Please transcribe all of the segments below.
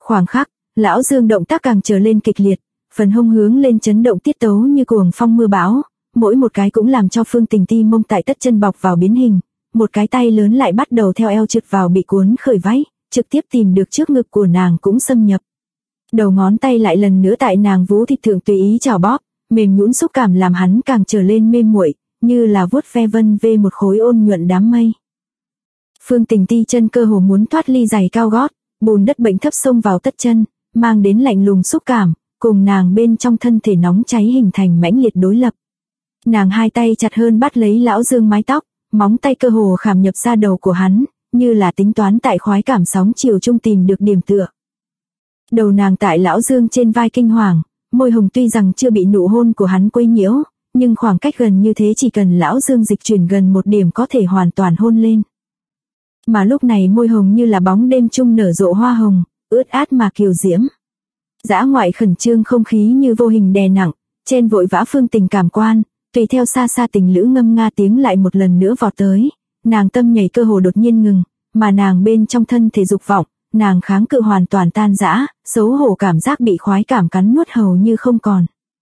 Khoảng khắc, lão Dương động tác càng trở lên kịch liệt, phần hông hướng lên chấn động tiết tấu như cuồng phong mưa bão, mỗi một cái cũng làm cho Phương Tình ti mông tại tất chân bọc vào biến hình, một cái tay lớn lại bắt đầu theo eo trượt vào bị cuốn khởi váy, trực tiếp tìm được trước ngực của nàng cũng xâm nhập. Đầu ngón tay lại lần nữa tại nàng vú thịt thượng tùy ý chảo bóp, mềm nhũn xúc cảm làm hắn càng trở lên mê muội, như là vuốt ve vân vê một khối ôn nhuận đám mây. Phương Tình ti chân cơ hồ muốn thoát ly giày cao gót, bùn đất bệnh thấp xông vào tất chân, mang đến lạnh lùng xúc cảm, cùng nàng bên trong thân thể nóng cháy hình thành mãnh liệt đối lập. Nàng hai tay chặt hơn bắt lấy lão Dương mái tóc, móng tay cơ hồ khảm nhập ra đầu của hắn, như là tính toán tại khoái cảm sóng chiều trung tìm được điểm tựa. Đầu nàng tại lão Dương trên vai kinh hoàng, môi hồng tuy rằng chưa bị nụ hôn của hắn quấy nhiễu, nhưng khoảng cách gần như thế chỉ cần lão Dương dịch chuyển gần một điểm có thể hoàn toàn hôn lên. Mà lúc này môi hồng như là bóng đêm trung nở rộ hoa hồng, ướt át mà kiều diễm. Dã ngoại khẩn trương không khí như vô hình đè nặng, trên vội vã Phương Tình cảm quan, tùy theo xa xa tình lữ ngâm nga tiếng lại một lần nữa vọt tới, nàng tâm nhảy cơ hồ đột nhiên ngừng, mà nàng bên trong thân thể dục vọng, nàng kháng cự hoàn toàn tan rã, xấu hổ cảm giác bị khoái cảm cắn nuốt hầu như không còn.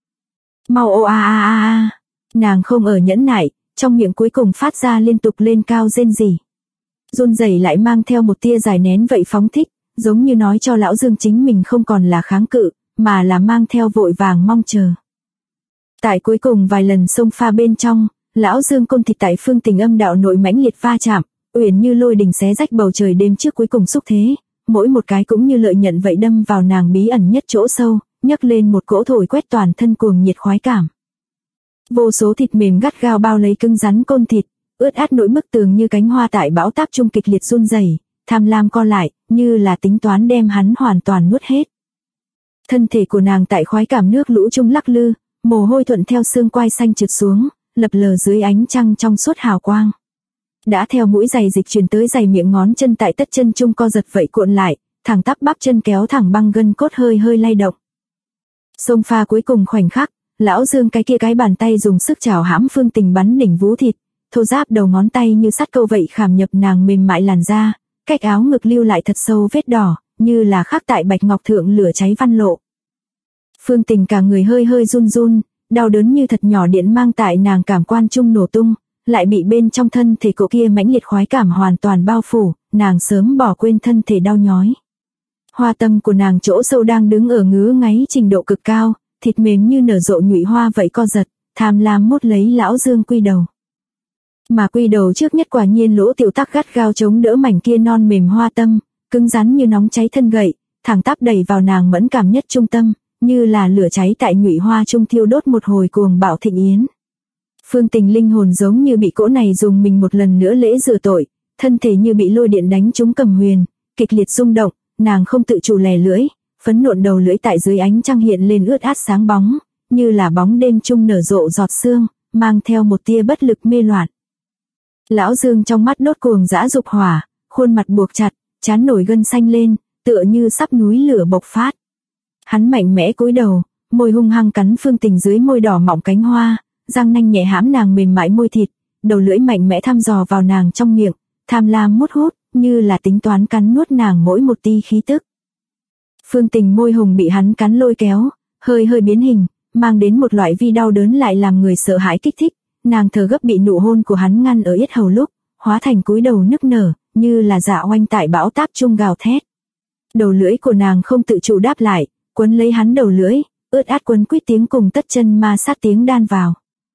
Mau ô a a a a, nàng không ở nhẫn nại, trong miệng cuối cùng phát ra liên tục lên cao rên rỉ. Run rẩy lại mang theo một tia giải nén vậy phóng thích, giống như nói cho lão Dương chính mình không còn là kháng cự, mà là mang theo vội vàng mong chờ. Tại cuối cùng vài lần xông pha bên trong, lão Dương côn thịt tại Phương Tình âm đạo nội mãnh liệt va chạm, uyển như lôi đình xé rách bầu trời đêm trước cuối cùng xúc thế, mỗi một cái cũng như lợi nhận vậy đâm vào nàng bí ẩn nhất chỗ sâu, nhấc lên một cỗ thổi quét toàn thân cuồng nhiệt khoái cảm. Vô số thịt mềm gắt gao bao lấy cứng rắn côn thịt, ướt át nỗi bức tường như cánh hoa tại bão táp trung kịch liệt run rẩy, tham lam co lại, như là tính toán đem hắn hoàn toàn nuốt hết. Thân thể của nàng tại khoái cảm nước lũ trung lắc lư, mồ hôi thuận theo xương quai xanh trượt xuống, lập lờ dưới ánh trăng trong suốt hào quang. Đã theo mũi giày dịch chuyển tới giày miệng ngón chân tại tất chân trung co giật vậy cuộn lại, thẳng tắp bắp chân kéo thẳng băng gân cốt hơi hơi lay động. Xông pha cuối cùng khoảnh khắc, lão Dương cái bàn tay dùng sức chảo hãm Phương Tình bắn đỉnh vú thịt, thô ráp đầu ngón tay như sắt câu vậy khảm nhập nàng mềm mại làn da, cách áo ngực lưu lại thật sâu vết đỏ, như là khắc tại bạch ngọc thượng lửa cháy văn lộ. Phương Tình cả người hơi hơi run run, đau đớn như thật nhỏ điện mang tại nàng cảm quan trung nổ tung, lại bị bên trong thân thể cỗ kia mãnh liệt khoái cảm hoàn toàn bao phủ, nàng sớm bỏ quên thân thể đau nhói. Hoa tâm của nàng chỗ sâu đang đứng ở ngứa ngáy trình độ cực cao, thịt mềm như nở rộ nhụy hoa vậy co giật, tham lam mốt lấy lão Dương quy đầu. Mà quy đầu trước nhất quả nhiên lỗ tiểu tắc gắt gao chống đỡ mảnh kia non mềm hoa tâm, cứng rắn như nóng cháy thân gậy, thẳng tắp đẩy vào nàng mẫn cảm nhất trung tâm, như là lửa cháy tại nhụy hoa trung thiêu đốt một hồi cuồng bạo thịnh yến. Phương Tình linh hồn giống như bị cỗ này dùng mình một lần nữa lễ rửa tội, thân thể như bị lôi điện đánh trúng cầm huyền, kịch liệt rung động, nàng không tự chủ lè lưỡi, phấn nộn đầu lưỡi tại dưới ánh trăng hiện lên ướt át sáng bóng, như là bóng đêm trung nở rộ giọt sương, mang theo một tia bất lực mê loạn. Lão Dương trong mắt đốt cuồng dã dục hỏa, khuôn mặt buộc chặt, trán nổi gân xanh lên, tựa như sắp núi lửa bộc phát. Hắn mạnh mẽ cúi đầu, môi hung hăng cắn Phương Tình dưới môi đỏ mọng cánh hoa, răng nanh nhẹ hãm nàng mềm mại môi thịt, đầu lưỡi mạnh mẽ thăm dò vào nàng trong miệng, tham lam mút hút, như là tính toán cắn nuốt nàng mỗi một tia khí tức. Phương Tình môi hồng bị hắn cắn lôi kéo, hơi hơi biến hình, mang đến một loại vi đau đớn lại làm người sợ hãi kích thích, nàng thở gấp bị nụ hôn của hắn ngăn ở yết hầu lúc, hóa thành cúi đầu nức nở, như là dạ oanh tại bão táp trung gào thét. Đầu lưỡi của nàng không tự chủ đáp lại, quấn lấy hắn đầu lưỡi, ướt át quấn quýt tiếng cùng tất chân ma sát tiếng đan vào.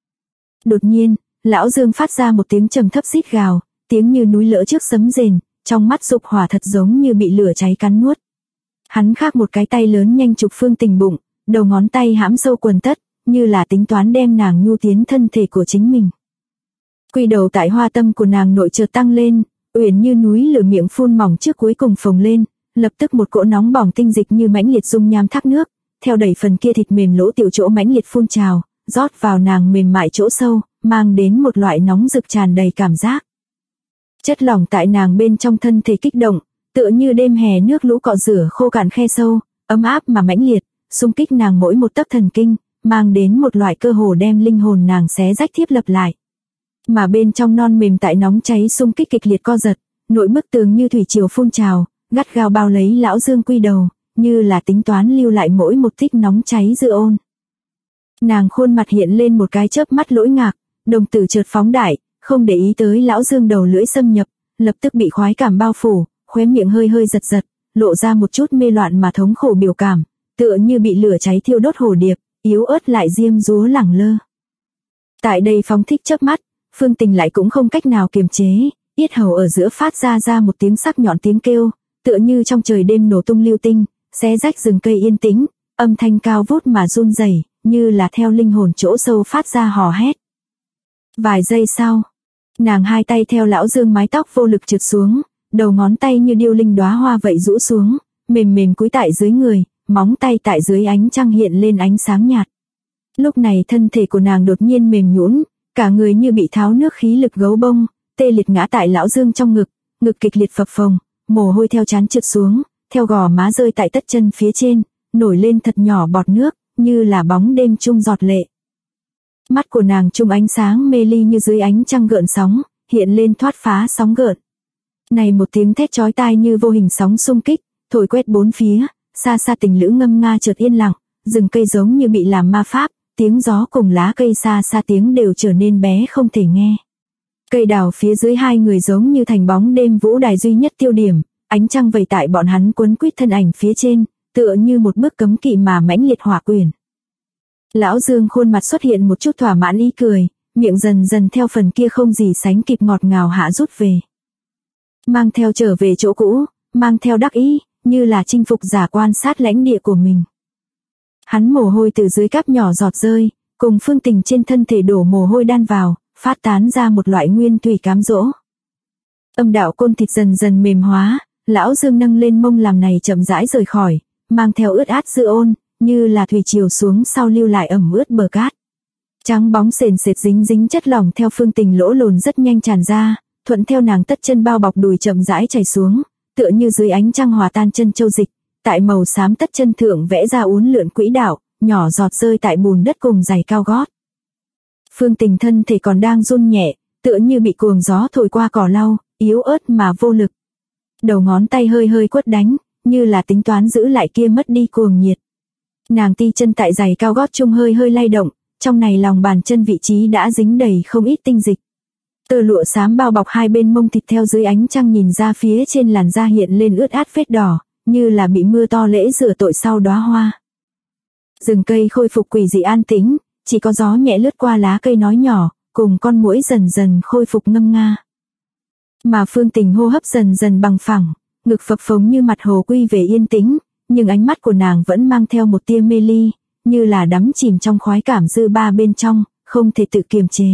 Đột nhiên, lão Dương phát ra một tiếng trầm thấp rít gào, tiếng như núi lỡ trước sấm rền, trong mắt dục hỏa thật giống như bị lửa cháy cắn nuốt. Hắn khắc một cái tay lớn nhanh chụp Phương Tình bụng, đầu ngón tay hãm sâu quần tất, như là tính toán đem nàng nhu tiến thân thể của chính mình. Quy đầu tại hoa tâm của nàng nội chợt tăng lên, uyển như núi lửa miệng phun mỏng trước cuối cùng phồng lên, lập tức một cỗ nóng bỏng tinh dịch như mãnh liệt dung nham thác nước, theo đẩy phần kia thịt mềm lỗ tiểu chỗ mãnh liệt phun trào, rót vào nàng mềm mại chỗ sâu, mang đến một loại nóng rực tràn đầy cảm giác. Chất lỏng tại nàng bên trong thân thể kích động, tựa như đêm hè nước lũ cọ rửa khô cạn khe sâu, ấm áp mà mãnh liệt, xung kích nàng mỗi một tấc thần kinh, mang đến một loại cơ hồ đem linh hồn nàng xé rách thiết lập lại. Mà bên trong non mềm tại nóng cháy xung kích kịch liệt co giật, nội bức tường như thủy triều phun trào, gắt gao bao lấy lão Dương quy đầu, như là tính toán lưu lại mỗi một tích nóng cháy dư ôn. Nàng khuôn mặt hiện lên một cái chớp mắt lỗi ngạc, đồng tử chợt phóng đại, không để ý tới Lão Dương đầu lưỡi xâm nhập, lập tức bị khoái cảm bao phủ, khóe miệng hơi hơi giật giật, lộ ra một chút mê loạn mà thống khổ biểu cảm, tựa như bị lửa cháy thiêu đốt hồ điệp, yếu ớt lại diêm dúa lẳng lơ. Tại đây phóng thích chớp mắt, Phương Tình lại cũng không cách nào kiềm chế, yết hầu ở giữa phát ra một tiếng sắc nhọn tiếng kêu, tựa như trong trời đêm nổ tung lưu tinh, xé rách rừng cây yên tĩnh, âm thanh cao vút mà run rẩy, như là theo linh hồn chỗ sâu phát ra hò hét. Vài giây sau, nàng hai tay theo Lão Dương mái tóc vô lực trượt xuống, đầu ngón tay như điêu linh đóa hoa vậy rũ xuống, mềm mềm cúi tại dưới người, móng tay tại dưới ánh trăng hiện lên ánh sáng nhạt. Lúc này thân thể của nàng đột nhiên mềm nhũn, cả người như bị tháo nước khí lực gấu bông, tê liệt ngã tại Lão Dương trong ngực, ngực kịch liệt phập phồng, mồ hôi theo trán trượt xuống, theo gò má rơi tại tất chân phía trên, nổi lên thật nhỏ bọt nước, như là bóng đêm chung giọt lệ. Mắt của nàng chung ánh sáng mê ly như dưới ánh trăng gợn sóng, hiện lên thoát phá sóng gợn. Này một tiếng thét chói tai như vô hình sóng xung kích, thổi quét bốn phía, xa xa tình lữ ngâm nga chợt yên lặng, rừng cây giống như bị làm ma pháp, tiếng gió cùng lá cây xa xa tiếng đều trở nên bé không thể nghe. Cây đào phía dưới hai người giống như thành bóng đêm vũ đài duy nhất tiêu điểm, ánh trăng vẩy tại bọn hắn quấn quýt thân ảnh phía trên, tựa như một bức cấm kỵ mà mãnh liệt hỏa quyển. Lão Dương khuôn mặt xuất hiện một chút thỏa mãn ý cười, miệng dần dần theo phần kia không gì sánh kịp ngọt ngào hạ rút về. Mang theo trở về chỗ cũ, mang theo đắc ý, như là chinh phục giả quan sát lãnh địa của mình. Hắn mồ hôi từ dưới cáp nhỏ giọt rơi, cùng Phương Tình trên thân thể đổ mồ hôi đan vào, phát tán ra một loại nguyên thủy cám dỗ. Âm đạo côn thịt dần dần mềm hóa, Lão Dương nâng lên mông làm này chậm rãi rời khỏi, mang theo ướt át dư ôn, như là thủy triều xuống sau lưu lại ẩm ướt bờ cát. Trắng bóng sền sệt dính dính chất lỏng theo Phương Tình lỗ lồn rất nhanh tràn ra, thuận theo nàng tất chân bao bọc đùi chậm rãi chảy xuống, tựa như dưới ánh trăng hòa tan chân châu dịch, tại màu xám tất chân thượng vẽ ra uốn lượn quỹ đạo, nhỏ giọt rơi tại bùn đất cùng giày cao gót. Phương Tình thân thể còn đang run nhẹ, tựa như bị cuồng gió thổi qua cỏ lau, yếu ớt mà vô lực. Đầu ngón tay hơi hơi quất đánh, như là tính toán giữ lại kia mất đi cuồng nhiệt. Nàng ti chân tại giày cao gót chung hơi hơi lay động, trong này lòng bàn chân vị trí đã dính đầy không ít tinh dịch. Tơ lụa xám bao bọc hai bên mông thịt theo dưới ánh trăng nhìn ra phía trên làn da hiện lên ướt át vết đỏ, như là bị mưa to lễ rửa tội sau đóa hoa. Rừng cây khôi phục quỷ dị an tĩnh, chỉ có gió nhẹ lướt qua lá cây nói nhỏ, cùng con muỗi dần dần khôi phục ngâm nga. Mà Phương Tình hô hấp dần dần bằng phẳng, ngực phập phồng như mặt hồ quy về yên tĩnh, nhưng ánh mắt của nàng vẫn mang theo một tia mê ly, như là đắm chìm trong khoái cảm dư ba bên trong, không thể tự kiềm chế.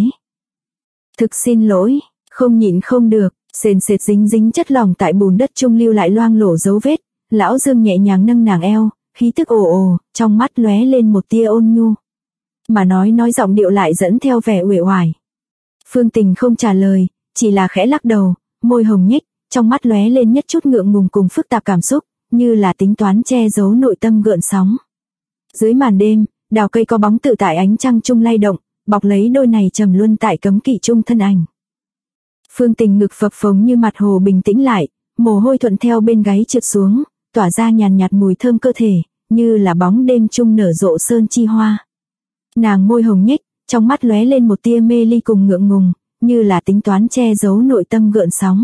Thực xin lỗi, không nhịn không được, sền sệt dính dính chất lỏng tại bùn đất chung lưu lại loang lổ dấu vết, Lão Dương nhẹ nhàng nâng nàng eo, khí tức ồ ồ, trong mắt lóe lên một tia ôn nhu. Mà nói giọng điệu lại dẫn theo vẻ uể oải. Phương Tình không trả lời, chỉ là khẽ lắc đầu, môi hồng nhếch, trong mắt lóe lên nhất chút ngượng ngùng cùng phức tạp cảm xúc, như là tính toán che giấu nội tâm gợn sóng. Dưới màn đêm, đào cây có bóng tự tại ánh trăng chung lay động, bọc lấy đôi này trầm luân tại cấm kỵ chung thân ảnh. Phương Tình ngực phập phồng như mặt hồ bình tĩnh lại, mồ hôi thuận theo bên gáy trượt xuống, tỏa ra nhàn nhạt mùi thơm cơ thể, như là bóng đêm chung nở rộ sơn chi hoa. Nàng môi hồng nhếch, trong mắt lóe lên một tia mê ly cùng ngượng ngùng, như là tính toán che giấu nội tâm gợn sóng.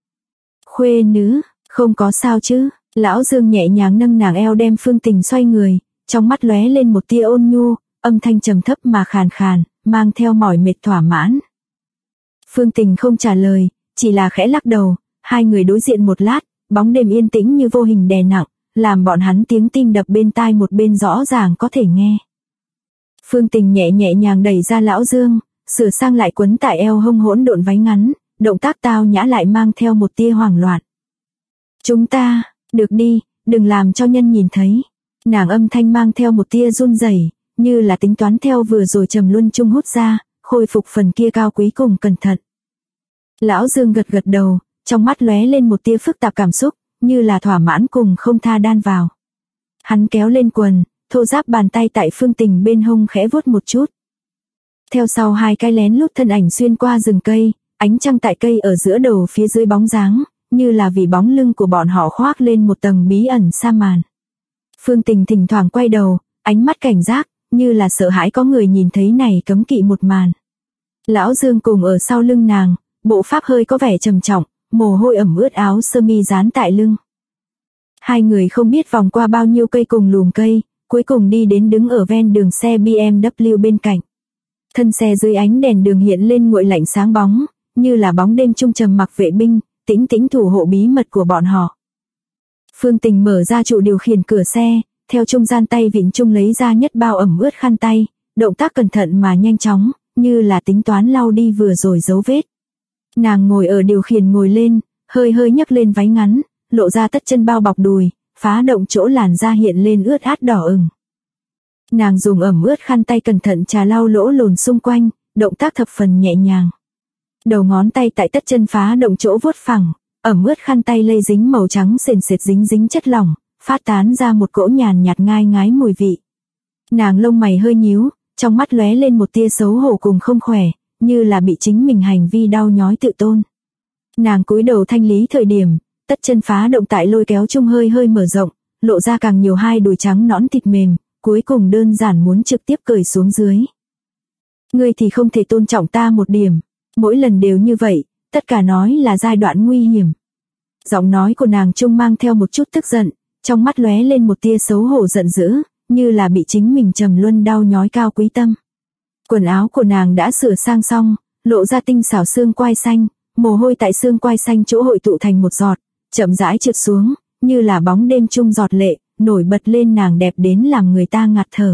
Khuê nữ, không có sao chứ? Lão Dương nhẹ nhàng nâng nàng eo đem Phương Tình xoay người, trong mắt lóe lên một tia ôn nhu, âm thanh trầm thấp mà khàn khàn, mang theo mỏi mệt thỏa mãn. Phương Tình không trả lời, chỉ là khẽ lắc đầu, hai người đối diện một lát, bóng đêm yên tĩnh như vô hình đè nặng, làm bọn hắn tiếng tim đập bên tai một bên rõ ràng có thể nghe. Phương Tình nhẹ nhàng đẩy ra Lão Dương, sửa sang lại quấn tại eo hông hỗn độn váy ngắn, động tác tao nhã lại mang theo một tia hoảng loạn. Chúng ta, được đi, đừng làm cho nhân nhìn thấy. Nàng âm thanh mang theo một tia run rẩy, như là tính toán theo vừa rồi trầm luân chung hút ra, khôi phục phần kia cao quý cùng cẩn thận. Lão Dương gật gật đầu, trong mắt lóe lên một tia phức tạp cảm xúc, như là thỏa mãn cùng không tha đan vào. Hắn kéo lên quần, thô ráp bàn tay tại Phương Tình bên hông khẽ vuốt một chút. Theo sau hai cái lén lút thân ảnh xuyên qua rừng cây, ánh trăng tại cây ở giữa đầu phía dưới bóng dáng, như là vì bóng lưng của bọn họ khoác lên một tầng bí ẩn sa màn. Phương Tình thỉnh thoảng quay đầu, ánh mắt cảnh giác, như là sợ hãi có người nhìn thấy này cấm kỵ một màn. Lão Dương cùng ở sau lưng nàng, bộ pháp hơi có vẻ trầm trọng, mồ hôi ẩm ướt áo sơ mi dán tại lưng. Hai người không biết vòng qua bao nhiêu cây cùng lùm cây, cuối cùng đi đến đứng ở ven đường xe BMW bên cạnh. Thân xe dưới ánh đèn đường hiện lên nguội lạnh sáng bóng, như là bóng đêm trung trầm mặc vệ binh, tĩnh tĩnh thủ hộ bí mật của bọn họ. Phương Tình mở ra trụ điều khiển cửa xe, theo trung gian tay vịn trung lấy ra nhất bao ẩm ướt khăn tay, động tác cẩn thận mà nhanh chóng, như là tính toán lau đi vừa rồi dấu vết. Nàng ngồi ở điều khiển ngồi lên, hơi hơi nhấc lên váy ngắn, lộ ra tất chân bao bọc đùi, phá động chỗ làn da hiện lên ướt át đỏ ửng. Nàng dùng ẩm ướt khăn tay cẩn thận trà lau lỗ lồn xung quanh, động tác thập phần nhẹ nhàng. Đầu ngón tay tại tất chân phá động chỗ vuốt phẳng, ẩm ướt khăn tay lây dính màu trắng sền sệt dính dính chất lỏng, phát tán ra một cỗ nhàn nhạt ngai ngái mùi vị. Nàng lông mày hơi nhíu, trong mắt lóe lên một tia xấu hổ cùng không khỏe, như là bị chính mình hành vi đau nhói tự tôn. Nàng cúi đầu thanh lý thời điểm, tất chân phá động tại lôi kéo chung hơi hơi mở rộng, lộ ra càng nhiều hai đùi trắng nõn thịt mềm, cuối cùng đơn giản muốn trực tiếp cởi xuống dưới. Ngươi thì không thể tôn trọng ta một điểm, mỗi lần đều như vậy, tất cả nói là giai đoạn nguy hiểm. Giọng nói của nàng trung mang theo một chút tức giận, trong mắt lóe lên một tia xấu hổ giận dữ, như là bị chính mình trầm luân đau nhói cao quý tâm. Quần áo của nàng đã sửa sang xong, lộ ra tinh xảo xương quai xanh, mồ hôi tại xương quai xanh chỗ hội tụ thành một giọt, chậm rãi trượt xuống, như là bóng đêm trung giọt lệ, nổi bật lên nàng đẹp đến làm người ta ngạt thở.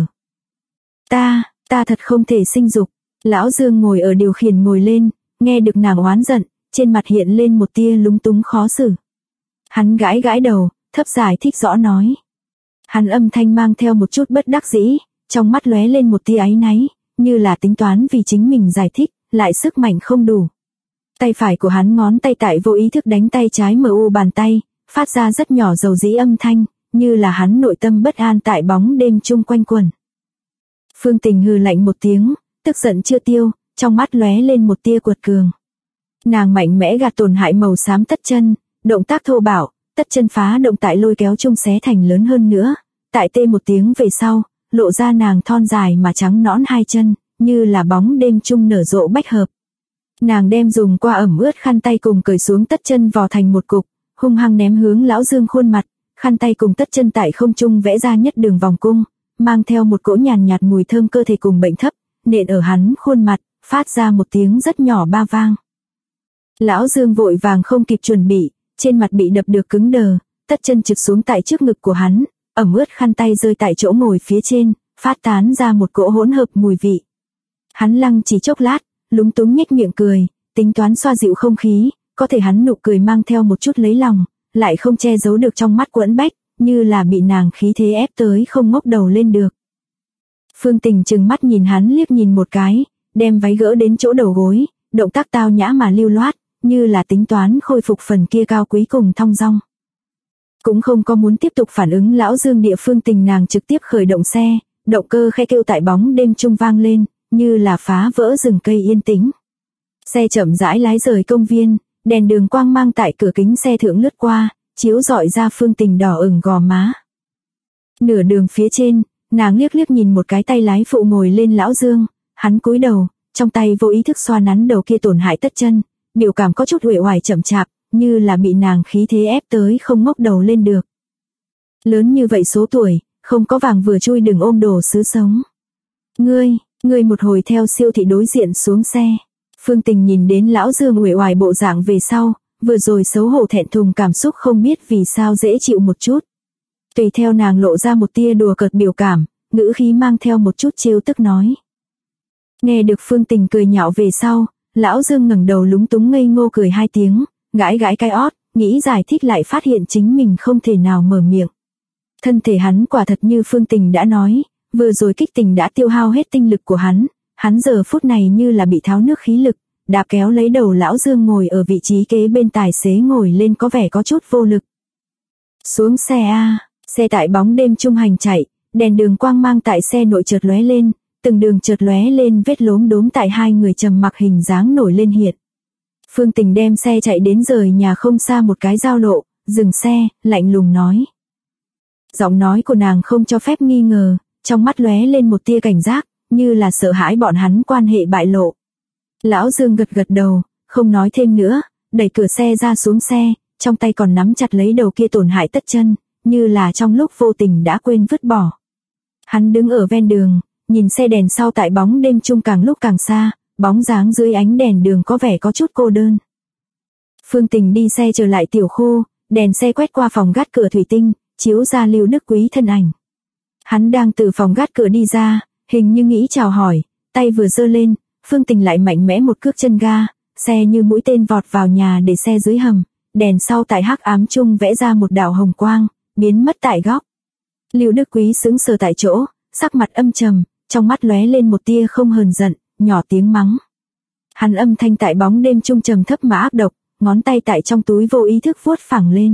Ta thật không thể sinh dục. Lão Dương ngồi ở điều khiển ngồi lên, nghe được nàng oán giận, trên mặt hiện lên một tia lúng túng khó xử. Hắn gãi gãi đầu, thấp giải thích rõ nói. Hắn âm thanh mang theo một chút bất đắc dĩ, trong mắt lóe lên một tia áy náy, như là tính toán vì chính mình giải thích, lại sức mạnh không đủ. Tay phải của hắn ngón tay tại vô ý thức đánh tay trái mu bàn tay, phát ra rất nhỏ dầu dĩ âm thanh, như là hắn nội tâm bất an tại bóng đêm chung quanh quẩn. Phương Tình hừ lạnh một tiếng, tức giận chưa tiêu, trong mắt lóe lên một tia cuột cường. Nàng mạnh mẽ gạt tổn hại màu xám tất chân, động tác thô bạo, tất chân phá động tại lôi kéo chung xé thành lớn hơn nữa, tại tê một tiếng về sau, lộ ra nàng thon dài mà trắng nõn hai chân, như là bóng đêm chung nở rộ bách hợp. Nàng đem dùng qua ẩm ướt khăn tay cùng cởi xuống tất chân vò thành một cục, hung hăng ném hướng Lão Dương khuôn mặt, khăn tay cùng tất chân tại không trung vẽ ra nhất đường vòng cung, mang theo một cỗ nhàn nhạt mùi thơm cơ thể cùng bệnh thấp, nện ở hắn khuôn mặt, phát ra một tiếng rất nhỏ ba vang. Lão Dương vội vàng không kịp chuẩn bị, trên mặt bị đập được cứng đờ, tất chân trượt xuống tại trước ngực của hắn, ẩm ướt khăn tay rơi tại chỗ ngồi phía trên, phát tán ra một cỗ hỗn hợp mùi vị. Hắn lăng chỉ chốc lát, lúng túng nhếch miệng cười, tính toán xoa dịu không khí, có thể hắn nụ cười mang theo một chút lấy lòng, lại không che giấu được trong mắt quẫn bách, như là bị nàng khí thế ép tới không ngóc đầu lên được. Phương Tình trừng mắt nhìn hắn liếc nhìn một cái, đem váy gỡ đến chỗ đầu gối, động tác tao nhã mà lưu loát, như là tính toán khôi phục phần kia cao quý cùng thong dong. Cũng không có muốn tiếp tục phản ứng Lão Dương địa Phương Tình nàng trực tiếp khởi động xe, động cơ khe kêu tại bóng đêm trung vang lên, như là phá vỡ rừng cây yên tĩnh. Xe chậm rãi lái rời công viên, đèn đường quang mang tại cửa kính xe thượng lướt qua, chiếu rọi ra Phương Tình đỏ ửng gò má. Nửa đường phía trên, nàng liếc liếc nhìn một cái tay lái phụ ngồi lên Lão Dương, hắn cúi đầu, trong tay vô ý thức xoa nắn đầu kia tổn hại tất chân, biểu cảm có chút uể oải chậm chạp, như là bị nàng khí thế ép tới không ngóc đầu lên được. Lớn như vậy số tuổi, không có vàng vừa chui đừng ôm đồ sứ sống. Ngươi một hồi theo siêu thị đối diện xuống xe. Phương Tình nhìn đến Lão Dương uể oải bộ dạng về sau, vừa rồi xấu hổ thẹn thùng cảm xúc không biết vì sao dễ chịu một chút. Tùy theo nàng lộ ra một tia đùa cợt biểu cảm, ngữ khí mang theo một chút trêu tức nói. Nghe được Phương Tình cười nhạo về sau, Lão Dương ngẩng đầu lúng túng ngây ngô cười hai tiếng, gãi gãi cái ót, nghĩ giải thích lại phát hiện chính mình không thể nào mở miệng. Thân thể hắn quả thật như Phương Tình đã nói, vừa rồi kích tình đã tiêu hao hết tinh lực của hắn giờ phút này như là bị tháo nước khí lực, đạp kéo lấy đầu Lão Dương ngồi ở vị trí kế bên tài xế ngồi lên có vẻ có chút vô lực. Xuống xe a, xe tại bóng đêm trung hành chạy, đèn đường quang mang tại xe nội chợt lóe lên, từng đường chợt lóe lên vết lốm đốm tại hai người trầm mặc hình dáng nổi lên hiện. Phương Tình đem xe chạy đến rời nhà không xa một cái giao lộ, dừng xe, lạnh lùng nói. Giọng nói của nàng không cho phép nghi ngờ, trong mắt lóe lên một tia cảnh giác, như là sợ hãi bọn hắn quan hệ bại lộ. Lão Dương gật gật đầu, không nói thêm nữa, đẩy cửa xe ra xuống xe, trong tay còn nắm chặt lấy đầu kia tổn hại tất chân, như là trong lúc vô tình đã quên vứt bỏ. Hắn đứng ở ven đường, nhìn xe đèn sau tại bóng đêm chung càng lúc càng xa, bóng dáng dưới ánh đèn đường có vẻ có chút cô đơn. Phương Tình đi xe trở lại tiểu khu, đèn xe quét qua phòng gác cửa thủy tinh, chiếu ra Lưu Đức Quý thân ảnh. Hắn đang từ phòng gác cửa đi ra, hình như nghĩ chào hỏi, tay vừa giơ lên, Phương Tình lại mạnh mẽ một cước chân ga, xe như mũi tên vọt vào nhà để xe dưới hầm, đèn sau tại hắc ám chung vẽ ra một đạo hồng quang, biến mất tại góc. Lưu Đức Quý sững sờ tại chỗ, sắc mặt âm trầm, trong mắt lóe lên một tia không hờn giận, nhỏ tiếng mắng. Hắn âm thanh tại bóng đêm trung trầm thấp mà ác độc, ngón tay tại trong túi vô ý thức vuốt phẳng lên.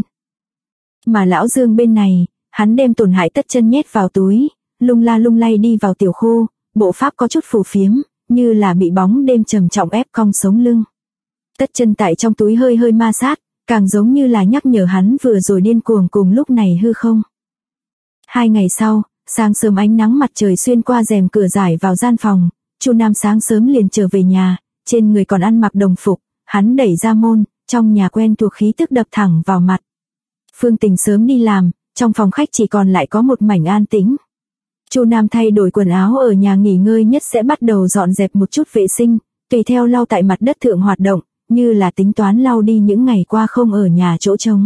Mà lão Dương bên này, hắn đem tổn hại tất chân nhét vào túi, lung la lung lay đi vào tiểu khu, bộ pháp có chút phù phiếm, như là bị bóng đêm trầm trọng ép cong sống lưng. Tất chân tại trong túi hơi hơi ma sát, càng giống như là nhắc nhở hắn vừa rồi điên cuồng cùng lúc này hư không. 2 ngày sau, sáng sớm ánh nắng mặt trời xuyên qua rèm cửa rải vào gian phòng, Chu Nam sáng sớm liền trở về nhà, trên người còn ăn mặc đồng phục, hắn đẩy ra môn, trong nhà quen thuộc khí tức đập thẳng vào mặt. Phương Tình sớm đi làm, trong phòng khách chỉ còn lại có một mảnh an tĩnh. Chu Nam thay đổi quần áo ở nhà nghỉ ngơi nhất sẽ bắt đầu dọn dẹp một chút vệ sinh, tùy theo lau tại mặt đất thượng hoạt động, như là tính toán lau đi những ngày qua không ở nhà chỗ trống.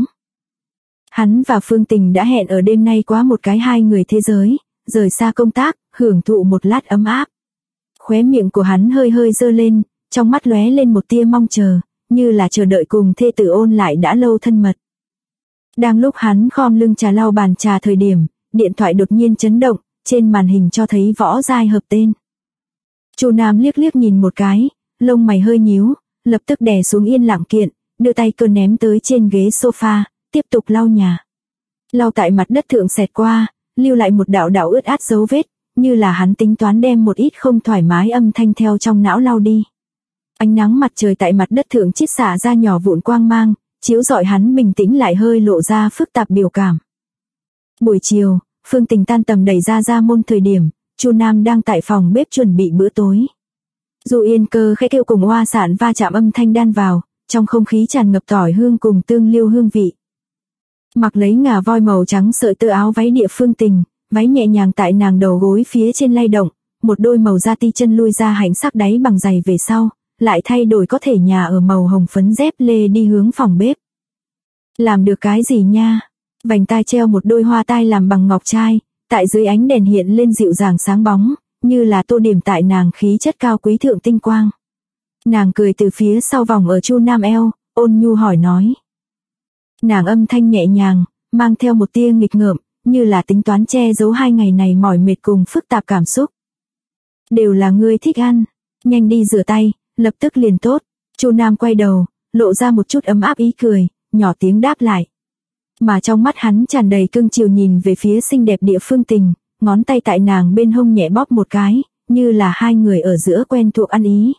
Hắn và Phương Tình đã hẹn ở đêm nay qua một cái hai người thế giới, rời xa công tác, hưởng thụ một lát ấm áp. Khóe miệng của hắn hơi hơi giơ lên, trong mắt lóe lên một tia mong chờ, như là chờ đợi cùng thê tử ôn lại đã lâu thân mật. Đang lúc hắn khom lưng trà lau bàn trà thời điểm, điện thoại đột nhiên chấn động, trên màn hình cho thấy Võ Giai Hợp tên. Chu Nam liếc liếc nhìn một cái, lông mày hơi nhíu, lập tức đè xuống yên lặng kiện, đưa tay cơ ném tới trên ghế sofa, tiếp tục lau nhà. Lau tại mặt đất thượng xẹt qua, lưu lại một đạo đạo ướt át dấu vết, như là hắn tính toán đem một ít không thoải mái âm thanh theo trong não lau đi. Ánh nắng mặt trời tại mặt đất thượng chiết xả ra nhỏ vụn quang mang, chiếu rọi hắn bình tĩnh lại hơi lộ ra phức tạp biểu cảm. Buổi chiều, Phương Tình tan tầm đẩy ra môn thời điểm, Chu Nam đang tại phòng bếp chuẩn bị bữa tối. Dù yên cơ khẽ kêu cùng oa sản va chạm âm thanh đan vào, trong không khí tràn ngập tỏi hương cùng tương liêu hương vị. Mặc lấy ngà voi màu trắng sợi tơ áo váy địa Phương Tình, váy nhẹ nhàng tại nàng đầu gối phía trên lay động, một đôi màu da ti chân lui ra hạnh sắc đáy bằng giày về sau, lại thay đổi có thể nhà ở màu hồng phấn dép lê đi hướng phòng bếp. Làm được cái gì nha? Vành tai treo một đôi hoa tai làm bằng ngọc trai, tại dưới ánh đèn hiện lên dịu dàng sáng bóng, như là tô điểm tại nàng khí chất cao quý thượng tinh quang. Nàng cười từ phía sau vòng ở Chu Nam eo, ôn nhu hỏi nói. Nàng âm thanh nhẹ nhàng, mang theo một tia nghịch ngợm, như là tính toán che giấu 2 ngày này mỏi mệt cùng phức tạp cảm xúc. Đều là ngươi thích ăn, nhanh đi rửa tay, lập tức liền tốt. Chu Nam quay đầu, lộ ra một chút ấm áp ý cười, nhỏ tiếng đáp lại. Mà trong mắt hắn tràn đầy cưng chiều nhìn về phía xinh đẹp địa Phương Tình, ngón tay tại nàng bên hông nhẹ bóp một cái, như là hai người ở giữa quen thuộc ăn ý.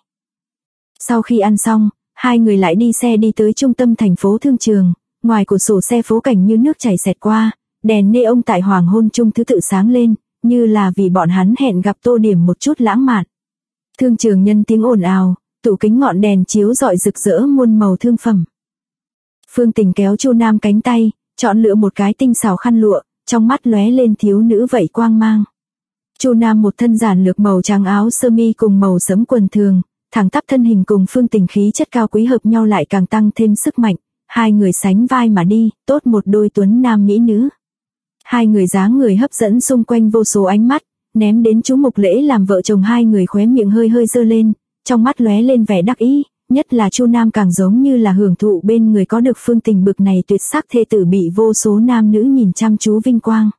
Sau khi ăn xong, hai người lại đi xe đi tới trung tâm thành phố thương trường, ngoài cửa sổ xe phố cảnh như nước chảy xẹt qua, đèn neon tại hoàng hôn chung thứ tự sáng lên, như là vì bọn hắn hẹn gặp tô điểm một chút lãng mạn. Thương trường nhân tiếng ồn ào, tủ kính ngọn đèn chiếu rọi rực rỡ muôn màu thương phẩm. Phương Tình kéo Chu Nam cánh tay, chọn lựa một cái tinh xảo khăn lụa, trong mắt lóe lên thiếu nữ vậy quang mang. Chu Nam một thân giản lược màu trắng áo sơ mi cùng màu sẫm quần thường, thẳng tắp thân hình cùng Phương Tình khí chất cao quý hợp nhau lại càng tăng thêm sức mạnh, hai người sánh vai mà đi, tốt một đôi tuấn nam mỹ nữ. Hai người dáng người hấp dẫn xung quanh vô số ánh mắt, ném đến chú mục lễ làm vợ chồng hai người khóe miệng hơi hơi giơ lên, trong mắt lóe lên vẻ đắc ý, nhất là Chu Nam càng giống như là hưởng thụ bên người có được Phương Tình bực này tuyệt sắc thê tử bị vô số nam nữ nhìn chăm chú vinh quang.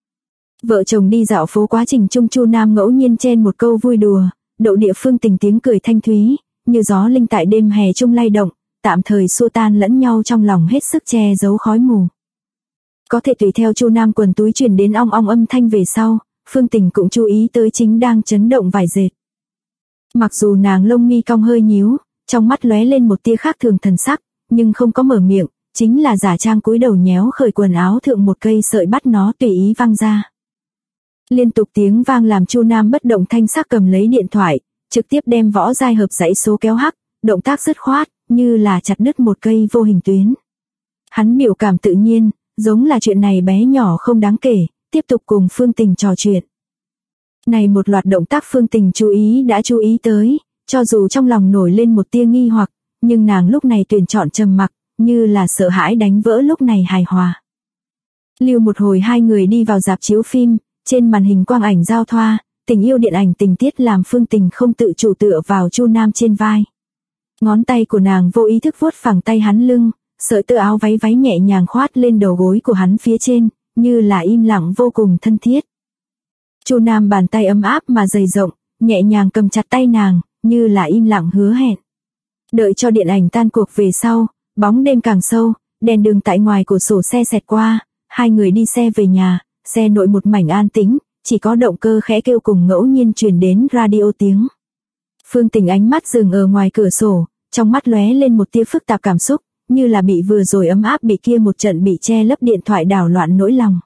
Vợ chồng đi dạo phố quá trình chung Chu Nam ngẫu nhiên chen một câu vui đùa, đậu địa Phương Tình tiếng cười thanh thúy, như gió linh tại đêm hè chung lay động, tạm thời xua tan lẫn nhau trong lòng hết sức che giấu khói mù. Có thể tùy theo Chu Nam quần túi truyền đến ong ong âm thanh về sau, Phương Tình cũng chú ý tới chính đang chấn động vải dệt. Mặc dù nàng lông mi cong hơi nhíu, trong mắt lóe lên một tia khác thường thần sắc, nhưng không có mở miệng, chính là giả trang cúi đầu nhéo khởi quần áo thượng một cây sợi bắt nó tùy ý văng ra. Liên tục tiếng vang làm Chu Nam bất động thanh sắc cầm lấy điện thoại, trực tiếp đem Võ Giai Hợp dãy số kéo hắc, động tác dứt khoát, như là chặt đứt một cây vô hình tuyến. Hắn biểu cảm tự nhiên, giống là chuyện này bé nhỏ không đáng kể, tiếp tục cùng Phương Tình trò chuyện. Này một loạt động tác Phương Tình đã chú ý tới, cho dù trong lòng nổi lên một tia nghi hoặc, nhưng nàng lúc này tuyển chọn trầm mặc, như là sợ hãi đánh vỡ lúc này hài hòa. Lưu một hồi hai người đi vào rạp chiếu phim, trên màn hình quang ảnh giao thoa, tình yêu điện ảnh tình tiết làm Phương Tình không tự chủ tựa vào Chu Nam trên vai. Ngón tay của nàng vô ý thức vuốt phẳng tay hắn lưng, sợi tơ áo váy nhẹ nhàng khoát lên đầu gối của hắn phía trên, như là im lặng vô cùng thân thiết. Chu Nam bàn tay ấm áp mà dày rộng, nhẹ nhàng cầm chặt tay nàng, như là im lặng hứa hẹn. Đợi cho điện ảnh tan cuộc về sau, bóng đêm càng sâu, đèn đường tại ngoài cửa sổ xe xẹt qua, hai người đi xe về nhà, xe nội một mảnh an tĩnh, chỉ có động cơ khẽ kêu cùng ngẫu nhiên truyền đến radio tiếng. Phương Tình ánh mắt dừng ở ngoài cửa sổ, trong mắt lóe lên một tia phức tạp cảm xúc, như là bị vừa rồi ấm áp bị kia một trận bị che lấp điện thoại đảo loạn nỗi lòng.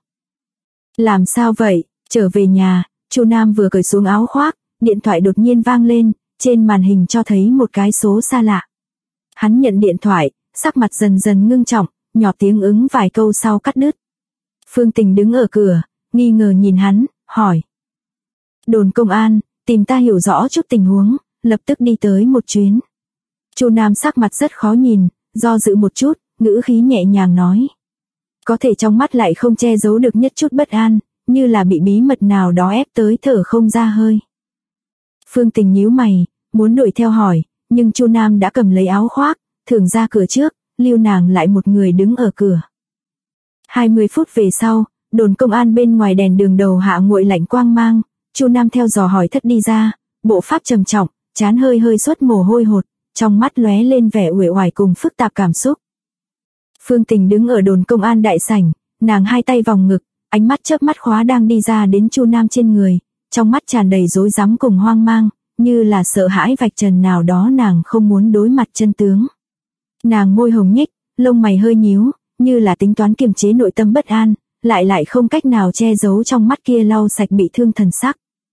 Làm sao vậy? Trở về nhà, Chu Nam vừa cởi xuống áo khoác, điện thoại đột nhiên vang lên, trên màn hình cho thấy một cái số xa lạ. Hắn nhận điện thoại, sắc mặt dần dần ngưng trọng, nhỏ tiếng ứng vài câu sau cắt đứt. Phương Tình đứng ở cửa, nghi ngờ nhìn hắn, hỏi. Đồn công an, tìm ta hiểu rõ chút tình huống, lập tức đi tới một chuyến. Chu Nam sắc mặt rất khó nhìn, do dự một chút, ngữ khí nhẹ nhàng nói. Có thể trong mắt lại không che giấu được nhất chút bất an, như là bị bí mật nào đó ép tới thở không ra hơi. Phương Tình nhíu mày, muốn đuổi theo hỏi, nhưng Chu Nam đã cầm lấy áo khoác, thưởng ra cửa trước, lưu nàng lại một người đứng ở cửa. 20 phút về sau, đồn công an bên ngoài đèn đường đầu hạ nguội lạnh quang mang, Chu Nam theo dò hỏi thất đi ra, bộ pháp trầm trọng, trán hơi xuất mồ hôi hột, trong mắt lóe lên vẻ uể oải cùng phức tạp cảm xúc. Phương Tình đứng ở đồn công an đại sảnh, nàng hai tay vòng ngực, ánh mắt chớp mắt khóa đang đi ra đến Chu Nam trên người, trong mắt tràn đầy rối rắm cùng hoang mang, như là sợ hãi vạch trần nào đó nàng không muốn đối mặt chân tướng. Nàng môi hồng nhếch, lông mày hơi nhíu, như là tính toán kiềm chế nội tâm bất an, lại không cách nào che giấu trong mắt kia lau sạch bị thương thần sắc.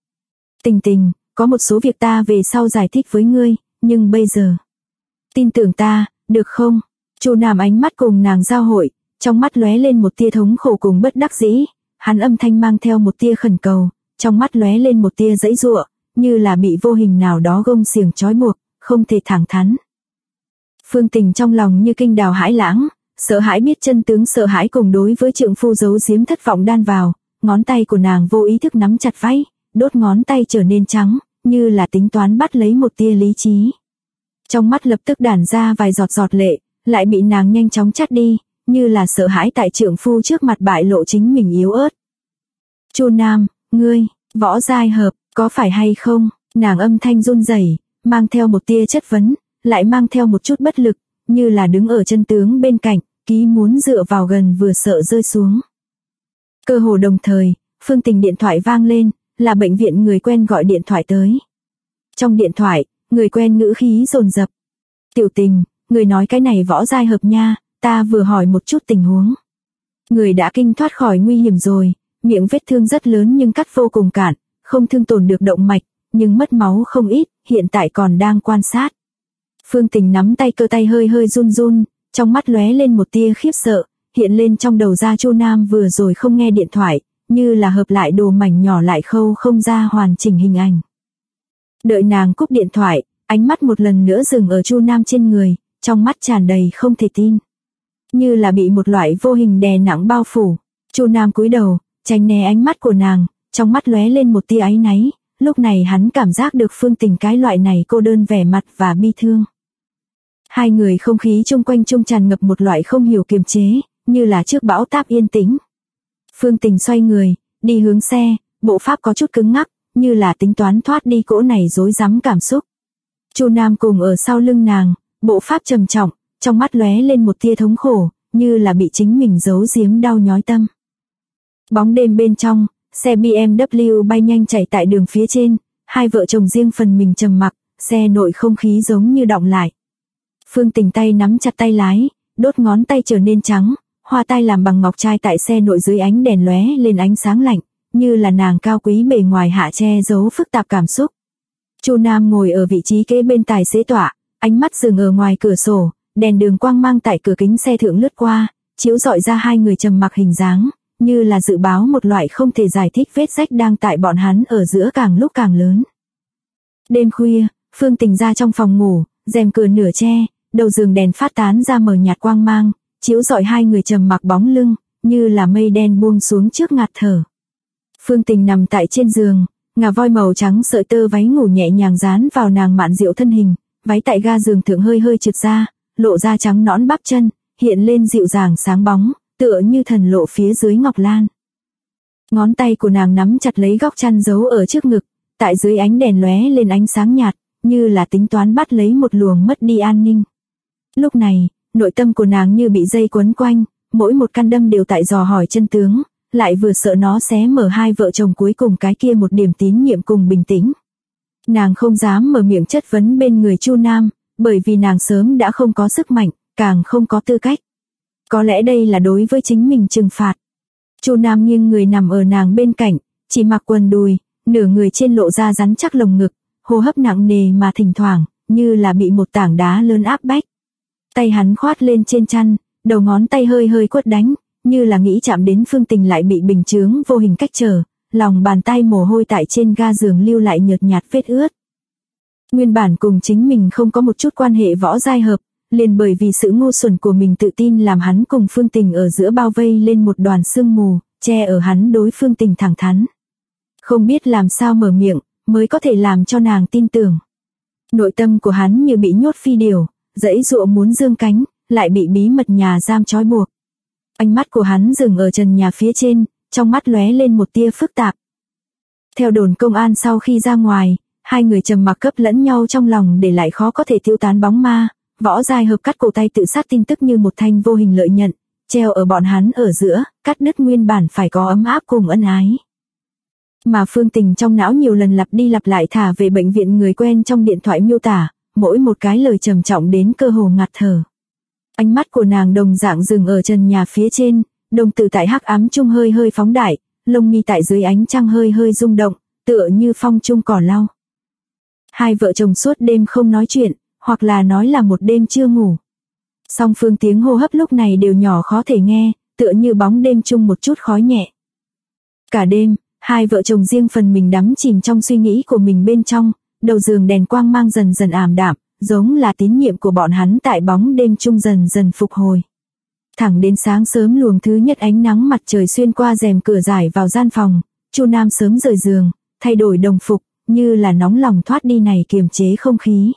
Tình, có một số việc ta về sau giải thích với ngươi, nhưng bây giờ, tin tưởng ta, được không? Chu Nam ánh mắt cùng nàng giao hội, trong mắt lóe lên một tia thống khổ cùng bất đắc dĩ, hắn âm thanh mang theo một tia khẩn cầu, trong mắt lóe lên một tia giãy giụa, như là bị vô hình nào đó gông xiềng trói buộc, không thể thẳng thắn. Phương Tình trong lòng như kinh đào hãi lãng, sợ hãi biết chân tướng, sợ hãi cùng đối với trượng phu giấu giếm thất vọng đan vào, ngón tay của nàng vô ý thức nắm chặt váy, đốt ngón tay trở nên trắng, như là tính toán bắt lấy một tia lý trí. Trong mắt lập tức đản ra vài giọt lệ, lại bị nàng nhanh chóng chắt đi, như là sợ hãi tại trượng phu trước mặt bại lộ chính mình yếu ớt. Chu Nam, ngươi, Võ Giai Hợp, có phải hay không? Nàng âm thanh run rẩy, mang theo một tia chất vấn, lại mang theo một chút bất lực, như là đứng ở chân tướng bên cạnh, ký muốn dựa vào gần vừa sợ rơi xuống. Cơ hồ đồng thời, Phương Tình điện thoại vang lên, là bệnh viện người quen gọi điện thoại tới. Trong điện thoại, người quen ngữ khí dồn dập. Tiểu Tình, người nói cái này Võ Giai Hợp nha, ta vừa hỏi một chút tình huống. Người đã kinh thoát khỏi nguy hiểm rồi, miệng vết thương rất lớn nhưng cắt vô cùng cạn, không thương tổn được động mạch, nhưng mất máu không ít, hiện tại còn đang quan sát. Phương Tình nắm tay, cơ tay hơi run, trong mắt lóe lên một tia khiếp sợ, hiện lên trong đầu ra Chu Nam vừa rồi không nghe điện thoại, như là hợp lại đồ mảnh nhỏ lại khâu không ra hoàn chỉnh hình ảnh. Đợi nàng cúp điện thoại, ánh mắt một lần nữa dừng ở Chu Nam trên người, trong mắt tràn đầy không thể tin. Như là bị một loại vô hình đè nặng bao phủ. Chu Nam cúi đầu, tránh né ánh mắt của nàng, trong mắt lóe lên một tia áy náy, lúc này hắn cảm giác được Phương Tình cái loại này cô đơn vẻ mặt và bi thương. Hai người không khí chung quanh tràn ngập một loại không hiểu kiềm chế, như là trước bão táp yên tĩnh. Phương Tình xoay người, đi hướng xe, bộ pháp có chút cứng ngắc, như là tính toán thoát đi cỗ này rối rắm cảm xúc. Chu Nam cùng ở sau lưng nàng, bộ pháp trầm trọng, trong mắt lóe lên một tia thống khổ, như là bị chính mình giấu giếm đau nhói tâm. Bóng đêm bên trong, xe BMW bay nhanh chạy tại đường phía trên, hai vợ chồng riêng phần mình trầm mặc, xe nội không khí giống như đọng lại. Phương Tình tay nắm chặt tay lái, đốt ngón tay trở nên trắng, hoa tai làm bằng ngọc trai tại xe nội dưới ánh đèn lóe lên ánh sáng lạnh, như là nàng cao quý bề ngoài hạ che giấu phức tạp cảm xúc. Chu Nam ngồi ở vị trí kế bên tài xế tọa, ánh mắt dừng ở ngoài cửa sổ, đèn đường quang mang tại cửa kính xe thượng lướt qua, chiếu rọi ra hai người trầm mặc hình dáng, như là dự báo một loại không thể giải thích vết rách đang tại bọn hắn ở giữa càng lúc càng lớn. Đêm khuya, Phương Tình ra trong phòng ngủ, rèm cửa nửa che, đầu giường đèn phát tán ra mờ nhạt quang mang, chiếu rọi hai người trầm mặc bóng lưng, như là mây đen buông xuống trước ngạt thở. Phương Tình nằm tại trên giường, ngà voi màu trắng sợi tơ váy ngủ nhẹ nhàng dán vào nàng mạn diệu thân hình, váy tại ga giường thượng hơi hơi trượt ra, lộ ra trắng nõn bắp chân, hiện lên dịu dàng sáng bóng, tựa như thần lộ phía dưới ngọc lan. Ngón tay của nàng nắm chặt lấy góc chăn giấu ở trước ngực, tại dưới ánh đèn lóe lên ánh sáng nhạt, như là tính toán bắt lấy một luồng mất đi an ninh. Lúc này, nội tâm của nàng như bị dây quấn quanh, mỗi một căn đâm đều tại dò hỏi chân tướng, lại vừa sợ nó xé mở hai vợ chồng cuối cùng cái kia một điểm tín nhiệm cùng bình tĩnh. Nàng không dám mở miệng chất vấn bên người Chu Nam, bởi vì nàng sớm đã không có sức mạnh, càng không có tư cách. Có lẽ đây là đối với chính mình trừng phạt. Chu Nam nghiêng người nằm ở nàng bên cạnh, chỉ mặc quần đùi, nửa người trên lộ ra rắn chắc lồng ngực, hô hấp nặng nề mà thỉnh thoảng, như là bị một tảng đá lớn áp bách. Tay hắn khoát lên trên chăn, đầu ngón tay hơi hơi quất đánh, như là nghĩ chạm đến Phương Tình lại bị bình chướng vô hình cách trở, lòng bàn tay mồ hôi tại trên ga giường lưu lại nhợt nhạt vết ướt. Nguyên bản cùng chính mình không có một chút quan hệ võ giai hợp, liền bởi vì sự ngu xuẩn của mình tự tin làm hắn cùng Phương Tình ở giữa bao vây lên một đoàn sương mù, che ở hắn đối Phương Tình thẳng thắn. Không biết làm sao mở miệng, mới có thể làm cho nàng tin tưởng. Nội tâm của hắn như bị nhốt phi điều, giãy giụa muốn dương cánh, lại bị bí mật nhà giam trói buộc. Ánh mắt của hắn dừng ở trần nhà phía trên, trong mắt lóe lên một tia phức tạp. Theo đồn công an sau khi ra ngoài, hai người trầm mặc cấp lẫn nhau trong lòng để lại khó có thể tiêu tán bóng ma, võ giai hợp cắt cổ tay tự sát tin tức như một thanh vô hình lợi nhận, treo ở bọn hắn ở giữa, cắt đứt nguyên bản phải có ấm áp cùng ân ái. Mà Phương Tình trong não nhiều lần lặp đi lặp lại thả về bệnh viện người quen trong điện thoại miêu tả, mỗi một cái lời trầm trọng đến cơ hồ ngạt thở. Ánh mắt của nàng đồng dạng dừng ở trần nhà phía trên, đồng tử tại hắc ám trung hơi hơi phóng đại, lông mi tại dưới ánh trăng hơi hơi rung động, tựa như phong trung cỏ lau. Hai vợ chồng suốt đêm không nói chuyện, hoặc là nói là một đêm chưa ngủ. Song phương tiếng hô hấp lúc này đều nhỏ khó thể nghe, tựa như bóng đêm chung một chút khói nhẹ. Cả đêm, hai vợ chồng riêng phần mình đắm chìm trong suy nghĩ của mình bên trong, đầu giường đèn quang mang dần dần ảm đạm, giống là tín nhiệm của bọn hắn tại bóng đêm chung dần dần phục hồi. Thẳng đến sáng sớm luồng thứ nhất ánh nắng mặt trời xuyên qua rèm cửa rải vào gian phòng, Chu Nam sớm rời giường, thay đổi đồng phục, như là nóng lòng thoát đi này kiềm chế không khí.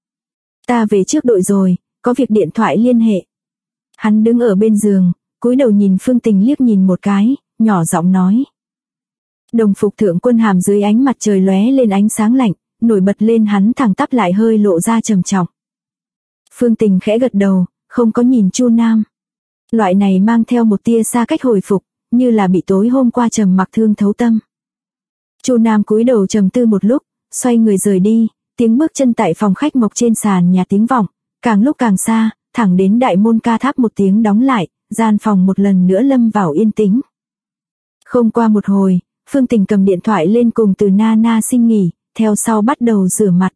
Ta về trước đội rồi, có việc điện thoại liên hệ. Hắn đứng ở bên giường, cúi đầu nhìn Phương Tình liếc nhìn một cái, nhỏ giọng nói. Đồng phục thượng quân hàm dưới ánh mặt trời lóe lên ánh sáng lạnh, nổi bật lên hắn thẳng tắp lại hơi lộ ra trầm trọng. Phương Tình khẽ gật đầu, không có nhìn Chu Nam. Loại này mang theo một tia xa cách hồi phục, như là bị tối hôm qua trầm mặc thương thấu tâm. Chu Nam cúi đầu trầm tư một lúc, xoay người rời đi, tiếng bước chân tại phòng khách mộc trên sàn nhà tiếng vọng, càng lúc càng xa, thẳng đến đại môn ca tháp một tiếng đóng lại, gian phòng một lần nữa lâm vào yên tĩnh. Không qua một hồi, Phương Tình cầm điện thoại lên cùng Từ Nana xin nghỉ, theo sau bắt đầu rửa mặt.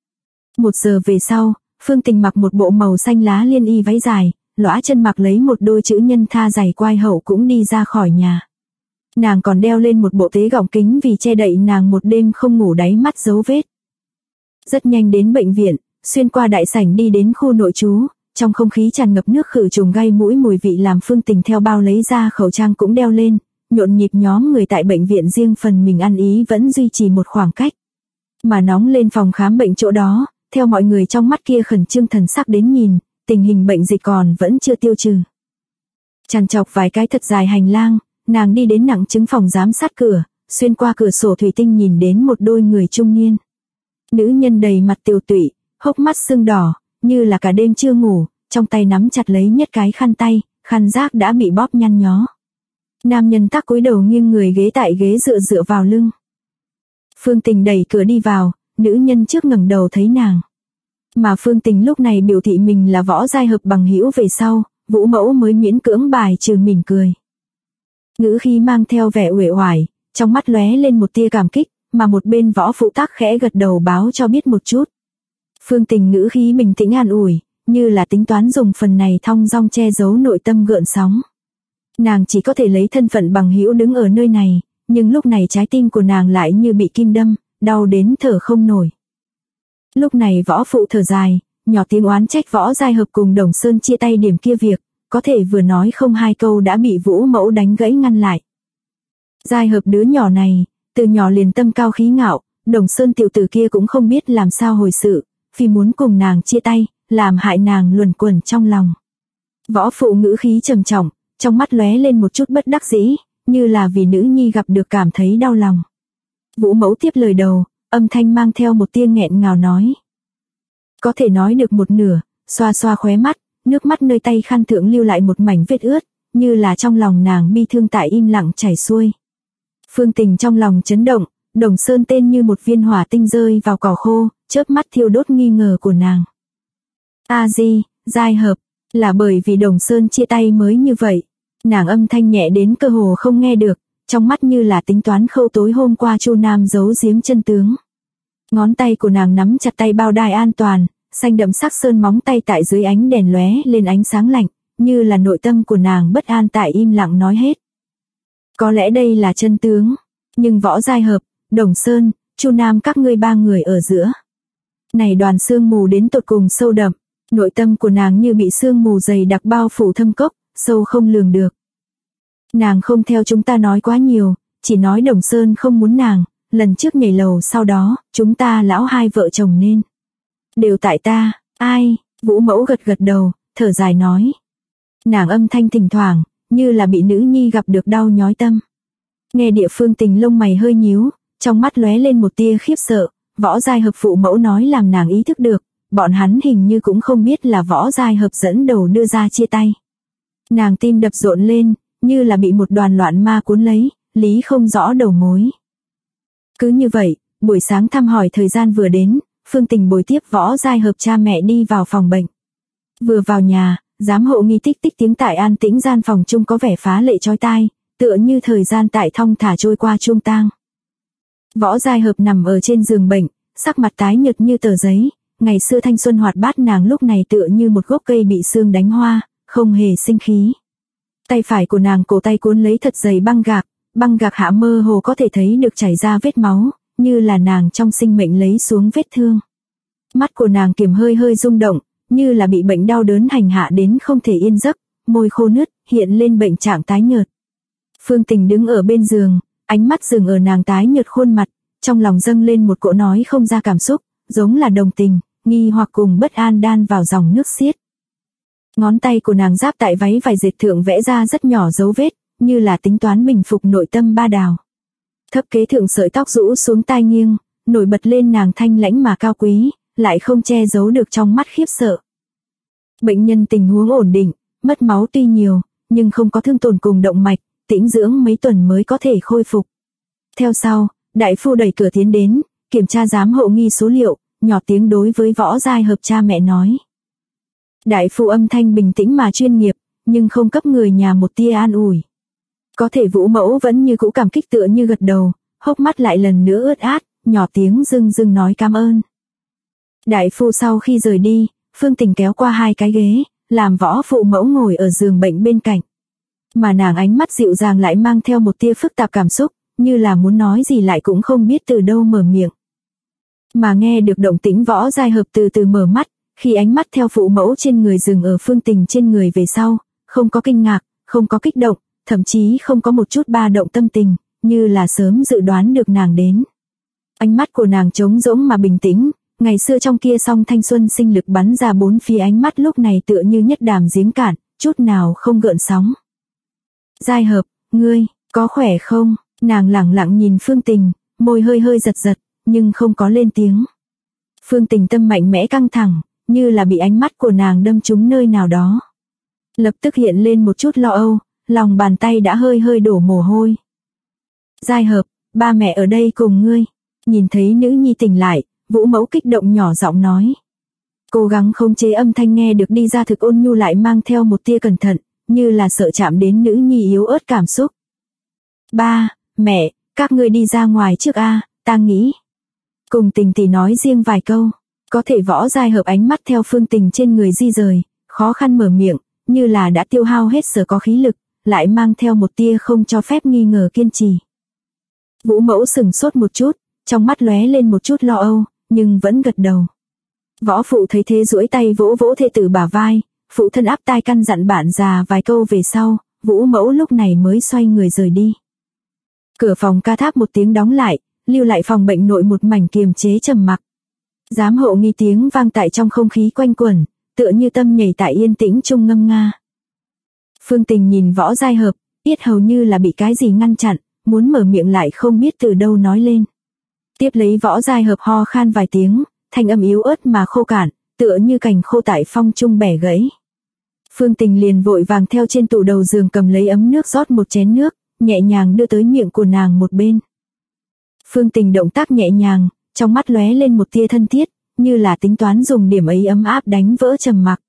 1 giờ về sau, Phương Tình mặc một bộ màu xanh lá liên y váy dài, lõa chân mặc lấy một đôi chữ nhân tha giày quai hậu cũng đi ra khỏi nhà. Nàng còn đeo lên một bộ tế gọng kính vì che đậy nàng một đêm không ngủ đáy mắt dấu vết. Rất nhanh đến bệnh viện, xuyên qua đại sảnh đi đến khu nội trú, trong không khí tràn ngập nước khử trùng gây mũi mùi vị làm Phương Tình theo bao lấy ra khẩu trang cũng đeo lên, nhộn nhịp nhóm người tại bệnh viện riêng phần mình ăn ý vẫn duy trì một khoảng cách. Mà nóng lên phòng khám bệnh chỗ đó, theo mọi người trong mắt kia khẩn trương thần sắc đến nhìn, tình hình bệnh dịch còn vẫn chưa tiêu trừ. Trằn trọc vài cái thật dài hành lang, nàng đi đến nặng chứng phòng giám sát cửa, xuyên qua cửa sổ thủy tinh nhìn đến một đôi người trung niên. Nữ nhân đầy mặt tiều tụy, hốc mắt sưng đỏ, như là cả đêm chưa ngủ, trong tay nắm chặt lấy nhất cái khăn tay, khăn rác đã bị bóp nhăn nhó. Nam nhân tắc cúi đầu nghiêng người ghế tại ghế dựa vào lưng. Phương Tình đẩy cửa đi vào, nữ nhân trước ngẩng đầu thấy nàng. Mà Phương Tình lúc này biểu thị mình là võ giai hợp bằng hữu về sau, Vũ mẫu mới miễn cưỡng bài trừ mỉm cười. Ngữ khí mang theo vẻ uể oải, trong mắt lóe lên một tia cảm kích, mà một bên Võ Phụ Tắc khẽ gật đầu báo cho biết một chút. Phương Tình ngữ khí bình tĩnh an ủi, như là tính toán dùng phần này thong dong che giấu nội tâm gợn sóng. Nàng chỉ có thể lấy thân phận bằng hữu đứng ở nơi này, nhưng lúc này trái tim của nàng lại như bị kim đâm, đau đến thở không nổi. Lúc này Võ Phụ thở dài, nhỏ tiếng oán trách Võ Giai Hợp cùng Đồng Sơn chia tay điểm kia việc, có thể vừa nói không hai câu đã bị Vũ mẫu đánh gãy ngăn lại. Giai Hợp đứa nhỏ này, từ nhỏ liền tâm cao khí ngạo, Đồng Sơn tiểu tử kia cũng không biết làm sao hồi sự, vì muốn cùng nàng chia tay, làm hại nàng luẩn quẩn trong lòng. Võ Phụ ngữ khí trầm trọng, trong mắt lóe lên một chút bất đắc dĩ, như là vì nữ nhi gặp được cảm thấy đau lòng. Vũ mẫu tiếp lời đầu, âm thanh mang theo một tia nghẹn ngào nói. Có thể nói được một nửa, xoa xoa khóe mắt, nước mắt nơi tay khăn thượng lưu lại một mảnh vết ướt, như là trong lòng nàng bi thương tại im lặng chảy xuôi. Phương Tình trong lòng chấn động, Đồng Sơn tên như một viên hỏa tinh rơi vào cỏ khô, chớp mắt thiêu đốt nghi ngờ của nàng. A-di, Giai Hợp, là bởi vì Đồng Sơn chia tay mới như vậy. Nàng âm thanh nhẹ đến cơ hồ không nghe được, trong mắt như là tính toán khâu tối hôm qua Chu Nam giấu giếm chân tướng. Ngón tay của nàng nắm chặt tay bao đai an toàn, xanh đậm sắc sơn móng tay tại dưới ánh đèn lóe lên ánh sáng lạnh, như là nội tâm của nàng bất an tại im lặng nói hết. Có lẽ đây là chân tướng, nhưng Võ Giai Hợp, Đồng Sơn, Chu Nam các ngươi ba người ở giữa. Này đoàn sương mù đến tột cùng sâu đậm, nội tâm của nàng như bị sương mù dày đặc bao phủ thâm cốc, sâu không lường được. Nàng không theo chúng ta nói quá nhiều, chỉ nói Đồng Sơn không muốn nàng, lần trước nhảy lầu sau đó, chúng ta lão hai vợ chồng nên. Đều tại ta, ai, Vũ mẫu gật gật đầu, thở dài nói. Nàng âm thanh thỉnh thoảng, như là bị nữ nhi gặp được đau nhói tâm. Nghe địa Phương Tình lông mày hơi nhíu, trong mắt lóe lên một tia khiếp sợ, Võ Giai Hợp phụ mẫu nói làm nàng ý thức được, bọn hắn hình như cũng không biết là Võ Giai Hợp dẫn đầu đưa ra chia tay. Nàng tim đập rộn lên, như là bị một đoàn loạn ma cuốn lấy, lý không rõ đầu mối. Cứ như vậy, buổi sáng thăm hỏi thời gian vừa đến, Phương Tình bồi tiếp Võ Giai Hợp cha mẹ đi vào phòng bệnh. Vừa vào nhà, giám hộ nghi tích tích tiếng tại an tĩnh gian phòng chung có vẻ phá lệ chói tai, tựa như thời gian tại thong thả trôi qua chuông tang. Võ Giai Hợp nằm ở trên giường bệnh, sắc mặt tái nhợt như tờ giấy, ngày xưa thanh xuân hoạt bát nàng lúc này tựa như một gốc cây bị sương đánh hoa, không hề sinh khí. Tay phải của nàng cổ tay cuốn lấy thật dày băng gạc hạ mơ hồ có thể thấy được chảy ra vết máu, như là nàng trong sinh mệnh lấy xuống vết thương. Mắt của nàng kiềm hơi hơi rung động, như là bị bệnh đau đớn hành hạ đến không thể yên giấc, môi khô nứt, hiện lên bệnh trạng tái nhợt. Phương Tình đứng ở bên giường, ánh mắt dừng ở nàng tái nhợt khuôn mặt, trong lòng dâng lên một cỗ nói không ra cảm xúc, giống là đồng tình, nghi hoặc cùng bất an đan vào dòng nước xiết. Ngón tay của nàng giáp tại váy vải dệt thượng vẽ ra rất nhỏ dấu vết, như là tính toán bình phục nội tâm ba đào. Thấp kế thượng sợi tóc rũ xuống tai nghiêng, nổi bật lên nàng thanh lãnh mà cao quý, lại không che giấu được trong mắt khiếp sợ. Bệnh nhân tình huống ổn định, mất máu tuy nhiều, nhưng không có thương tổn cùng động mạch, tĩnh dưỡng mấy tuần mới có thể khôi phục. Theo sau, đại phu đẩy cửa tiến đến, kiểm tra giám hộ nghi số liệu, nhỏ tiếng đối với Võ Giai Hợp cha mẹ nói. Đại phu âm thanh bình tĩnh mà chuyên nghiệp, nhưng không cấp người nhà một tia an ủi. Có thể Vũ mẫu vẫn như cũ cảm kích tựa như gật đầu, hốc mắt lại lần nữa ướt át, nhỏ tiếng rưng rưng nói cảm ơn. Đại phu sau khi rời đi, Phương Tình kéo qua hai cái ghế, làm Võ phụ mẫu ngồi ở giường bệnh bên cạnh. Mà nàng ánh mắt dịu dàng lại mang theo một tia phức tạp cảm xúc, như là muốn nói gì lại cũng không biết từ đâu mở miệng. Mà nghe được động tĩnh Võ Giai Hợp từ từ mở mắt, khi ánh mắt theo phụ mẫu trên người dừng ở Phương Tình trên người về sau, không có kinh ngạc, không có kích động, thậm chí không có một chút ba động tâm tình, như là sớm dự đoán được nàng đến. Ánh mắt của nàng trống rỗng mà bình tĩnh, ngày xưa trong kia song thanh xuân sinh lực bắn ra bốn phía ánh mắt lúc này tựa như nhất đàm giếng cạn, chút nào không gợn sóng. Giai Hợp, ngươi, có khỏe không? Nàng lẳng lặng nhìn Phương Tình, môi hơi hơi giật giật, nhưng không có lên tiếng. Phương Tình tâm mạnh mẽ căng thẳng, như là bị ánh mắt của nàng đâm trúng nơi nào đó. Lập tức hiện lên một chút lo âu, lòng bàn tay đã hơi hơi đổ mồ hôi. Giai Hợp, ba mẹ ở đây cùng ngươi. Nhìn thấy nữ nhi tỉnh lại, Vũ mẫu kích động nhỏ giọng nói. Cố gắng khống chế âm thanh nghe được đi ra thực ôn nhu lại mang theo một tia cẩn thận, như là sợ chạm đến nữ nhi yếu ớt cảm xúc. Ba, mẹ, các ngươi đi ra ngoài trước a, ta nghĩ. Cùng Tình tỷ nói riêng vài câu, có thể Võ Giai Hợp ánh mắt theo Phương Tình trên người di rời, khó khăn mở miệng, như là đã tiêu hao hết sở có khí lực, lại mang theo một tia không cho phép nghi ngờ kiên trì. Vũ Mẫu sừng sốt một chút, trong mắt lóe lên một chút lo âu, nhưng vẫn gật đầu. Võ phụ thấy thế duỗi tay vỗ vỗ thê tử bả vai, phụ thân áp tai căn dặn bạn già vài câu về sau, Vũ Mẫu lúc này mới xoay người rời đi. Cửa phòng ca tháp một tiếng đóng lại, lưu lại phòng bệnh nội một mảnh kiềm chế trầm mặc. Giám hộ nghi tiếng vang tại trong không khí quanh quẩn, tựa như tâm nhảy tại yên tĩnh trung ngâm nga. Phương Tình nhìn Võ Giai Hợp, yết hầu như là bị cái gì ngăn chặn, muốn mở miệng lại không biết từ đâu nói lên. Tiếp lấy Võ Giai Hợp ho khan vài tiếng, thanh âm yếu ớt mà khô cạn, tựa như cành khô tại phong trung bẻ gãy. Phương Tình liền vội vàng theo trên tủ đầu giường cầm lấy ấm nước rót một chén nước, nhẹ nhàng đưa tới miệng của nàng một bên. Phương Tình động tác nhẹ nhàng, trong mắt lóe lên một tia thân thiết, như là tính toán dùng điểm ấy ấm áp đánh vỡ trầm mặc.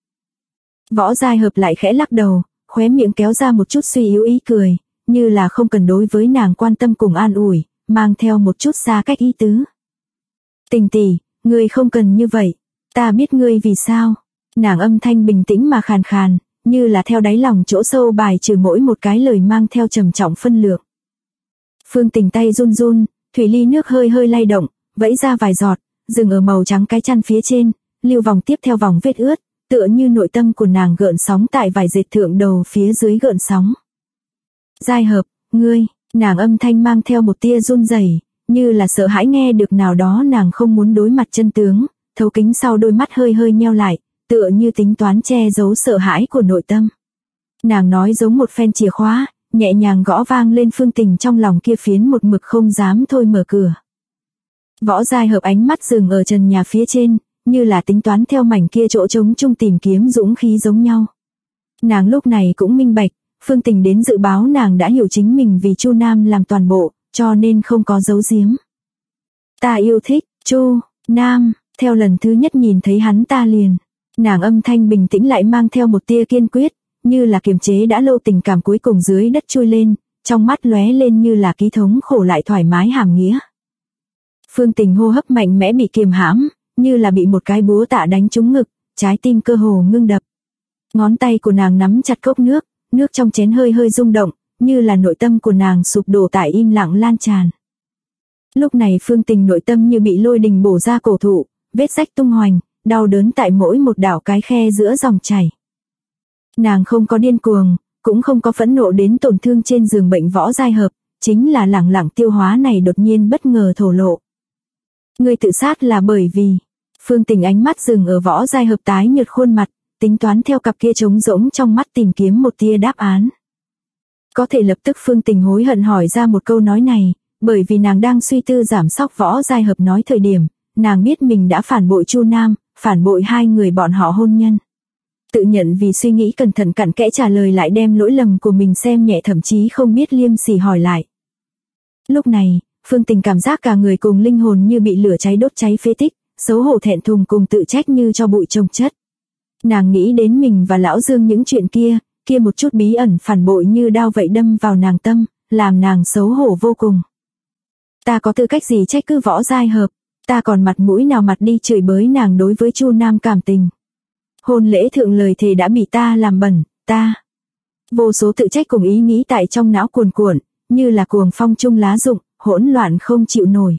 Võ Giai Hợp lại khẽ lắc đầu, khóe miệng kéo ra một chút suy yếu ý cười, như là không cần đối với nàng quan tâm cùng an ủi, mang theo một chút xa cách ý tứ. Tình tỷ, ngươi không cần như vậy, ta biết ngươi vì sao. Nàng âm thanh bình tĩnh mà khàn khàn, như là theo đáy lòng chỗ sâu bài trừ mỗi một cái lời mang theo trầm trọng phân lượng. Phương Tình tay run run, thủy ly nước hơi hơi lay động, vẫy ra vài giọt, dừng ở màu trắng cái chăn phía trên, lưu vòng tiếp theo vòng vết ướt, tựa như nội tâm của nàng gợn sóng tại vài dệt thượng đầu phía dưới gợn sóng. Giai Hợp, ngươi, nàng âm thanh mang theo một tia run rẩy, như là sợ hãi nghe được nào đó nàng không muốn đối mặt chân tướng, thấu kính sau đôi mắt hơi hơi nheo lại, tựa như tính toán che giấu sợ hãi của nội tâm. Nàng nói giống một phen chìa khóa, nhẹ nhàng gõ vang lên Phương Tình trong lòng kia phiến một mực không dám thôi mở cửa. Võ Giai Hợp ánh mắt dừng ở trần nhà phía trên, như là tính toán theo mảnh kia chỗ trống chung tìm kiếm dũng khí giống nhau. Nàng lúc này cũng minh bạch, Phương Tình đến dự báo nàng đã hiểu chính mình vì Chu Nam làm toàn bộ, cho nên không có giấu giếm. Ta yêu thích Chu Nam, theo lần thứ nhất nhìn thấy hắn ta liền. Nàng âm thanh bình tĩnh lại mang theo một tia kiên quyết, như là kiềm chế đã lâu tình cảm cuối cùng dưới đất trôi lên, trong mắt lóe lên như là ký thống khổ lại thoải mái hàm nghĩa. Phương Tình hô hấp mạnh mẽ bị kiềm hãm, như là bị một cái búa tạ đánh trúng ngực, trái tim cơ hồ ngưng đập. Ngón tay của nàng nắm chặt cốc nước, nước trong chén hơi hơi rung động, như là nội tâm của nàng sụp đổ tại im lặng lan tràn. Lúc này Phương Tình nội tâm như bị lôi đình bổ ra cổ thụ, vết rách tung hoành, đau đớn tại mỗi một đảo cái khe giữa dòng chảy. Nàng không có điên cuồng, cũng không có phẫn nộ đến tổn thương trên giường bệnh Võ Giai Hợp, chính là lẳng lặng tiêu hóa này đột nhiên bất ngờ thổ lộ. Ngươi tự sát là bởi vì, Phương Tình ánh mắt dừng ở Võ Giai Hợp tái nhợt khuôn mặt, tính toán theo cặp kia trống rỗng trong mắt tìm kiếm một tia đáp án. Có thể lập tức Phương Tình hối hận hỏi ra một câu nói này, bởi vì nàng đang suy tư giảm sóc Võ Giai Hợp nói thời điểm, nàng biết mình đã phản bội Chu Nam, phản bội hai người bọn họ hôn nhân. Tự nhận vì suy nghĩ cẩn thận cặn kẽ trả lời lại đem lỗi lầm của mình xem nhẹ, thậm chí không biết liêm sỉ hỏi lại. Lúc này, Phương Tình cảm giác cả người cùng linh hồn như bị lửa cháy đốt cháy phế tích, xấu hổ thẹn thùng cùng tự trách như cho bụi chồng chất. Nàng nghĩ đến mình và Lão Dương những chuyện kia một chút bí ẩn phản bội như đao vậy đâm vào nàng tâm, làm nàng xấu hổ vô cùng. Ta có tư cách gì trách cứ Võ Giai Hợp, ta còn mặt mũi nào mặt đi chửi bới nàng đối với Chu Nam cảm tình. Hôn lễ thượng lời thề đã bị ta làm bẩn, ta. Vô số tự trách cùng ý nghĩ tại trong não cuồn cuộn, như là cuồng phong chung lá rụng, hỗn loạn không chịu nổi.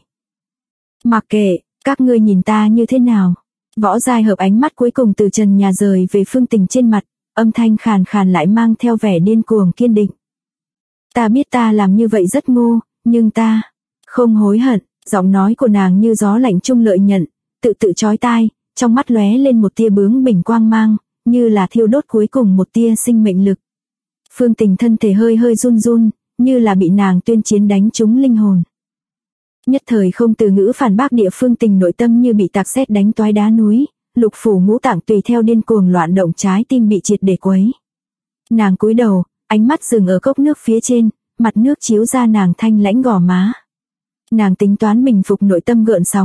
Mặc kệ, các ngươi nhìn ta như thế nào. Võ Giai Hợp ánh mắt cuối cùng từ trần nhà rời về Phương Tình trên mặt, âm thanh khàn khàn lại mang theo vẻ điên cuồng kiên định. Ta biết ta làm như vậy rất ngu, nhưng ta không hối hận. Giọng nói của nàng như gió lạnh chung lợi nhận, tự chói tai, trong mắt lóe lên một tia bướng bỉnh quang mang, như là thiêu đốt cuối cùng một tia sinh mệnh lực. Phương Tình thân thể hơi hơi run run, như là bị nàng tuyên chiến đánh trúng linh hồn. Nhất thời không từ ngữ phản bác địa Phương Tình nội tâm như bị tạc sét đánh toái đá núi, lục phủ ngũ tạng tùy theo điên cuồng loạn động, trái tim bị triệt để quấy. Nàng cúi đầu, ánh mắt dừng ở cốc nước phía trên, mặt nước chiếu ra nàng thanh lãnh gò má. Nàng tính toán bình phục nội tâm gợn sóng,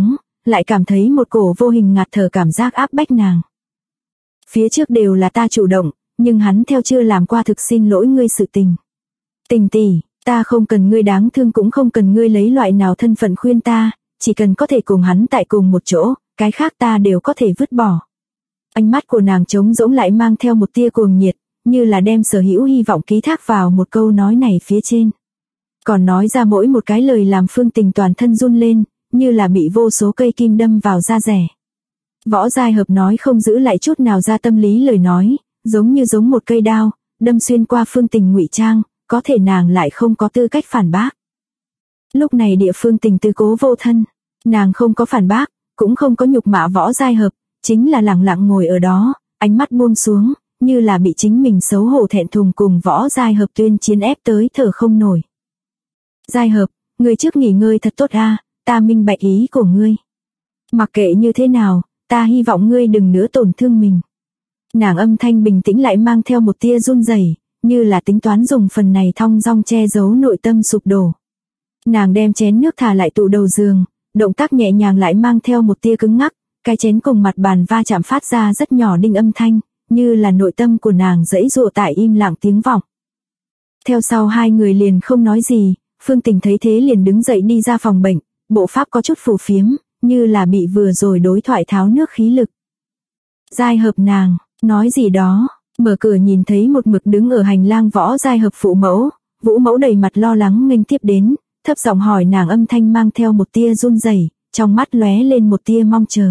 lại cảm thấy một cổ vô hình ngạt thở cảm giác áp bách nàng. Phía trước đều là ta chủ động, nhưng hắn theo chưa làm qua thực xin lỗi ngươi sự tình. Tình tỷ, ta không cần ngươi đáng thương cũng không cần ngươi lấy loại nào thân phận khuyên ta, chỉ cần có thể cùng hắn tại cùng một chỗ, cái khác ta đều có thể vứt bỏ. Ánh mắt của nàng trống rỗng lại mang theo một tia cuồng nhiệt, như là đem sở hữu hy vọng ký thác vào một câu nói này phía trên. Còn nói ra mỗi một cái lời làm Phương Tình toàn thân run lên, như là bị vô số cây kim đâm vào da rẻ. Võ Giai Hợp nói không giữ lại chút nào ra tâm lý lời nói, giống một cây đao, đâm xuyên qua Phương Tình ngụy trang, có thể nàng lại không có tư cách phản bác. Lúc này địa Phương Tình tư cố vô thân, nàng không có phản bác, cũng không có nhục mạ Võ Giai Hợp, chính là lặng lặng ngồi ở đó, ánh mắt buông xuống, như là bị chính mình xấu hổ thẹn thùng cùng Võ Giai Hợp tuyên chiến ép tới thở không nổi. Giai Hợp, ngươi trước nghỉ ngơi thật tốt a, ta minh bạch ý của ngươi. Mặc kệ như thế nào, ta hy vọng ngươi đừng nữa tổn thương mình. Nàng âm thanh bình tĩnh lại mang theo một tia run rẩy, như là tính toán dùng phần này thong dong che giấu nội tâm sụp đổ. Nàng đem chén nước thả lại tủ đầu giường, động tác nhẹ nhàng lại mang theo một tia cứng ngắc, cái chén cùng mặt bàn va chạm phát ra rất nhỏ đinh âm thanh, như là nội tâm của nàng giãy giụa tại im lặng tiếng vọng. Theo sau hai người liền không nói gì, Phương Tình thấy thế liền đứng dậy đi ra phòng bệnh, bộ pháp có chút phù phiếm, như là bị vừa rồi đối thoại tháo nước khí lực. Giai Hợp nàng, nói gì đó, mở cửa nhìn thấy một mực đứng ở hành lang Võ Giai Hợp phụ mẫu, Vũ mẫu đầy mặt lo lắng nghênh tiếp đến, thấp giọng hỏi nàng âm thanh mang theo một tia run rẩy, trong mắt lóe lên một tia mong chờ.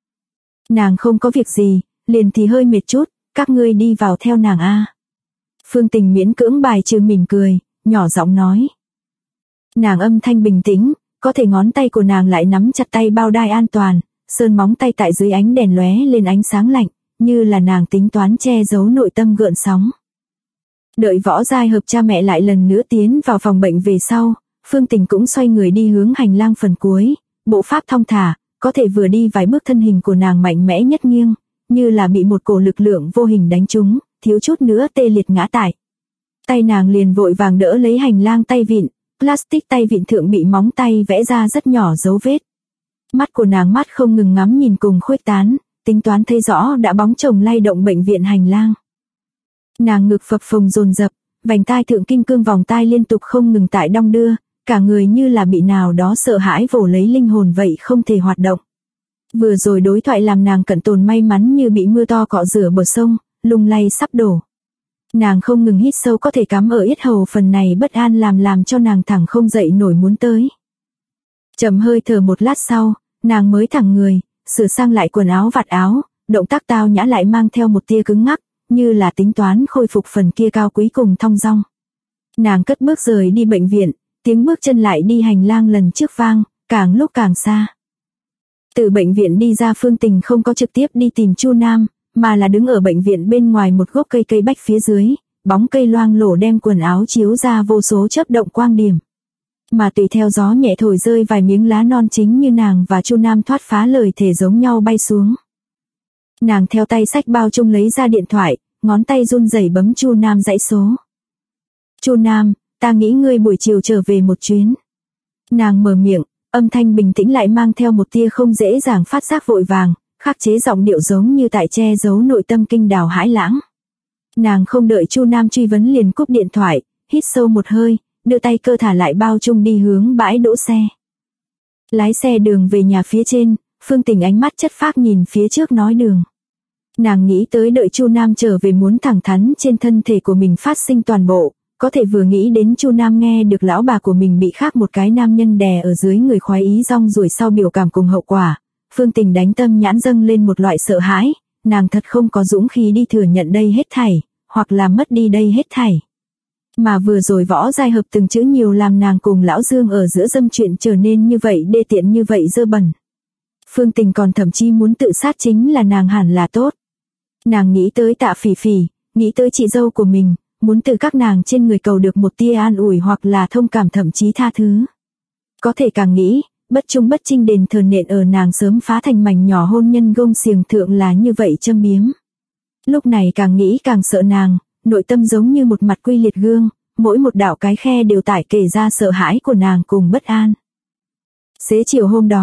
Nàng không có việc gì, liền thì hơi mệt chút, các ngươi đi vào theo nàng a. Phương Tình miễn cưỡng bài trừ mỉm cười, nhỏ giọng nói. Nàng âm thanh bình tĩnh, có thể ngón tay của nàng lại nắm chặt tay bao đai an toàn, sơn móng tay tại dưới ánh đèn lóe lên ánh sáng lạnh, như là nàng tính toán che giấu nội tâm gợn sóng. Đợi Võ Giai Hợp cha mẹ lại lần nữa tiến vào phòng bệnh về sau, Phương Tình cũng xoay người đi hướng hành lang phần cuối, bộ pháp thong thả, có thể vừa đi vài bước thân hình của nàng mạnh mẽ nhất nghiêng, như là bị một cổ lực lượng vô hình đánh trúng, thiếu chút nữa tê liệt ngã tại. Tay nàng liền vội vàng đỡ lấy hành lang tay vịn, plastic tay vịn thượng bị móng tay vẽ ra rất nhỏ dấu vết. Mắt của nàng mắt không ngừng ngắm nhìn cùng khuếch tán, tính toán thấy rõ đã bóng chồng lay động bệnh viện hành lang. Nàng ngực phập phồng dồn dập, vành tai thượng kim cương vòng tai liên tục không ngừng tại đong đưa, cả người như là bị nào đó sợ hãi vồ lấy linh hồn vậy không thể hoạt động. Vừa rồi đối thoại làm nàng cận tồn may mắn như bị mưa to cọ rửa bờ sông, lung lay sắp đổ. Nàng không ngừng hít sâu có thể cắm ở yết hầu phần này bất an làm cho nàng thẳng không dậy nổi muốn tới. Chậm hơi thở một lát sau, nàng mới thẳng người, sửa sang lại quần áo vạt áo, động tác tao nhã lại mang theo một tia cứng ngắc, như là tính toán khôi phục phần kia cao quý cùng thong dong. Nàng cất bước rời đi bệnh viện, tiếng bước chân lại đi hành lang lần trước vang, càng lúc càng xa. Từ bệnh viện đi ra Phương Tình không có trực tiếp đi tìm Chu Nam, mà là đứng ở bệnh viện bên ngoài một gốc cây bách phía dưới, bóng cây loang lổ đem quần áo chiếu ra vô số chớp động quang điểm. Mà tùy theo gió nhẹ thổi rơi vài miếng lá non chính như nàng và Chu Nam thoát phá lời thể giống nhau bay xuống. Nàng theo tay xách bao chung lấy ra điện thoại, ngón tay run rẩy bấm Chu Nam dãy số. Chu Nam, ta nghĩ ngươi buổi chiều trở về một chuyến. Nàng mở miệng, âm thanh bình tĩnh lại mang theo một tia không dễ dàng phát giác vội vàng, khắc chế giọng điệu giống như tại che giấu nội tâm kinh đào hãi lãng. Nàng không đợi Chu Nam truy vấn liền cúp điện thoại, hít sâu một hơi, đưa tay cơ thả lại bao chung đi hướng bãi đỗ xe. Lái xe đường về nhà phía trên, Phương Tình ánh mắt chất phác nhìn phía trước nói đường. Nàng nghĩ tới đợi Chu Nam trở về muốn thẳng thắn trên thân thể của mình phát sinh toàn bộ, có thể vừa nghĩ đến Chu Nam nghe được lão bà của mình bị khác một cái nam nhân đè ở dưới người khoái ý rong ruổi sau biểu cảm cùng hậu quả. Phương Tình đánh tâm nhãn dâng lên một loại sợ hãi, nàng thật không có dũng khí đi thừa nhận đây hết thảy, hoặc là mất đi đây hết thảy. Mà vừa rồi Võ Giai Hợp từng chữ nhiều làm nàng cùng lão Dương ở giữa dâm chuyện trở nên như vậy đê tiện như vậy dơ bẩn. Phương Tình còn thậm chí muốn tự sát chính là nàng hẳn là tốt. Nàng nghĩ tới Tạ Phỉ Phỉ, nghĩ tới chị dâu của mình, muốn từ các nàng trên người cầu được một tia an ủi hoặc là thông cảm thậm chí tha thứ. Có thể càng nghĩ, bất trung bất trinh đền thờ nện ở nàng sớm phá thành mảnh nhỏ hôn nhân gông xiềng thượng là như vậy châm biếm. Lúc này càng nghĩ càng sợ nàng, nội tâm giống như một mặt quy liệt gương, mỗi một đạo cái khe đều tải kể ra sợ hãi của nàng cùng bất an. Xế chiều hôm đó,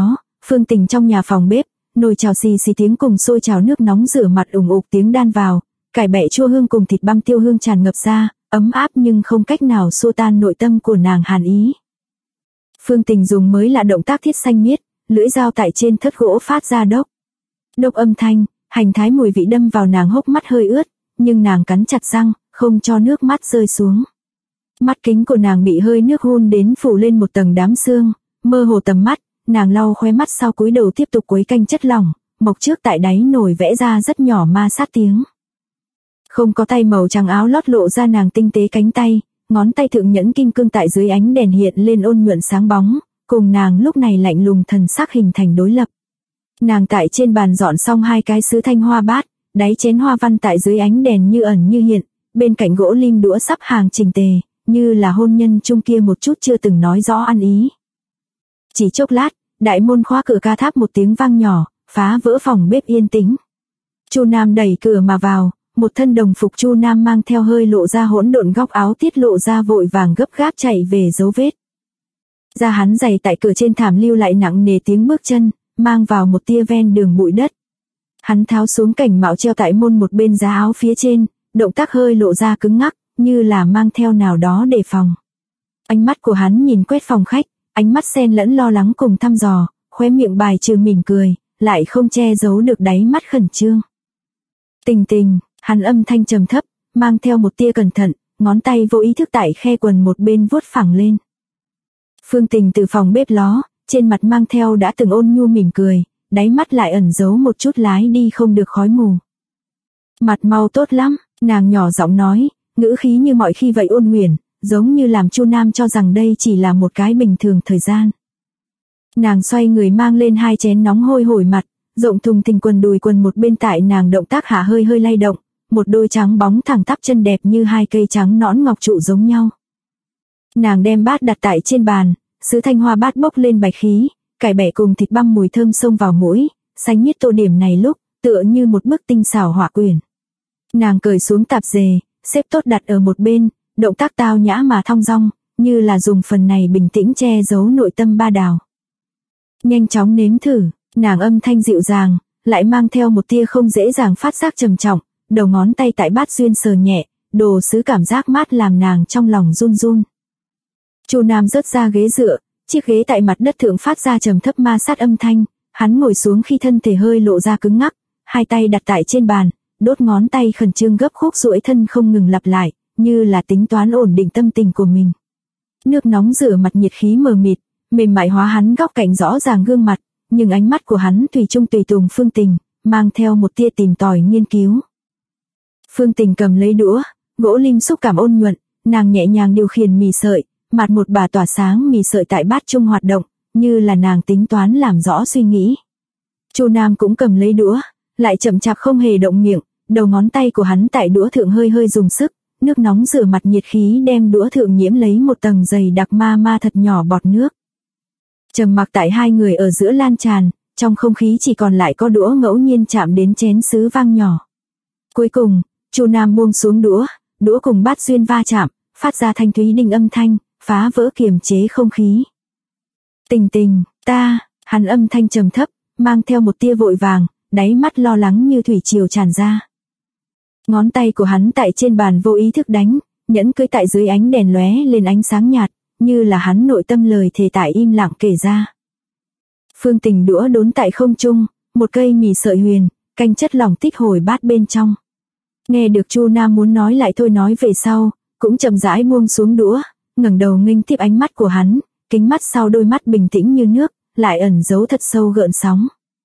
Phương Tình trong nhà phòng bếp, nồi chảo xì xì tiếng cùng sôi chảo nước nóng rửa mặt ủng ục tiếng đan vào, cải bẹ chua hương cùng thịt băm tiêu hương tràn ngập ra, ấm áp nhưng không cách nào xua tan nội tâm của nàng hàn ý. Phương Tình dùng mới là động tác thiết xanh miết, lưỡi dao tại trên thớt gỗ phát ra đốc. Đốc âm thanh, hành thái mùi vị đâm vào nàng hốc mắt hơi ướt, nhưng nàng cắn chặt răng, không cho nước mắt rơi xuống. Mắt kính của nàng bị hơi nước hun đến phủ lên một tầng đám sương, mơ hồ tầm mắt, nàng lau khóe mắt sau cúi đầu tiếp tục quấy canh chất lỏng, mộc trước tại đáy nồi vẽ ra rất nhỏ ma sát tiếng. Không có tay màu trắng áo lót lộ ra nàng tinh tế cánh tay, ngón tay thượng nhẫn kim cương tại dưới ánh đèn hiện lên ôn nhuận sáng bóng, cùng nàng lúc này lạnh lùng thần sắc hình thành đối lập. Nàng tại trên bàn dọn xong 2 cái sứ thanh hoa bát, đáy chén hoa văn tại dưới ánh đèn như ẩn như hiện, bên cạnh gỗ lim đũa sắp hàng chỉnh tề, như là hôn nhân chung kia một chút chưa từng nói rõ ăn ý. Chỉ chốc lát, đại môn khóa cửa ca tháp một tiếng vang nhỏ, phá vỡ phòng bếp yên tĩnh. Chu Nam đẩy cửa mà vào, một thân đồng phục Chu Nam mang theo hơi lộ ra hỗn độn góc áo tiết lộ ra vội vàng gấp gáp chạy về dấu vết. Ra hắn giày tại cửa trên thảm lưu lại nặng nề tiếng bước chân, mang vào một tia ven đường bụi đất. Hắn tháo xuống cảnh mạo treo tại môn một bên giá áo phía trên, động tác hơi lộ ra cứng ngắc, như là mang theo nào đó đề phòng. Ánh mắt của hắn nhìn quét phòng khách, ánh mắt xen lẫn lo lắng cùng thăm dò, khóe miệng bài trừ mỉm cười, lại không che giấu được đáy mắt khẩn trương. Tình Tình, hắn âm thanh trầm thấp, mang theo một tia cẩn thận, ngón tay vô ý thức tại khe quần một bên vuốt phẳng lên. Phương Tình từ phòng bếp ló, trên mặt mang theo đã từng ôn nhu mỉm cười, đáy mắt lại ẩn giấu một chút lái đi không được khói mù. Mặt mau tốt lắm, nàng nhỏ giọng nói, ngữ khí như mọi khi vậy ôn huyền, giống như làm Chu Nam cho rằng đây chỉ là một cái bình thường thời gian. Nàng xoay người mang lên 2 chén nóng hôi hổi mặt, rộng thùng thình quần đùi quần một bên tại nàng động tác hạ hơi hơi lay động, một đôi trắng bóng thẳng tắp chân đẹp như 2 cây trắng nõn ngọc trụ giống nhau. Nàng đem bát đặt tại trên bàn, sứ thanh hoa bát bốc lên bạch khí, cải bẹ cùng thịt băm mùi thơm xông vào mũi, xanh miết tô điểm này lúc, tựa như một bức tinh xảo họa quyển. Nàng cởi xuống tạp dề, xếp tốt đặt ở một bên, động tác tao nhã mà thong dong, như là dùng phần này bình tĩnh che giấu nội tâm ba đào. Nhanh chóng nếm thử, nàng âm thanh dịu dàng, lại mang theo một tia không dễ dàng phát giác trầm trọng, đầu ngón tay tại bát duyên sờ nhẹ, đồ sứ cảm giác mát làm nàng trong lòng run run. Chu Nam rớt ra ghế dựa, chiếc ghế tại mặt đất thượng phát ra trầm thấp ma sát âm thanh, hắn ngồi xuống khi thân thể hơi lộ ra cứng ngắc, 2 tay đặt tại trên bàn, đốt ngón tay khẩn trương gấp khúc duỗi thân không ngừng lặp lại, như là tính toán ổn định tâm tình của mình. Nước nóng rửa mặt nhiệt khí mờ mịt, mềm mại hóa hắn góc cạnh rõ ràng gương mặt, nhưng ánh mắt của hắn thủy chung tùy tùng Phương Tình, mang theo một tia tìm tòi nghiên cứu. Phương Tình cầm lấy đũa, gỗ lim xúc cảm ôn nhuận, nàng nhẹ nhàng điều khiển mì sợi, mặt một bà tỏa sáng mì sợi tại bát chung hoạt động, như là nàng tính toán làm rõ suy nghĩ. Chu Nam cũng cầm lấy đũa, lại chậm chạp không hề động miệng, đầu ngón tay của hắn tại đũa thượng hơi hơi dùng sức, nước nóng rửa mặt nhiệt khí đem đũa thượng nhiễm lấy một tầng dày đặc ma thật nhỏ bọt nước. Trầm mặc tại 2 người ở giữa lan tràn, trong không khí chỉ còn lại có đũa ngẫu nhiên chạm đến chén sứ vang nhỏ. Cuối cùng, Chu Nam buông xuống đũa, đũa cùng bát duyên va chạm, phát ra thanh thúy đinh âm thanh, phá vỡ kiềm chế không khí. Tình Tình, ta, hắn âm thanh trầm thấp, mang theo một tia vội vàng, đáy mắt lo lắng như thủy triều tràn ra. Ngón tay của hắn tại trên bàn vô ý thức đánh, nhẫn cưới tại dưới ánh đèn lóe lên ánh sáng nhạt, như là hắn nội tâm lời thề tại im lặng kể ra. Phương Tình đũa đốn tại không trung, một cây mì sợi huyền, canh chất lỏng tích hồi bát bên trong. Nghe được Chu Nam muốn nói lại thôi nói về sau, cũng chậm rãi buông xuống đũa, ngẩng đầu nghênh tiếp ánh mắt của hắn, kính mắt sau đôi mắt bình tĩnh như nước, lại ẩn giấu thật sâu gợn sóng.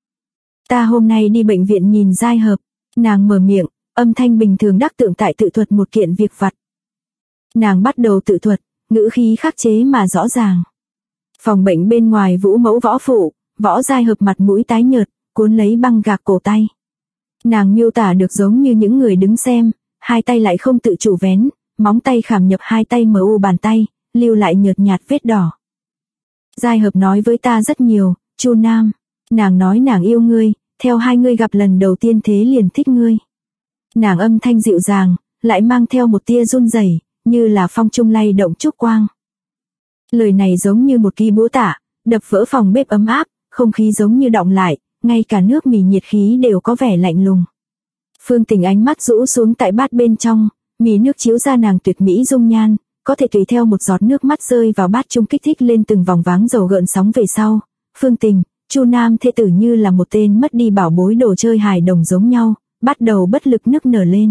Ta hôm nay đi bệnh viện nhìn Giai Hợp, nàng mở miệng, âm thanh bình thường đắc tượng tại tự thuật một kiện việc vặt. Nàng bắt đầu tự thuật, ngữ khí khắc chế mà rõ ràng. Phòng bệnh bên ngoài Vũ Mẫu Võ Phụ, Võ Giai Hợp mặt mũi tái nhợt, cuốn lấy băng gạc cổ tay. Nàng miêu tả được giống như những người đứng xem, 2 tay lại không tự chủ vén, móng tay khảm nhập 2 tay mờ u bàn tay, lưu lại nhợt nhạt vết đỏ. Giai Hợp nói với ta rất nhiều, Chu Nam, nàng nói nàng yêu ngươi, theo 2 ngươi gặp lần đầu tiên thế liền thích ngươi. Nàng âm thanh dịu dàng, lại mang theo một tia run rẩy, như là phong trung lay động trúc quang. Lời này giống như một ký búa tạ, đập vỡ phòng bếp ấm áp, không khí giống như đọng lại, ngay cả nước mì nhiệt khí đều có vẻ lạnh lùng. Phương Tình ánh mắt rũ xuống tại bát bên trong, mì nước chiếu ra nàng tuyệt mỹ dung nhan, có thể tùy theo một giọt nước mắt rơi vào bát chung kích thích lên từng vòng váng dầu gợn sóng về sau. Phương Tình, Chu Nam thê tử như là một tên mất đi bảo bối đồ chơi hài đồng giống nhau, bắt đầu bất lực nức nở lên.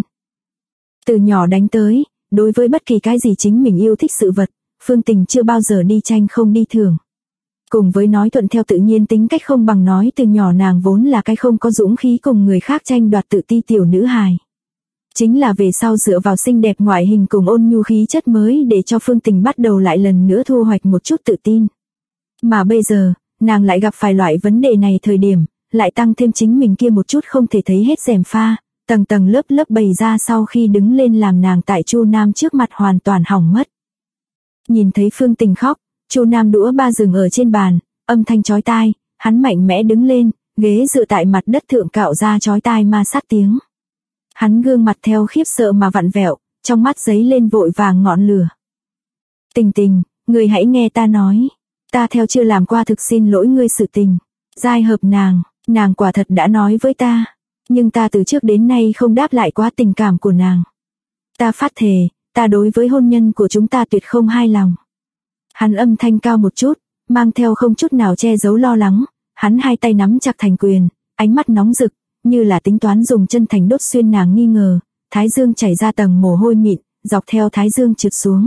Từ nhỏ đánh tới, đối với bất kỳ cái gì chính mình yêu thích sự vật, Phương Tình chưa bao giờ đi tranh không đi thường. Cùng với nói thuận theo tự nhiên tính cách không bằng nói từ nhỏ nàng vốn là cái không có dũng khí cùng người khác tranh đoạt tự ti tiểu nữ hài. Chính là về sau dựa vào xinh đẹp ngoại hình cùng ôn nhu khí chất mới để cho Phương Tình bắt đầu lại lần nữa thu hoạch một chút tự tin. Mà bây giờ, nàng lại gặp phải loại vấn đề này thời điểm, lại tăng thêm chính mình kia một chút không thể thấy hết rèm pha, tầng tầng lớp lớp bày ra sau khi đứng lên làm nàng tại Chu Nam trước mặt hoàn toàn hỏng mất. Nhìn thấy Phương Tình khóc, Chu Nam đũa ba dừng ở trên bàn, âm thanh chói tai, hắn mạnh mẽ đứng lên, ghế dựa tại mặt đất thượng cạo ra chói tai ma sát tiếng. Hắn gương mặt theo khiếp sợ mà vặn vẹo, trong mắt giấy lên vội vàng ngọn lửa. Tình Tình, người hãy nghe ta nói, ta theo chưa làm qua thực xin lỗi ngươi sự tình. Giai Hợp nàng quả thật đã nói với ta, nhưng ta từ trước đến nay không đáp lại quá tình cảm của nàng. Ta phát thề, ta đối với hôn nhân của chúng ta tuyệt không hài lòng. Hắn âm thanh cao một chút, mang theo không chút nào che giấu lo lắng, hắn hai tay nắm chặt thành quyền, ánh mắt nóng rực, như là tính toán dùng chân thành đốt xuyên nàng nghi ngờ, thái dương chảy ra tầng mồ hôi mịn, dọc theo thái dương trượt xuống.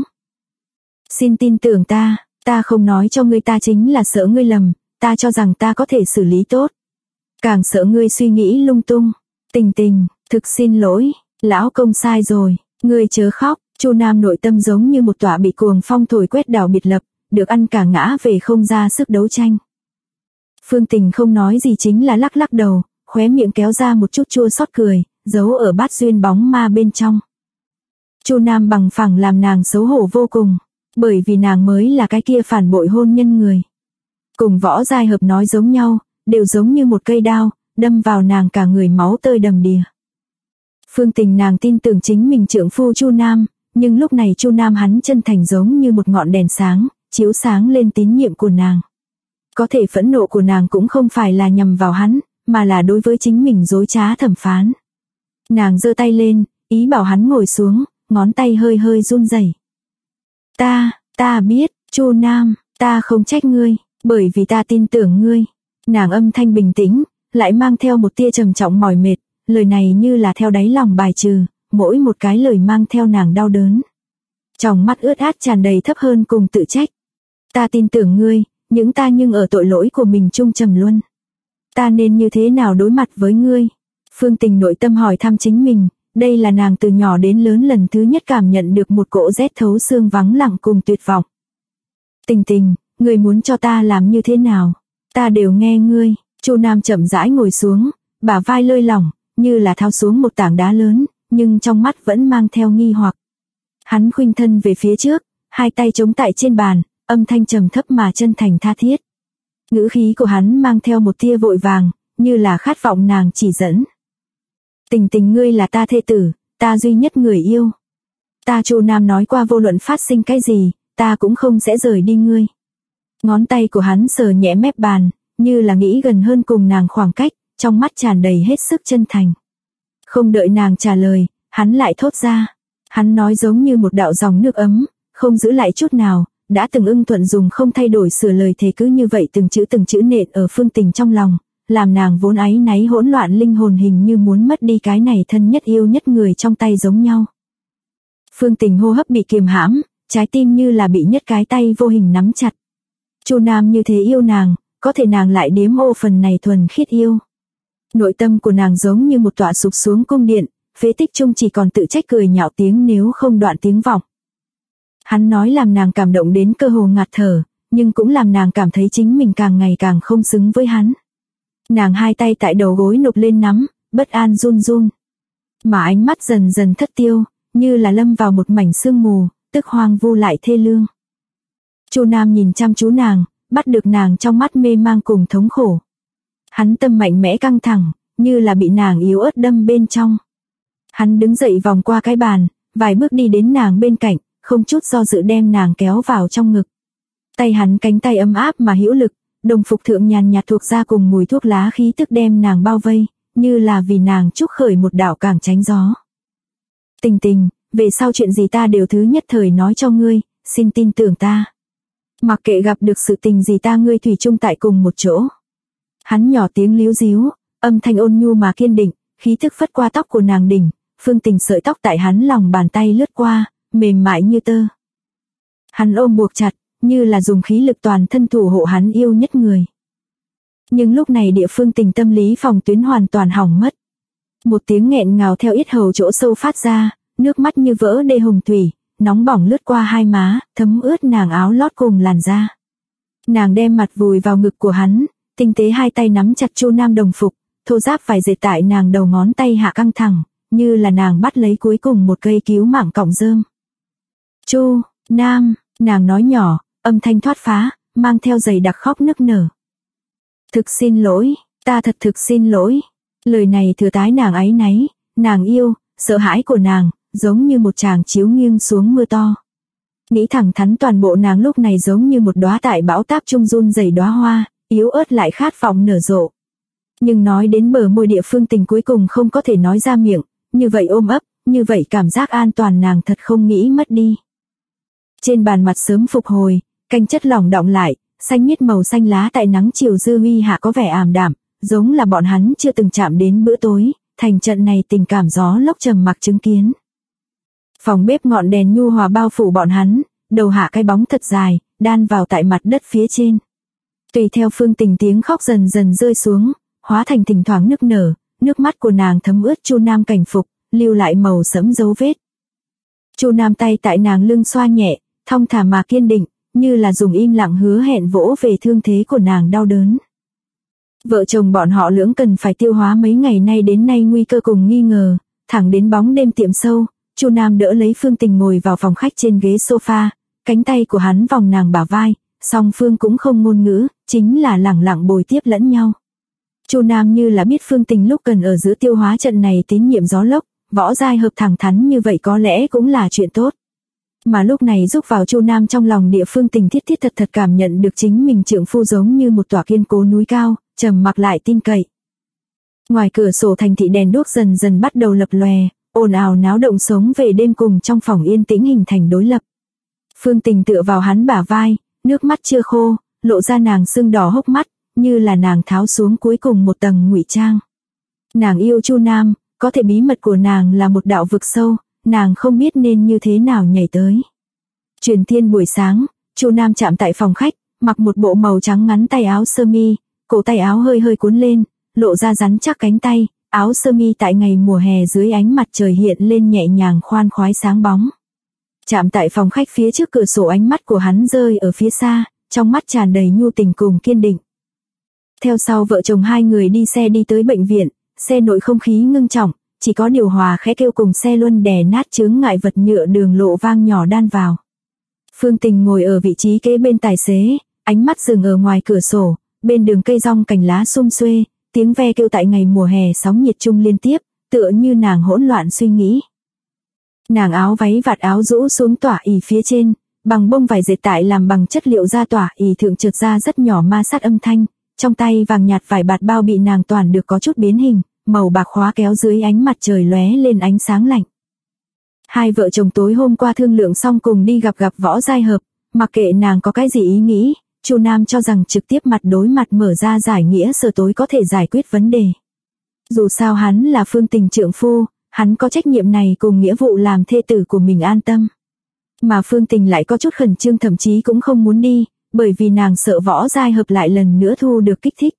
Xin tin tưởng ta không nói cho ngươi, ta chính là sợ ngươi lầm, ta cho rằng ta có thể xử lý tốt. Càng sợ ngươi suy nghĩ lung tung. Tình Tình, thực xin lỗi, lão công sai rồi, ngươi chớ khóc. Chu Nam nội tâm giống như một tòa bị cuồng phong thổi quét đảo biệt lập, được ăn cả ngã về không ra sức đấu tranh. Phương Tình không nói gì chính là lắc lắc đầu, khóe miệng kéo ra một chút chua xót cười, giấu ở bát duyên bóng ma bên trong. Chu Nam bằng phẳng làm nàng xấu hổ vô cùng, bởi vì nàng mới là cái kia phản bội hôn nhân người. Cùng Võ Giai Hợp nói giống nhau, đều giống như một cây đao, đâm vào nàng cả người máu tơi đầm đìa. Phương Tình nàng tin tưởng chính mình trượng phu Chu Nam, nhưng lúc này Chu Nam hắn chân thành giống như một ngọn đèn sáng, chiếu sáng lên tín nhiệm của nàng. Có thể phẫn nộ của nàng cũng không phải là nhằm vào hắn, mà là đối với chính mình dối trá thẩm phán. Nàng giơ tay lên, ý bảo hắn ngồi xuống, ngón tay hơi hơi run rẩy. Ta biết, Chu Nam, ta không trách ngươi, bởi vì ta tin tưởng ngươi. Nàng âm thanh bình tĩnh, lại mang theo một tia trầm trọng mỏi mệt, lời này như là theo đáy lòng bài trừ, mỗi một cái lời mang theo nàng đau đớn. Trong mắt ướt át tràn đầy thấp hơn cùng tự trách. Ta tin tưởng ngươi, nhưng ở tội lỗi của mình chung trầm luân. Ta nên như thế nào đối mặt với ngươi? Phương Tình nội tâm hỏi thăm chính mình, đây là nàng từ nhỏ đến lớn lần thứ nhất cảm nhận được một cỗ rét thấu xương vắng lặng cùng tuyệt vọng. Tình Tình, ngươi muốn cho ta làm như thế nào? Ta đều nghe ngươi. Chu Nam chậm rãi ngồi xuống, bả vai lơi lỏng, như là tháo xuống một tảng đá lớn, nhưng trong mắt vẫn mang theo nghi hoặc. Hắn khuynh thân về phía trước, hai tay chống tại trên bàn, âm thanh trầm thấp mà chân thành tha thiết. Ngữ khí của hắn mang theo một tia vội vàng, như là khát vọng nàng chỉ dẫn. Tình Tình, ngươi là ta thê tử, ta duy nhất người yêu. Ta Chu Nam nói qua vô luận phát sinh cái gì, ta cũng không sẽ rời đi ngươi. Ngón tay của hắn sờ nhẹ mép bàn, như là nghĩ gần hơn cùng nàng khoảng cách, trong mắt tràn đầy hết sức chân thành. Không đợi nàng trả lời, hắn lại thốt ra. Hắn nói giống như một đạo dòng nước ấm, không giữ lại chút nào, đã từng ưng thuận dùng không thay đổi sửa lời thề cứ như vậy từng chữ nện ở Phương Tình trong lòng, làm nàng vốn áy náy hỗn loạn linh hồn hình như muốn mất đi cái này thân nhất yêu nhất người trong tay giống nhau. Phương Tình hô hấp bị kiềm hãm, trái tim như là bị nhất cái tay vô hình nắm chặt. Chu Nam như thế yêu nàng, có thể nàng lại đếm ô phần này thuần khiết yêu. Nội tâm của nàng giống như một tọa sụp xuống cung điện, phế tích chung chỉ còn tự trách cười nhạo tiếng nếu không đoạn tiếng vọng. Hắn nói làm nàng cảm động đến cơ hồ ngạt thở, nhưng cũng làm nàng cảm thấy chính mình càng ngày càng không xứng với hắn. Nàng hai tay tại đầu gối nộp lên nắm, bất an run run. Mà ánh mắt dần dần thất tiêu, như là lâm vào một mảnh sương mù, tức hoang vu lại thê lương. Chu Nam nhìn chăm chú nàng, bắt được nàng trong mắt mê mang cùng thống khổ. Hắn tâm mạnh mẽ căng thẳng, như là bị nàng yếu ớt đâm bên trong. Hắn đứng dậy vòng qua cái bàn, vài bước đi đến nàng bên cạnh, không chút do dự đem nàng kéo vào trong ngực. Tay hắn cánh tay ấm áp mà hữu lực, Đồng phục thượng nhàn nhạt thuộc ra cùng mùi thuốc lá khí tức đem nàng bao vây, như là vì nàng trúc khởi một đạo càng tránh gió. Tình tình, về sau chuyện gì ta đều thứ nhất thời nói cho ngươi, xin tin tưởng ta. Mặc kệ gặp được sự tình gì ta ngươi thủy chung tại cùng một chỗ. Hắn nhỏ tiếng líu díu, âm thanh ôn nhu mà kiên định, khí thức phất qua tóc của nàng đỉnh, Phương Tình sợi tóc tại hắn lòng bàn tay lướt qua, mềm mại như tơ. Hắn ôm buộc chặt, như là dùng khí lực toàn thân thủ hộ hắn yêu nhất người. Nhưng lúc này địa Phương Tình tâm lý phòng tuyến hoàn toàn hỏng mất. Một tiếng nghẹn ngào theo yết hầu chỗ sâu phát ra, nước mắt như vỡ đê hồng thủy, nóng bỏng lướt qua hai má, thấm ướt nàng áo lót cùng làn da. Nàng đem mặt vùi vào ngực của hắn, tinh tế hai tay nắm chặt Chu Nam đồng phục, thô ráp vải dệt tại nàng đầu ngón tay hạ căng thẳng, như là nàng bắt lấy cuối cùng một cây cứu mạng cọng rơm. Chu Nam, nàng nói nhỏ, âm thanh thoát phá, mang theo dày đặc khóc nức nở. Thực xin lỗi, ta thật thực xin lỗi. Lời này thừa tái nàng áy náy, nàng yêu, sợ hãi của nàng, giống như một tràng chiếu nghiêng xuống mưa to. Nghĩ thẳng thắn toàn bộ nàng lúc này giống như một đóa tại bão táp trung run rẩy đóa hoa, yếu ớt lại khát vọng nở rộ. Nhưng nói đến bờ môi địa Phương Tình cuối cùng không có thể nói ra miệng, như vậy ôm ấp, như vậy cảm giác an toàn nàng thật không nghĩ mất đi. Trên bàn mặt sớm phục hồi, canh chất lỏng đọng lại, xanh miết màu xanh lá tại nắng chiều dư huy hạ có vẻ ảm đạm, giống là bọn hắn chưa từng chạm đến bữa tối, thành trận này tình cảm gió lốc trầm mặc chứng kiến. Phòng bếp ngọn đèn nhu hòa bao phủ bọn hắn, đầu hạ cái bóng thật dài, đan vào tại mặt đất phía trên. Tùy theo Phương Tình tiếng khóc dần dần rơi xuống, hóa thành thỉnh thoảng nức nở, nước mắt của nàng thấm ướt Chu Nam cảnh phục, lưu lại màu sẫm dấu vết. Chu Nam tay tại nàng lưng xoa nhẹ, thong thả mà kiên định, như là dùng im lặng hứa hẹn vỗ về thương thế của nàng đau đớn. Vợ chồng bọn họ lưỡng cần phải tiêu hóa mấy ngày nay đến nay nguy cơ cùng nghi ngờ, thẳng đến bóng đêm tiệm sâu, Chu Nam đỡ lấy Phương Tình ngồi vào phòng khách trên ghế sofa, cánh tay của hắn vòng nàng bả vai, song phương cũng không ngôn ngữ, chính là lẳng lặng bồi tiếp lẫn nhau. Chu Nam như là biết Phương Tình lúc cần ở giữa tiêu hóa trận này tín nhiệm gió lốc, võ giai hợp thẳng thắn như vậy có lẽ cũng là chuyện tốt. Mà lúc này rúc vào Chu Nam trong lòng địa Phương Tình thiết thiết thật thật cảm nhận được chính mình trượng phu giống như một tòa kiên cố núi cao, trầm mặc lại tin cậy. Ngoài cửa sổ thành thị đèn đuốc dần dần bắt đầu lập lòe, ồn ào náo động sống về đêm cùng trong phòng yên tĩnh hình thành đối lập. Phương Tình tựa vào hắn bả vai, nước mắt chưa khô, lộ ra nàng sưng đỏ hốc mắt, như là nàng tháo xuống cuối cùng một tầng ngụy trang. Nàng yêu Chu Nam, có thể bí mật của nàng là một đạo vực sâu, nàng không biết nên như thế nào nhảy tới. Truyền thiên buổi sáng, Chu Nam chạm tại phòng khách, mặc một bộ màu trắng ngắn tay áo sơ mi, cổ tay áo hơi hơi cuốn lên, lộ ra rắn chắc cánh tay, áo sơ mi tại ngày mùa hè dưới ánh mặt trời hiện lên nhẹ nhàng khoan khoái sáng bóng. Chạm tại phòng khách phía trước cửa sổ ánh mắt của hắn rơi ở phía xa, trong mắt tràn đầy nhu tình cùng kiên định. Theo sau vợ chồng hai người đi xe đi tới bệnh viện, xe nội không khí ngưng trọng, chỉ có điều hòa khẽ kêu cùng xe luân đè nát chướng ngại vật nhựa đường lộ vang nhỏ đan vào. Phương Tình ngồi ở vị trí kế bên tài xế, ánh mắt dừng ở ngoài cửa sổ, bên đường cây rong cành lá sum xuê, tiếng ve kêu tại ngày mùa hè sóng nhiệt chung liên tiếp, tựa như nàng hỗn loạn suy nghĩ. Nàng áo váy vạt áo rũ xuống tỏa ỉ phía trên, bằng bông vải dệt tại làm bằng chất liệu da tỏa ỉ thượng trượt ra rất nhỏ ma sát âm thanh, trong tay vàng nhạt vải bạt bao bị nàng toàn được có chút biến hình, màu bạc khóa kéo dưới ánh mặt trời lóe lên ánh sáng lạnh. Hai vợ chồng tối hôm qua thương lượng xong cùng đi gặp võ giai hợp, mặc kệ nàng có cái gì ý nghĩ, Chu Nam cho rằng trực tiếp mặt đối mặt mở ra giải nghĩa sơ tối có thể giải quyết vấn đề. Dù sao hắn là Phương Tình trượng phu, hắn có trách nhiệm này cùng nghĩa vụ làm thê tử của mình an tâm. Mà Phương Tình lại có chút khẩn trương thậm chí cũng không muốn đi, bởi vì nàng sợ võ giai hợp lại lần nữa thu được kích thích.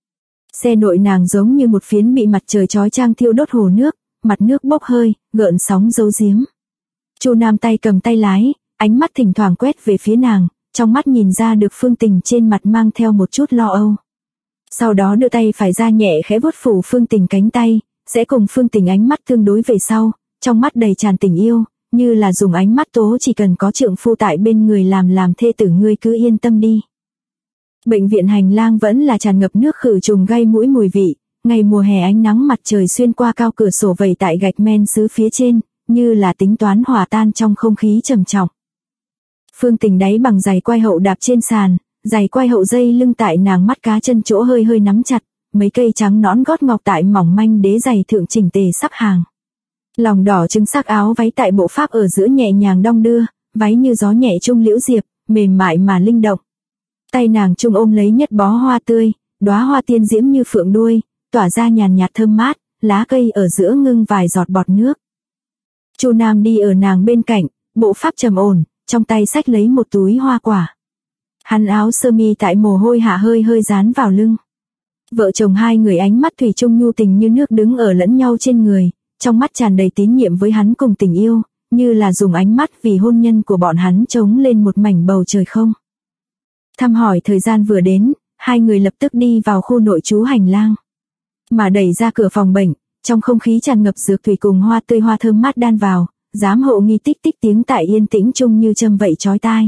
Xe nội nàng giống như một phiến bị mặt trời chói chang thiêu đốt hồ nước, mặt nước bốc hơi, gợn sóng giấu giếm. Chu Nam tay cầm tay lái, ánh mắt thỉnh thoảng quét về phía nàng, trong mắt nhìn ra được Phương Tình trên mặt mang theo một chút lo âu. Sau đó đưa tay phải ra nhẹ khẽ vuốt phủ Phương Tình cánh tay, sẽ cùng Phương Tình ánh mắt tương đối về sau, trong mắt đầy tràn tình yêu, như là dùng ánh mắt tố chỉ cần có trượng phu tại bên người làm thê tử ngươi cứ yên tâm đi. Bệnh viện hành lang vẫn là tràn ngập nước khử trùng gây mũi mùi vị, ngày mùa hè ánh nắng mặt trời xuyên qua cao cửa sổ vẩy tại gạch men sứ phía trên, như là tính toán hòa tan trong không khí trầm trọng. Phương Tình đáy bằng giày quai hậu đạp trên sàn, giày quai hậu dây lưng tại nàng mắt cá chân chỗ hơi hơi nắm chặt, mấy cây trắng nõn gót ngọc tại mỏng manh đế giày thượng chỉnh tề sắp hàng. Lòng đỏ trứng sắc áo váy tại bộ pháp ở giữa nhẹ nhàng đong đưa, váy như gió nhẹ trung liễu diệp, mềm mại mà linh động. Tay nàng trung ôm lấy nhất bó hoa tươi, đóa hoa tiên diễm như phượng đuôi, tỏa ra nhàn nhạt thơm mát, lá cây ở giữa ngưng vài giọt bọt nước. Chu Nam đi ở nàng bên cạnh, bộ pháp trầm ổn, trong tay xách lấy một túi hoa quả. Hắn áo sơ mi tại mồ hôi hạ hơi hơi dán vào lưng. Vợ chồng hai người ánh mắt thủy chung nhu tình như nước đứng ở lẫn nhau trên người, trong mắt tràn đầy tín nhiệm với hắn cùng tình yêu, như là dùng ánh mắt vì hôn nhân của bọn hắn trống lên một mảnh bầu trời không. Thăm hỏi thời gian vừa đến, hai người lập tức đi vào khu nội trú hành lang. Mà đẩy ra cửa phòng bệnh, trong không khí tràn ngập dược thủy cùng hoa tươi hoa thơm mát đan vào, giám hộ nghi tích tích tiếng tại yên tĩnh chung như châm vậy chói tai.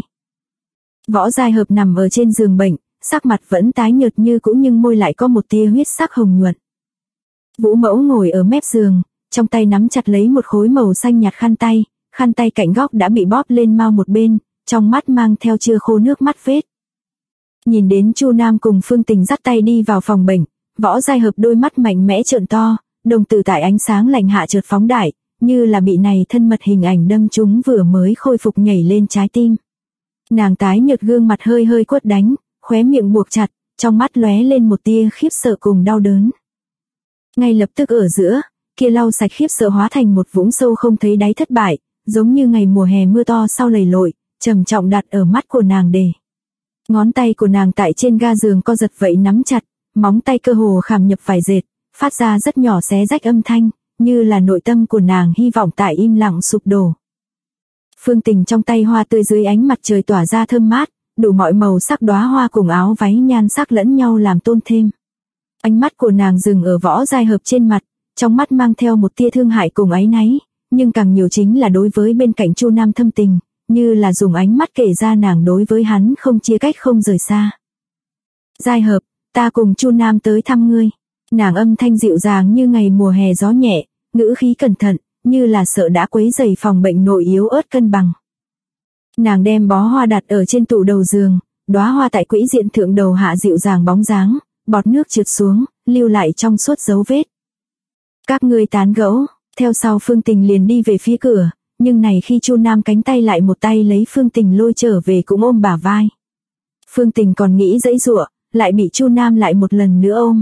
Võ Giai Hợp nằm ở trên giường bệnh, sắc mặt vẫn tái nhợt như cũ nhưng môi lại có một tia huyết sắc hồng nhuận. Vũ Mẫu ngồi ở mép giường, trong tay nắm chặt lấy một khối màu xanh nhạt khăn tay cạnh góc đã bị bóp lên mau một bên, trong mắt mang theo chưa khô nước mắt vết. Nhìn đến Chu Nam cùng Phương Tình dắt tay đi vào phòng bệnh, Võ Giai Hợp đôi mắt mạnh mẽ trợn to, đồng tử tại ánh sáng lạnh hạ chợt phóng đại, như là bị này thân mật hình ảnh đâm trúng vừa mới khôi phục nhảy lên trái tim. Nàng tái nhợt gương mặt hơi hơi quất đánh, khóe miệng buộc chặt, trong mắt lóe lên một tia khiếp sợ cùng đau đớn. Ngay lập tức ở giữa, kia lau sạch khiếp sợ hóa thành một vũng sâu không thấy đáy thất bại, giống như ngày mùa hè mưa to sau lầy lội, trầm trọng đặt ở mắt của nàng để. Ngón tay của nàng tại trên ga giường co giật vậy nắm chặt, móng tay cơ hồ khảm nhập vải dệt, phát ra rất nhỏ xé rách âm thanh, như là nội tâm của nàng hy vọng tại im lặng sụp đổ. Phương Tình trong tay hoa tươi dưới ánh mặt trời tỏa ra thơm mát, đủ mọi màu sắc đóa hoa cùng áo váy nhan sắc lẫn nhau làm tôn thêm. Ánh mắt của nàng dừng ở Võ Giai Hợp trên mặt, trong mắt mang theo một tia thương hại cùng áy náy, nhưng càng nhiều chính là đối với bên cạnh Chu Nam thâm tình, như là dùng ánh mắt kể ra nàng đối với hắn không chia cách không rời xa. Giai Hợp, ta cùng Chu Nam tới thăm ngươi. Nàng âm thanh dịu dàng như ngày mùa hè gió nhẹ, ngữ khí cẩn thận, như là sợ đã quấy rầy phòng bệnh nội yếu ớt cân bằng. Nàng đem bó hoa đặt ở trên tủ đầu giường, đóa hoa tại quỹ diện thượng đầu hạ dịu dàng bóng dáng, bọt nước trượt xuống, lưu lại trong suốt dấu vết. Các ngươi tán gẫu, theo sau Phương Tình liền đi về phía cửa, nhưng này khi Chu Nam cánh tay lại một tay lấy Phương Tình lôi trở về cũng ôm bả vai. Phương Tình còn nghĩ giãy giụa, lại bị Chu Nam lại một lần nữa ôm.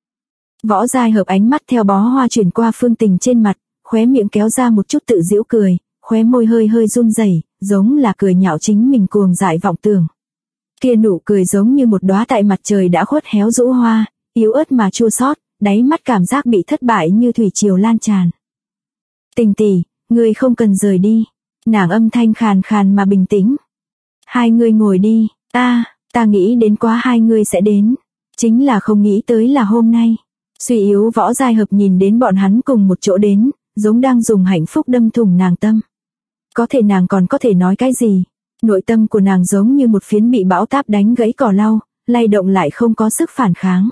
Võ Giai Hợp ánh mắt theo bó hoa chuyển qua Phương Tình trên mặt, khóe miệng kéo ra một chút tự giễu cười, khóe môi hơi hơi run rẩy, giống là cười nhạo chính mình cuồng dại vọng tưởng. Kia nụ cười giống như một đóa tại mặt trời đã khuất héo rũ hoa, yếu ớt mà chua xót, đáy mắt cảm giác bị thất bại như thủy triều lan tràn. Tình tỷ, ngươi không cần rời đi. Nàng âm thanh khàn khàn mà bình tĩnh. Hai ngươi ngồi đi, ta nghĩ đến quá hai ngươi sẽ đến. Chính là không nghĩ tới là hôm nay. Suy yếu Võ Giai Hợp nhìn đến bọn hắn cùng một chỗ đến, giống đang dùng hạnh phúc đâm thủng nàng tâm. Có thể nàng còn có thể nói cái gì? Nội tâm của nàng giống như một phiến bị bão táp đánh gãy cỏ lau, lay động lại không có sức phản kháng.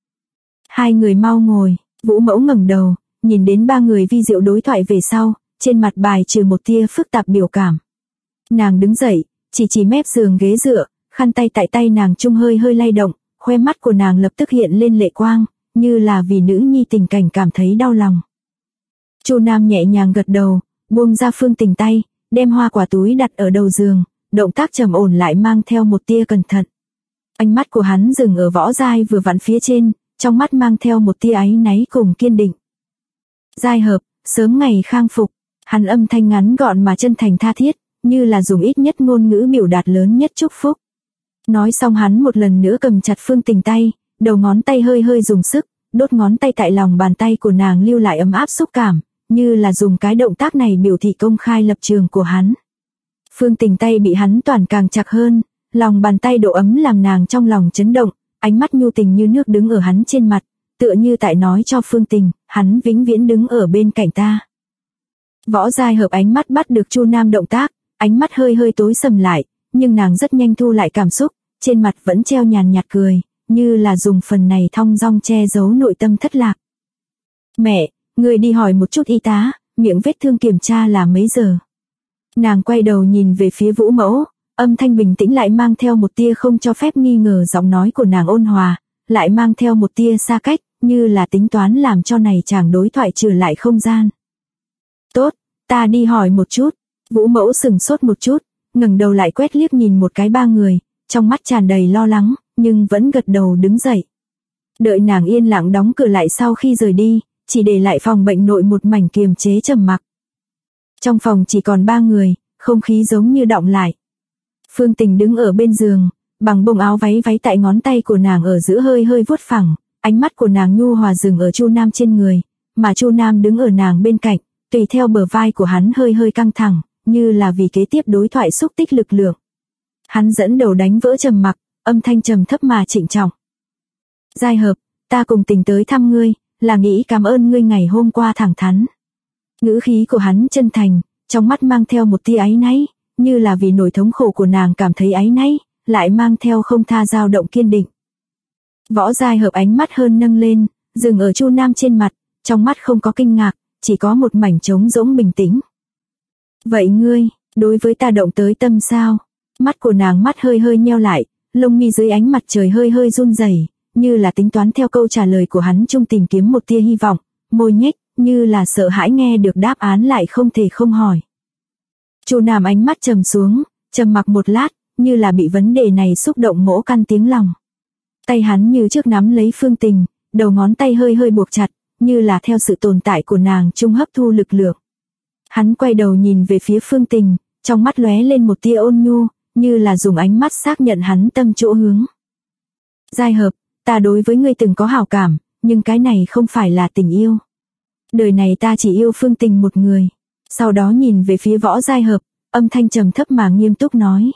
Hai người mau ngồi, Vũ Mẫu ngẩng đầu, nhìn đến ba người vi diệu đối thoại về sau, trên mặt bài trừ một tia phức tạp biểu cảm. Nàng đứng dậy, chỉ mép giường ghế dựa, khăn tay tại tay nàng trung hơi hơi lay động, khoe mắt của nàng lập tức hiện lên lệ quang, như là vì nữ nhi tình cảnh cảm thấy đau lòng. Chu Nam nhẹ nhàng gật đầu, buông ra Phương Tình tay, đem hoa quả túi đặt ở đầu giường, động tác trầm ổn lại mang theo một tia cẩn thận. Ánh mắt của hắn dừng ở Võ Giai vừa vặn phía trên, trong mắt mang theo một tia áy náy cùng kiên định. Giai Hợp, sớm ngày khang phục. Hắn âm thanh ngắn gọn mà chân thành tha thiết, như là dùng ít nhất ngôn ngữ biểu đạt lớn nhất chúc phúc. Nói xong hắn một lần nữa cầm chặt Phương Tình tay, đầu ngón tay hơi hơi dùng sức, đốt ngón tay tại lòng bàn tay của nàng lưu lại ấm áp xúc cảm, như là dùng cái động tác này biểu thị công khai lập trường của hắn. Phương Tình tay bị hắn toàn càng chặt hơn, lòng bàn tay độ ấm làm nàng trong lòng chấn động, ánh mắt nhu tình như nước đứng ở hắn trên mặt, tựa như tại nói cho Phương Tình, hắn vĩnh viễn đứng ở bên cạnh ta. Võ Giai Hợp ánh mắt bắt được Chu Nam động tác, ánh mắt hơi hơi tối sầm lại, nhưng nàng rất nhanh thu lại cảm xúc, trên mặt vẫn treo nhàn nhạt cười, như là dùng phần này thong dong che giấu nội tâm thất lạc. Mẹ, người đi hỏi một chút y tá, miệng vết thương kiểm tra là mấy giờ. Nàng quay đầu nhìn về phía Vũ Mẫu, Âm thanh bình tĩnh lại mang theo một tia không cho phép nghi ngờ, giọng nói của nàng ôn hòa, lại mang theo một tia xa cách, như là tính toán làm cho này chàng đối thoại trừ lại không gian. Tốt, ta đi hỏi một chút. Vũ Mẫu sừng sốt một chút, ngẩng đầu lại quét liếc nhìn một cái ba người, trong mắt tràn đầy lo lắng, nhưng vẫn gật đầu đứng dậy. Đợi nàng yên lặng đóng cửa lại sau khi rời đi, chỉ để lại phòng bệnh nội một mảnh kiềm chế trầm mặc. Trong phòng chỉ còn ba người, không khí giống như đọng lại. Phương Tình đứng ở bên giường, bằng bông áo váy tại ngón tay của nàng ở giữa hơi hơi vuốt phẳng, ánh mắt của nàng nhu hòa dừng ở Chu Nam trên người, mà Chu Nam đứng ở nàng bên cạnh, tùy theo bờ vai của hắn hơi hơi căng thẳng, như là vì kế tiếp đối thoại xúc tích lực lượng. Hắn dẫn đầu đánh vỡ trầm mặc, âm thanh trầm thấp mà trịnh trọng. Giai Hợp, ta cùng Tình tới thăm ngươi, là nghĩ cảm ơn ngươi ngày hôm qua thẳng thắn. Ngữ khí của hắn chân thành, trong mắt mang theo một tia áy náy, như là vì nỗi thống khổ của nàng cảm thấy áy náy, lại mang theo không tha dao động kiên định. Võ Giai Hợp ánh mắt hơn nâng lên, dừng ở Chu Nam trên mặt, trong mắt không có kinh ngạc, chỉ có một mảnh trống rỗng bình tĩnh. Vậy ngươi, đối với ta động tới tâm sao? Mắt của nàng mắt hơi hơi nheo lại, lông mi dưới ánh mặt trời hơi hơi run rẩy, như là tính toán theo câu trả lời của hắn chung tìm kiếm một tia hy vọng, môi nhếch, như là sợ hãi nghe được đáp án lại không thể không hỏi. Chu Nam ánh mắt trầm xuống, trầm mặc một lát, như là bị vấn đề này xúc động mỗ căn tiếng lòng. Tay hắn như trước nắm lấy Phương Tình, đầu ngón tay hơi hơi buộc chặt, như là theo sự tồn tại của nàng chung hấp thu lực lượng. Hắn quay đầu nhìn về phía Phương Tình, trong mắt lóe lên một tia ôn nhu, như là dùng ánh mắt xác nhận hắn tâm chỗ hướng. Giai Hợp, ta đối với ngươi từng có hảo cảm, nhưng cái này không phải là tình yêu. Đời này ta chỉ yêu Phương Tình một người. Sau đó nhìn về phía Võ Giai Hợp, âm thanh trầm thấp mà nghiêm túc nói.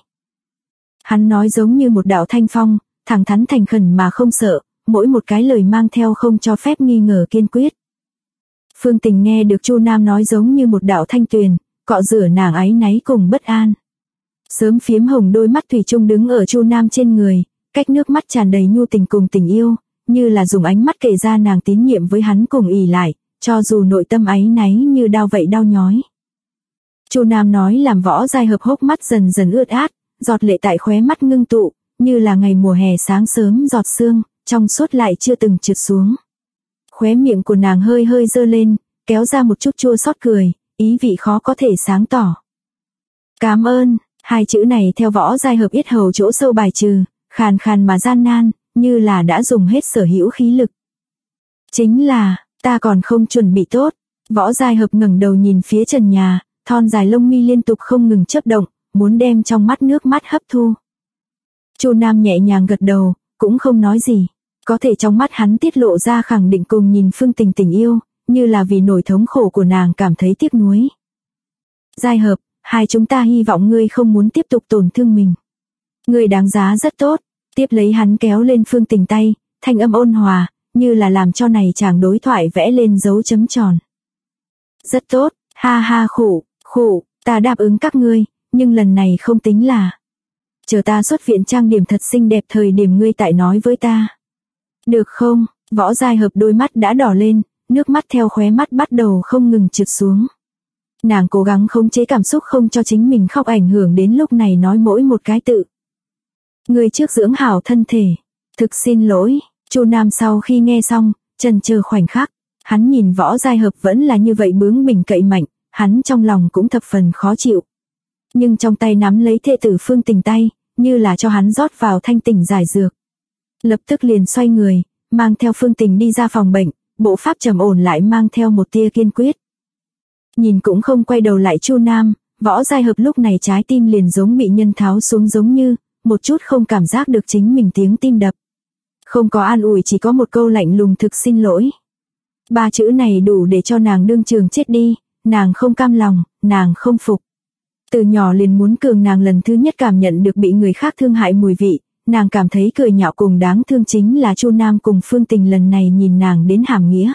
Hắn nói giống như một đạo thanh phong, thẳng thắn thành khẩn mà không sợ, mỗi một cái lời mang theo không cho phép nghi ngờ kiên quyết. Phương Tình nghe được Chu Nam nói giống như một đạo thanh tuyền, cọ rửa nàng áy náy cùng bất an. Sớm phiếm hồng đôi mắt thủy chung đứng ở Chu Nam trên người, cách nước mắt tràn đầy nhu tình cùng tình yêu, như là dùng ánh mắt kể ra nàng tín nhiệm với hắn cùng ỷ lại, cho dù nội tâm áy náy như đau vậy đau nhói. Chu Nam nói làm Võ Giai Hợp hốc mắt dần dần ướt át, giọt lệ tại khóe mắt ngưng tụ, như là ngày mùa hè sáng sớm giọt sương, trong suốt lại chưa từng trượt xuống. Khóe miệng của nàng hơi hơi dơ lên, kéo ra một chút chua xót cười, ý vị khó có thể sáng tỏ. Cảm ơn, hai chữ này theo Võ Giai Hợp yết hầu chỗ sâu bài trừ, khàn khàn mà gian nan, như là đã dùng hết sở hữu khí lực. Chính là, ta còn không chuẩn bị tốt. Võ Giai Hợp ngẩng đầu nhìn phía trần nhà, thon dài lông mi liên tục không ngừng chớp động, muốn đem trong mắt nước mắt hấp thu. Chu Nam nhẹ nhàng gật đầu, cũng không nói gì. Có thể trong mắt hắn tiết lộ ra khẳng định cùng nhìn Phương Tình tình yêu, như là vì nỗi thống khổ của nàng cảm thấy tiếc nuối. Giai Hợp, hai chúng ta hy vọng ngươi không muốn tiếp tục tổn thương mình. Ngươi đáng giá rất tốt. Tiếp lấy hắn kéo lên Phương Tình tay, thanh âm ôn hòa, như là làm cho này chàng đối thoại vẽ lên dấu chấm tròn. Rất tốt, ha ha khụ, ta đáp ứng các ngươi, nhưng lần này không tính là. Chờ ta xuất viện trang điểm thật xinh đẹp thời điểm ngươi tại nói với ta. Được không? Võ Giai Hợp đôi mắt đã đỏ lên, nước mắt theo khóe mắt bắt đầu không ngừng trượt xuống. Nàng cố gắng khống chế cảm xúc không cho chính mình khóc ảnh hưởng đến lúc này nói mỗi một cái tự. Ngươi trước dưỡng hảo thân thể. Thực xin lỗi. Chu Nam sau khi nghe xong, chần chờ khoảnh khắc, hắn nhìn Võ Giai Hợp vẫn là như vậy bướng bỉnh cậy mạnh, hắn trong lòng cũng thập phần khó chịu. Nhưng trong tay nắm lấy thê tử Phương Tình tay, như là cho hắn rót vào thanh tỉnh giải dược. Lập tức liền xoay người, mang theo Phương Tình đi ra phòng bệnh, bộ pháp trầm ổn lại mang theo một tia kiên quyết. Nhìn cũng không quay đầu lại Chu Nam, Võ Giai Hợp lúc này trái tim liền giống bị nhân tháo xuống giống như, một chút không cảm giác được chính mình tiếng tim đập. Không có an ủi chỉ có một câu lạnh lùng thực xin lỗi. Ba chữ này đủ để cho nàng đương trường chết đi, nàng không cam lòng, nàng không phục. Từ nhỏ liền muốn cường nàng lần thứ nhất cảm nhận được bị người khác thương hại mùi vị, nàng cảm thấy cười nhạo cùng đáng thương chính là Chu Nam cùng Phương Tình lần này nhìn nàng đến hàm nghĩa.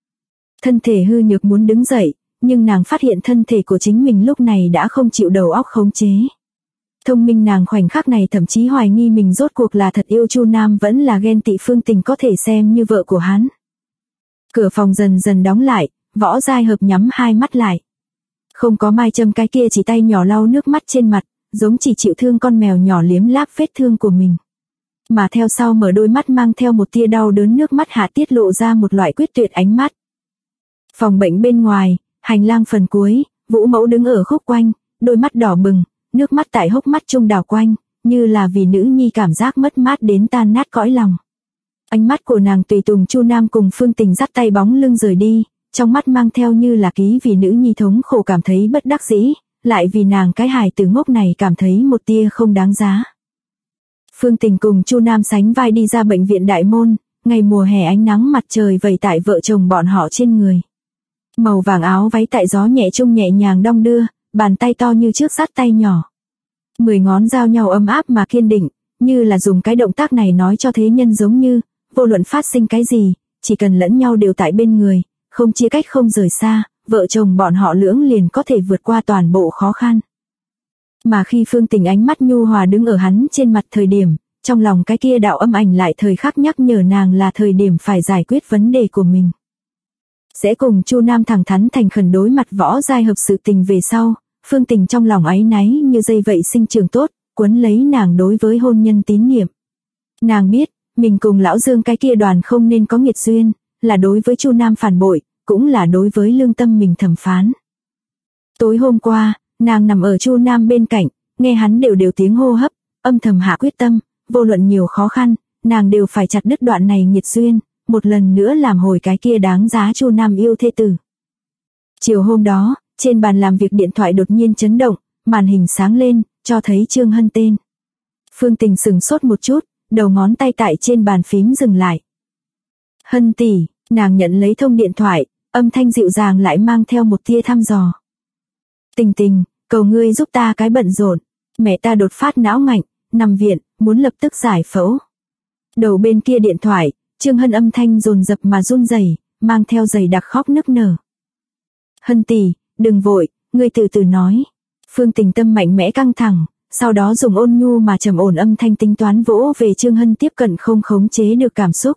Thân thể hư nhược muốn đứng dậy, nhưng nàng phát hiện thân thể của chính mình lúc này đã không chịu đầu óc khống chế. Thông minh nàng khoảnh khắc này thậm chí hoài nghi mình rốt cuộc là thật yêu Chu Nam vẫn là ghen tị Phương Tình có thể xem như vợ của hắn. Cửa phòng dần dần đóng lại, Võ Giai Hợp nhắm hai mắt lại. Không có Mai Châm cái kia chỉ tay nhỏ lau nước mắt trên mặt, giống chỉ chịu thương con mèo nhỏ liếm láp vết thương của mình. Mà theo sau mở đôi mắt mang theo một tia đau đớn, nước mắt hạ tiết lộ ra một loại quyết tuyệt ánh mắt. Phòng bệnh bên ngoài, hành lang phần cuối, Vũ Mẫu đứng ở khúc quanh, đôi mắt đỏ bừng, nước mắt tại hốc mắt trung đảo quanh, như là vì nữ nhi cảm giác mất mát đến tan nát cõi lòng. Ánh mắt của nàng tùy tùng Chu Nam cùng Phương Tình dắt tay bóng lưng rời đi, trong mắt mang theo như là ký vì nữ nhi thống khổ cảm thấy bất đắc dĩ, lại vì nàng cái hài tử ngốc này cảm thấy một tia không đáng giá. Phương Tình cùng Chu Nam sánh vai đi ra bệnh viện đại môn, ngày mùa hè ánh nắng mặt trời vẩy tại vợ chồng bọn họ trên người. Màu vàng áo váy tại gió nhẹ trung nhẹ nhàng đong đưa, bàn tay to như chiếc sắt tay nhỏ. 10 ngón giao nhau ấm áp mà kiên định, như là dùng cái động tác này nói cho thế nhân giống như, vô luận phát sinh cái gì, chỉ cần lẫn nhau đều tại bên người, không chia cách không rời xa, vợ chồng bọn họ lưỡng liền có thể vượt qua toàn bộ khó khăn. Mà khi Phương Tình ánh mắt nhu hòa đứng ở hắn trên mặt thời điểm, trong lòng cái kia đạo âm ảnh lại thời khắc nhắc nhở nàng là thời điểm phải giải quyết vấn đề của mình. Sẽ cùng Chu Nam thẳng thắn thành khẩn đối mặt võ giai hợp sự tình về sau, Phương Tình trong lòng áy náy như dây vậy sinh trưởng tốt, quấn lấy nàng đối với hôn nhân tín niệm. Nàng biết, mình cùng lão Dương cái kia đoàn không nên có nghiệt duyên, là đối với Chu Nam phản bội, cũng là đối với lương tâm mình thẩm phán. Tối hôm qua, nàng nằm ở Chu Nam bên cạnh, nghe hắn đều tiếng hô hấp, âm thầm hạ quyết tâm, vô luận nhiều khó khăn, nàng đều phải chặt đứt đoạn này nghiệt duyên, một lần nữa làm hồi cái kia đáng giá Chu Nam yêu thê tử. Chiều hôm đó, trên bàn làm việc điện thoại đột nhiên chấn động, màn hình sáng lên, cho thấy Trương Hân tên. Phương Tình sững sốt một chút, đầu ngón tay tại trên bàn phím dừng lại. Hân tỷ, nàng nhận lấy thông điện thoại, âm thanh dịu dàng lại mang theo một tia thăm dò. Tình Tình, cầu ngươi giúp ta cái bận rộn, mẹ ta đột phát não ngạnh, nằm viện, muốn lập tức giải phẫu. Đầu bên kia điện thoại, Trương Hân âm thanh dồn dập mà run rẩy, mang theo dày đặc khóc nức nở. Hân tỷ, đừng vội, ngươi từ từ nói. Phương Tình tâm mạnh mẽ căng thẳng, sau đó dùng ôn nhu mà trầm ổn âm thanh tính toán vỗ về Trương Hân tiếp cận không khống chế được cảm xúc.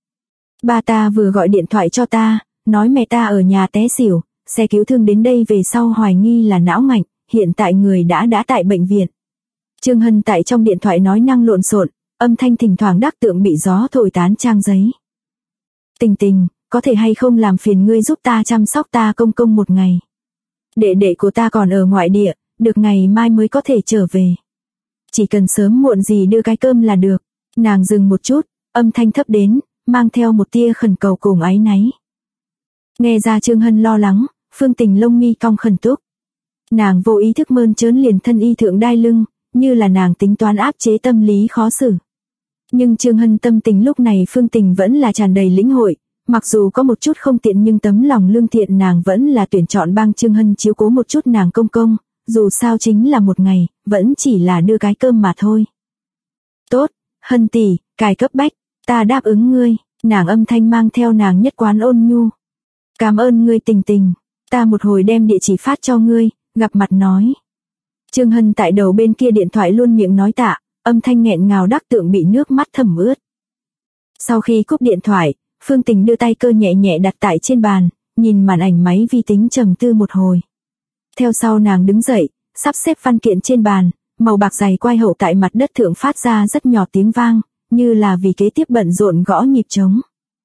Ba ta vừa gọi điện thoại cho ta, nói mẹ ta ở nhà té xỉu, xe cứu thương đến đây về sau hoài nghi là não ngạnh, hiện tại người đã tại bệnh viện. Trương Hân tại trong điện thoại nói năng lộn xộn, âm thanh thỉnh thoảng đắc tượng bị gió thổi tán trang giấy. Tình Tình, có thể hay không làm phiền ngươi giúp ta chăm sóc ta công công một ngày. Đệ đệ của ta còn ở ngoại địa, được ngày mai mới có thể trở về. Chỉ cần sớm muộn gì đưa cái cơm là được. Nàng dừng một chút, âm thanh thấp đến, mang theo một tia khẩn cầu cùng áy náy. Nghe ra Trương Hân lo lắng, Phương Tình lông mi cong khẩn túc. Nàng vô ý thức mơn trớn liền thân y thượng đai lưng, như là nàng tính toán áp chế tâm lý khó xử. Nhưng Trương Hân tâm tình lúc này Phương Tình vẫn là tràn đầy lĩnh hội, mặc dù có một chút không tiện nhưng tấm lòng lương thiện nàng vẫn là tuyển chọn bang Trương Hân chiếu cố một chút nàng công công, dù sao chính là một ngày, vẫn chỉ là đưa cái cơm mà thôi. Tốt, Hân tỷ, cài cấp bách, ta đáp ứng ngươi, nàng âm thanh mang theo nàng nhất quán ôn nhu. Cảm ơn ngươi Tình Tình, ta một hồi đem địa chỉ phát cho ngươi, gặp mặt nói. Trương Hân tại đầu bên kia điện thoại luôn miệng nói tạ, âm thanh nghẹn ngào đắc tượng bị nước mắt thẩm ướt. Sau khi cúp điện thoại, Phương Tình đưa tay cơ nhẹ nhẹ đặt tại trên bàn, nhìn màn ảnh máy vi tính trầm tư một hồi. Theo sau nàng đứng dậy, sắp xếp văn kiện trên bàn, màu bạc dày quai hậu tại mặt đất thượng phát ra rất nhỏ tiếng vang, như là vì kế tiếp bận rộn gõ nhịp trống.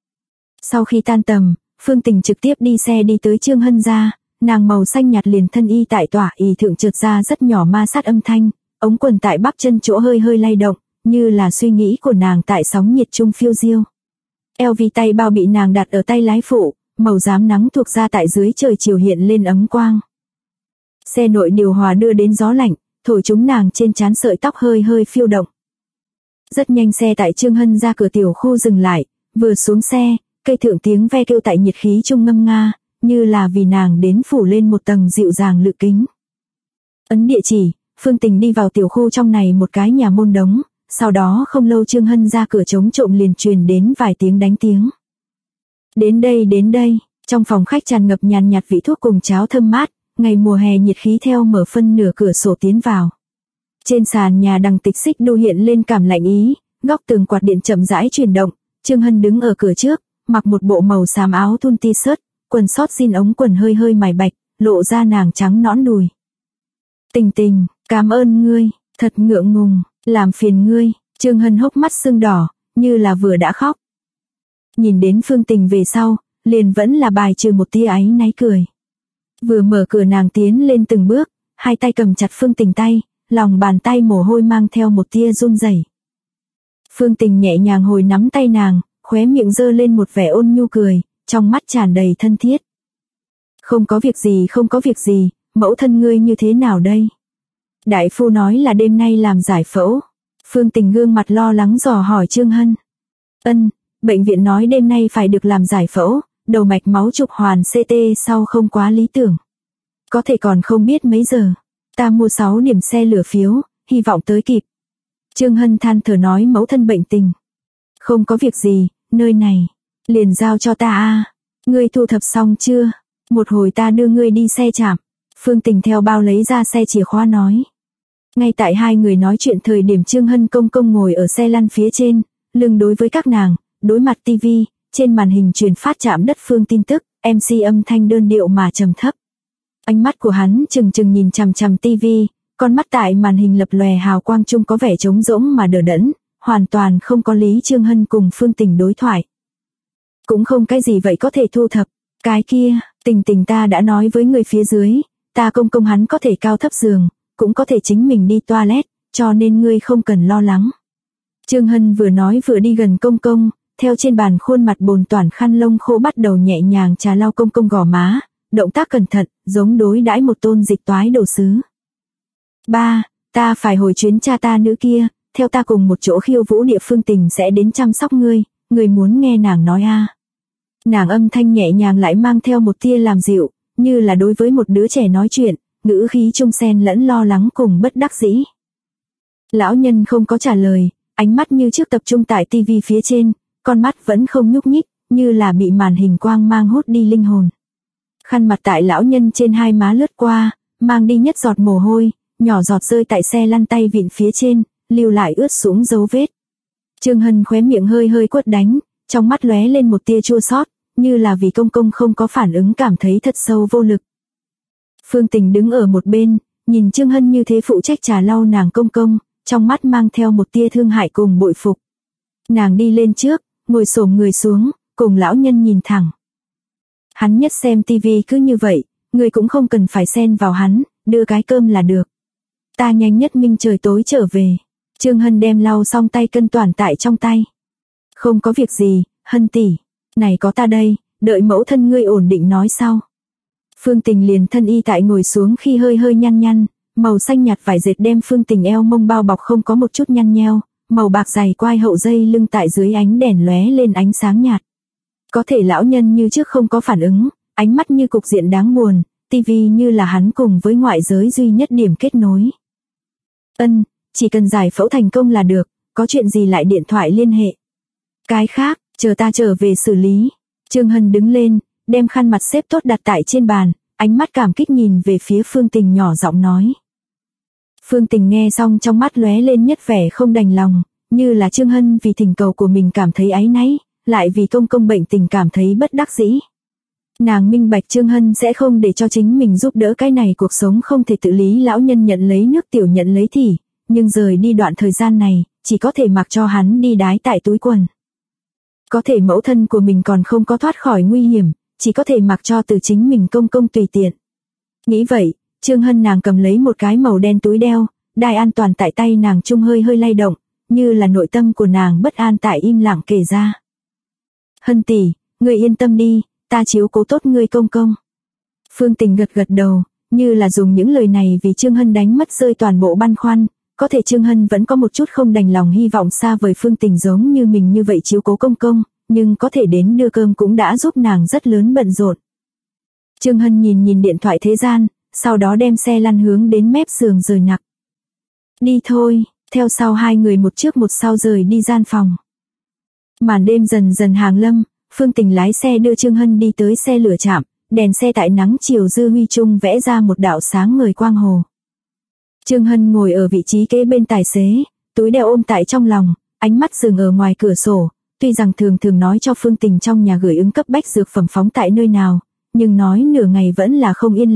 Sau khi tan tầm, Phương Tình trực tiếp đi xe đi tới Trương Hân ra, nàng màu xanh nhạt liền thân y tại tỏa y thượng trượt ra rất nhỏ ma sát âm thanh, ống quần tại bắp chân chỗ hơi hơi lay động, như là suy nghĩ của nàng tại sóng nhiệt trung phiêu diêu. LV tay bao bị nàng đặt ở tay lái phụ, màu rám nắng thuộc ra tại dưới trời chiều hiện lên ấm quang. Xe nội điều hòa đưa đến gió lạnh, thổi chúng nàng trên trán sợi tóc hơi hơi phiêu động. Rất nhanh xe tại Trương Hân ra cửa tiểu khu dừng lại, vừa xuống xe, cây thượng tiếng ve kêu tại nhiệt khí trung ngâm nga, như là vì nàng đến phủ lên một tầng dịu dàng lự kính. Ấn địa chỉ, Phương Tình đi vào tiểu khu trong này một cái nhà môn đống, sau đó không lâu Trương Hân ra cửa chống trộm liền truyền đến vài tiếng đánh tiếng. Đến đây, trong phòng khách tràn ngập nhàn nhạt vị thuốc cùng cháo thơm mát, ngày mùa hè nhiệt khí theo mở phân nửa cửa sổ tiến vào. Trên sàn nhà đằng tịch xích đu hiện lên cảm lạnh ý, góc tường quạt điện chậm rãi chuyển động, Trương Hân đứng ở cửa trước, mặc một bộ màu xám áo thun t-shirt, quần sót jean ống quần hơi hơi mài bạch, lộ ra nàng trắng nõn đùi. Tình Tình, Cảm ơn ngươi, thật ngượng ngùng, làm phiền ngươi. Trương Hân hốc mắt sưng đỏ, như là vừa đã khóc. Nhìn đến Phương Tình về sau, liền vẫn là bài trừ một tia áy náy cười. Vừa mở cửa nàng tiến lên từng bước, hai tay cầm chặt Phương Tình tay, lòng bàn tay mồ hôi mang theo một tia run rẩy. Phương Tình nhẹ nhàng hồi nắm tay nàng, khóe miệng giơ lên một vẻ ôn nhu cười, trong mắt tràn đầy thân thiết. Không có việc gì, không có việc gì, mẫu thân ngươi như thế nào đây? Đại phu nói là đêm nay làm giải phẫu. Phương Tình gương mặt lo lắng dò hỏi Trương Hân. Bệnh viện nói đêm nay phải được làm giải phẫu, đầu mạch máu chụp hoàn CT sau không quá lý tưởng. Có thể còn không biết mấy giờ. Ta mua 6 điểm xe lửa phiếu, hy vọng tới kịp. Trương Hân than thở nói mẫu thân bệnh tình. Không có việc gì, nơi này, liền giao cho ta a. Ngươi thu thập xong chưa? Một hồi ta đưa ngươi đi xe trạm. Phương Tình theo bao lấy ra xe chìa khóa nói. Ngay tại hai người nói chuyện thời điểm Trương Hân công công ngồi ở xe lăn phía trên, lưng đối với các nàng, đối mặt tivi, trên màn hình truyền phát chạm đất phương tin tức, MC âm thanh đơn điệu mà trầm thấp. Ánh mắt của hắn chừng chừng nhìn chằm chằm tivi, con mắt tại màn hình lập lòe hào quang chung có vẻ trống rỗng mà đờ đẫn, hoàn toàn không có lý Trương Hân cùng Phương Tình đối thoại. Cũng không cái gì vậy có thể thu thập, cái kia, Tình ta đã nói với người phía dưới, ta công công hắn có thể cao thấp giường, cũng có thể chính mình đi toilet, cho nên ngươi không cần lo lắng. Trương Hân vừa nói vừa đi gần công công, theo trên bàn khuôn mặt bồn toản khăn lông khô bắt đầu nhẹ nhàng trà lau công công gò má, động tác cẩn thận, giống đối đãi một tôn dịch toái đồ sứ. Ba, ta phải hồi chuyến cha ta nữ kia, theo ta cùng một chỗ khiêu vũ địa phương Tình sẽ đến chăm sóc ngươi, ngươi muốn nghe nàng nói a. Nàng âm thanh nhẹ nhàng lại mang theo một tia làm dịu, như là đối với một đứa trẻ nói chuyện, ngữ khí trung xen lẫn lo lắng cùng bất đắc dĩ. Lão nhân không có trả lời, ánh mắt như trước tập trung tại tivi phía trên, con mắt vẫn không nhúc nhích, như là bị màn hình quang mang hút đi linh hồn. Khăn mặt tại lão nhân trên hai má lướt qua, mang đi nhất giọt mồ hôi, nhỏ giọt rơi tại xe lăn tay vịn phía trên, lưu lại ướt sũng dấu vết. Trương Hân khóe miệng hơi hơi quất đánh, trong mắt lóe lên một tia chua xót, như là vì công công không có phản ứng cảm thấy thật sâu vô lực. Phương Tình đứng ở một bên, nhìn Trương Hân như thế phụ trách trà lau nàng công công, trong mắt mang theo một tia thương hại cùng bội phục. Nàng đi lên trước, ngồi xổm người xuống, cùng lão nhân nhìn thẳng. Hắn nhất xem tivi cứ như vậy, người cũng không cần phải xen vào hắn, đưa cái cơm là được. Ta nhanh nhất minh trời tối trở về. Trương Hân đem lau xong tay cân toàn tại trong tay. Không có việc gì, Hân tỷ, này có ta đây, đợi mẫu thân ngươi ổn định nói sau. Phương Tình liền thân y tại ngồi xuống khi hơi hơi nhăn nhăn, màu xanh nhạt vải dệt đem Phương Tình eo mông bao bọc không có một chút nhăn nheo, màu bạc dày quai hậu dây lưng tại dưới ánh đèn lóe lên ánh sáng nhạt. Có thể lão nhân như trước không có phản ứng, ánh mắt như cục diện đáng buồn, tivi như là hắn cùng với ngoại giới duy nhất điểm kết nối. Chỉ cần giải phẫu thành công là được, có chuyện gì lại điện thoại liên hệ. Cái khác, chờ ta trở về xử lý. Trương Hân đứng lên, đem khăn mặt xếp tốt đặt tại trên bàn, ánh mắt cảm kích nhìn về phía Phương Tình nhỏ giọng nói. Phương Tình nghe xong trong mắt lóe lên nhất vẻ không đành lòng, như là Trương Hân vì thỉnh cầu của mình cảm thấy áy náy, lại vì công công bệnh tình cảm thấy bất đắc dĩ. Nàng minh bạch Trương Hân sẽ không để cho chính mình giúp đỡ cái này cuộc sống không thể tự lý lão nhân nhận lấy nước tiểu nhận lấy thỉ, nhưng rời đi đoạn thời gian này, chỉ có thể mặc cho hắn đi đái tại túi quần. Có thể mẫu thân của mình còn không có thoát khỏi nguy hiểm, chỉ có thể mặc cho từ chính mình công công tùy tiện. Nghĩ vậy, Trương Hân nàng cầm lấy một cái màu đen túi đeo, đai an toàn tại tay nàng trung hơi hơi lay động, như là nội tâm của nàng bất an tại im lặng kể ra. Hân tỷ, ngươi yên tâm đi, ta chiếu cố tốt ngươi công công. Phương Tình gật gật đầu, như là dùng những lời này vì Trương Hân đánh mất rơi toàn bộ băn khoăn. Có thể Trương Hân vẫn có một chút không đành lòng hy vọng xa vời Phương Tình giống như mình như vậy chiếu cố công công, nhưng có thể đến đưa cơm cũng đã giúp nàng rất lớn bận rộn. Trương Hân nhìn điện thoại thế gian, sau đó đem xe lăn hướng đến mép giường rời nặc. Đi thôi, theo sau hai người một trước một sau rời đi gian phòng. Màn đêm dần dần hàng lâm, Phương Tình lái xe đưa Trương Hân đi tới xe lửa trạm, đèn xe tại nắng chiều dư huy chung vẽ ra một đạo sáng ngời quang hồ. Trương Hân ngồi ở vị trí kế bên tài xế, túi đeo ôm tại trong lòng, ánh mắt dừng ở ngoài cửa sổ, tuy rằng thường nói cho Phương Tình trong nhà gửi ứng cấp bách dược phẩm phóng tại nơi nào, nhưng nói nửa ngày vẫn là không yên lòng,